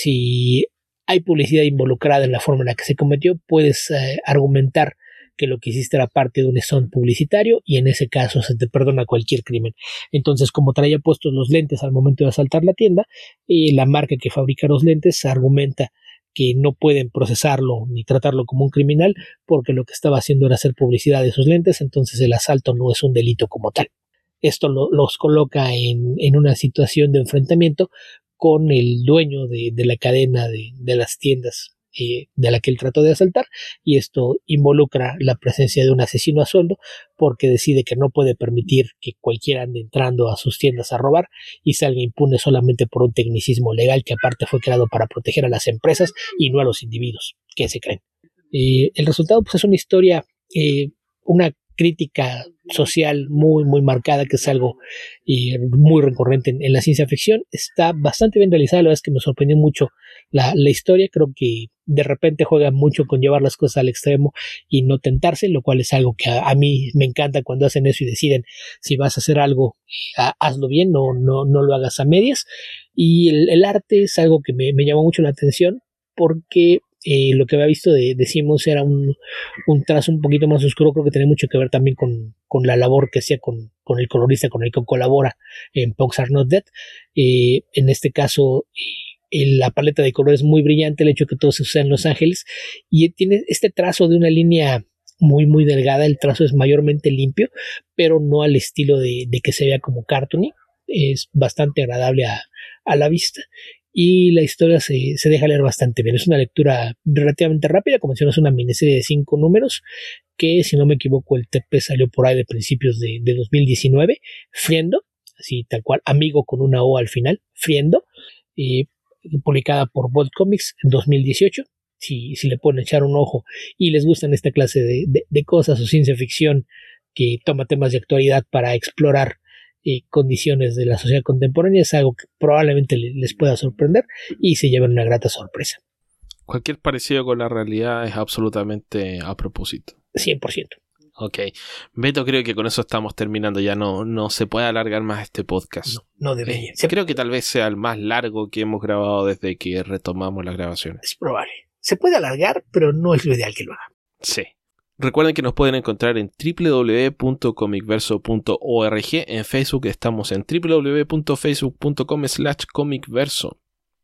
si hay publicidad involucrada en la forma en la que se cometió, puedes eh, argumentar que lo que hiciste era parte de un stunt publicitario, y en ese caso se te perdona cualquier crimen. Entonces, como traía puestos los lentes al momento de asaltar la tienda, eh, la marca que fabrica los lentes argumenta que no pueden procesarlo ni tratarlo como un criminal, porque lo que estaba haciendo era hacer publicidad de sus lentes, entonces el asalto no es un delito como tal. Esto lo, los coloca en, en una situación de enfrentamiento con el dueño de, de la cadena de, de las tiendas eh, de la que él trató de asaltar, y esto involucra la presencia de un asesino a sueldo, porque decide que no puede permitir que cualquiera ande entrando a sus tiendas a robar y salga impune solamente por un tecnicismo legal que aparte fue creado para proteger a las empresas y no a los individuos que se creen. Eh, el resultado, pues, es una historia, eh, una crítica social muy muy marcada, que es algo eh, muy recurrente en, en la ciencia ficción. Está bastante bien realizada, la verdad es que me sorprendió mucho la, la historia. Creo que de repente juega mucho con llevar las cosas al extremo y no tentarse, lo cual es algo que a, a mí me encanta cuando hacen eso y deciden, si vas a hacer algo, a, hazlo bien, no, no, no lo hagas a medias. Y el, el arte es algo que me, me llamó mucho la atención, porque Eh, lo que había visto de, de Simmons era un, un trazo un poquito más oscuro. Creo que tiene mucho que ver también con, con la labor que hacía con, con el colorista con el que colabora en Pugs Are Not Dead. Eh, en este caso, eh, la paleta de colores es muy brillante, el hecho de que todo se usa en Los Ángeles, y tiene este trazo de una línea muy muy delgada. El trazo es mayormente limpio, pero no al estilo de, de que se vea como cartoony. Es bastante agradable a, a la vista, y la historia se, se deja leer bastante bien. Es una lectura relativamente rápida, como mencionas, es una miniserie de cinco números que, si no me equivoco, el T P salió por ahí de principios de, de dos mil diecinueve, Friendo, así tal cual, amigo con una O al final, Friendo, eh, publicada por Bolt Comics en dos mil dieciocho. Si, si le pueden echar un ojo y les gustan esta clase de, de, de cosas o ciencia ficción que toma temas de actualidad para explorar Eh, condiciones de la sociedad contemporánea, es algo que probablemente les pueda sorprender y se lleven una grata sorpresa. Cualquier parecido con la realidad es absolutamente a propósito. cien por ciento. Ok. Beto, creo que con eso estamos terminando. Ya no, no se puede alargar más este podcast. No, no debería. Eh, creo que tal vez sea el más largo que hemos grabado desde que retomamos las grabaciones. Es probable. Se puede alargar, pero no es lo ideal que lo haga. Sí. Recuerden que nos pueden encontrar en w w w punto comicverso punto org. En Facebook estamos en w w w punto facebook punto com slash comicverso.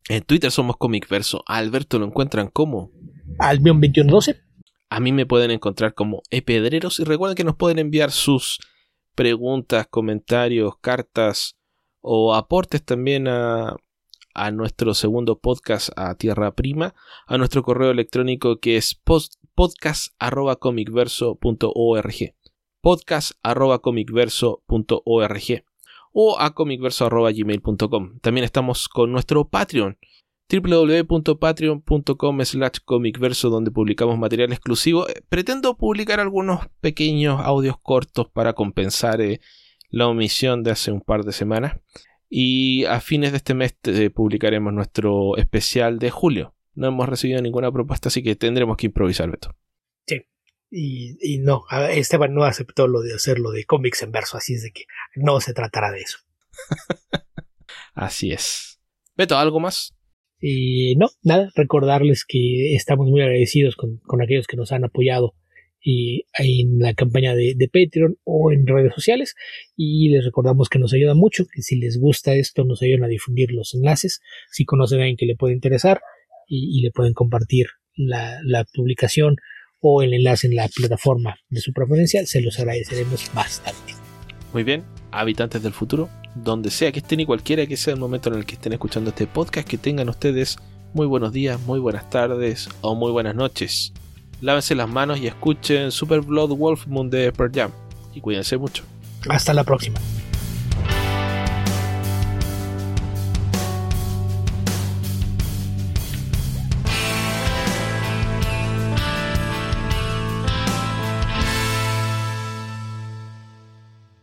En Twitter somos Comicverso. A Alberto lo encuentran como Albion veintiuno doce. A mí me pueden encontrar como Epedreros. Y recuerden que nos pueden enviar sus preguntas, comentarios, cartas o aportes también a, a nuestro segundo podcast, a Tierra Prima, a nuestro correo electrónico que es post, podcast arroba comicverso punto org, podcast arroba comicverso punto org o a comicverso arroba gmail punto com. También estamos con nuestro Patreon, doble u doble u doble u punto patreon punto com slash comicverso, donde publicamos material exclusivo. Pretendo publicar algunos pequeños audios cortos para compensar eh, la omisión de hace un par de semanas. Y a fines de este mes eh, publicaremos nuestro especial de julio. No hemos recibido ninguna propuesta, así que tendremos que improvisar, Beto. Sí, y, y no, Esteban no aceptó lo de hacerlo de cómics en verso, así es de que no se tratará de eso. Así es. Beto, ¿algo más? Y no, nada, recordarles que estamos muy agradecidos con, con aquellos que nos han apoyado y en la campaña de, de Patreon o en redes sociales, y les recordamos que nos ayuda mucho, que si les gusta esto nos ayudan a difundir los enlaces, si conocen a alguien que le puede interesar y, y le pueden compartir la, la publicación o el enlace en la plataforma de su preferencia, se los agradeceremos bastante. Muy bien, habitantes del futuro, donde sea que estén y cualquiera que sea el momento en el que estén escuchando este podcast, que tengan ustedes muy buenos días, muy buenas tardes o muy buenas noches. Lávense las manos y escuchen Super Blood Wolf Moon de Pearl Jam. Y cuídense mucho. Hasta la próxima.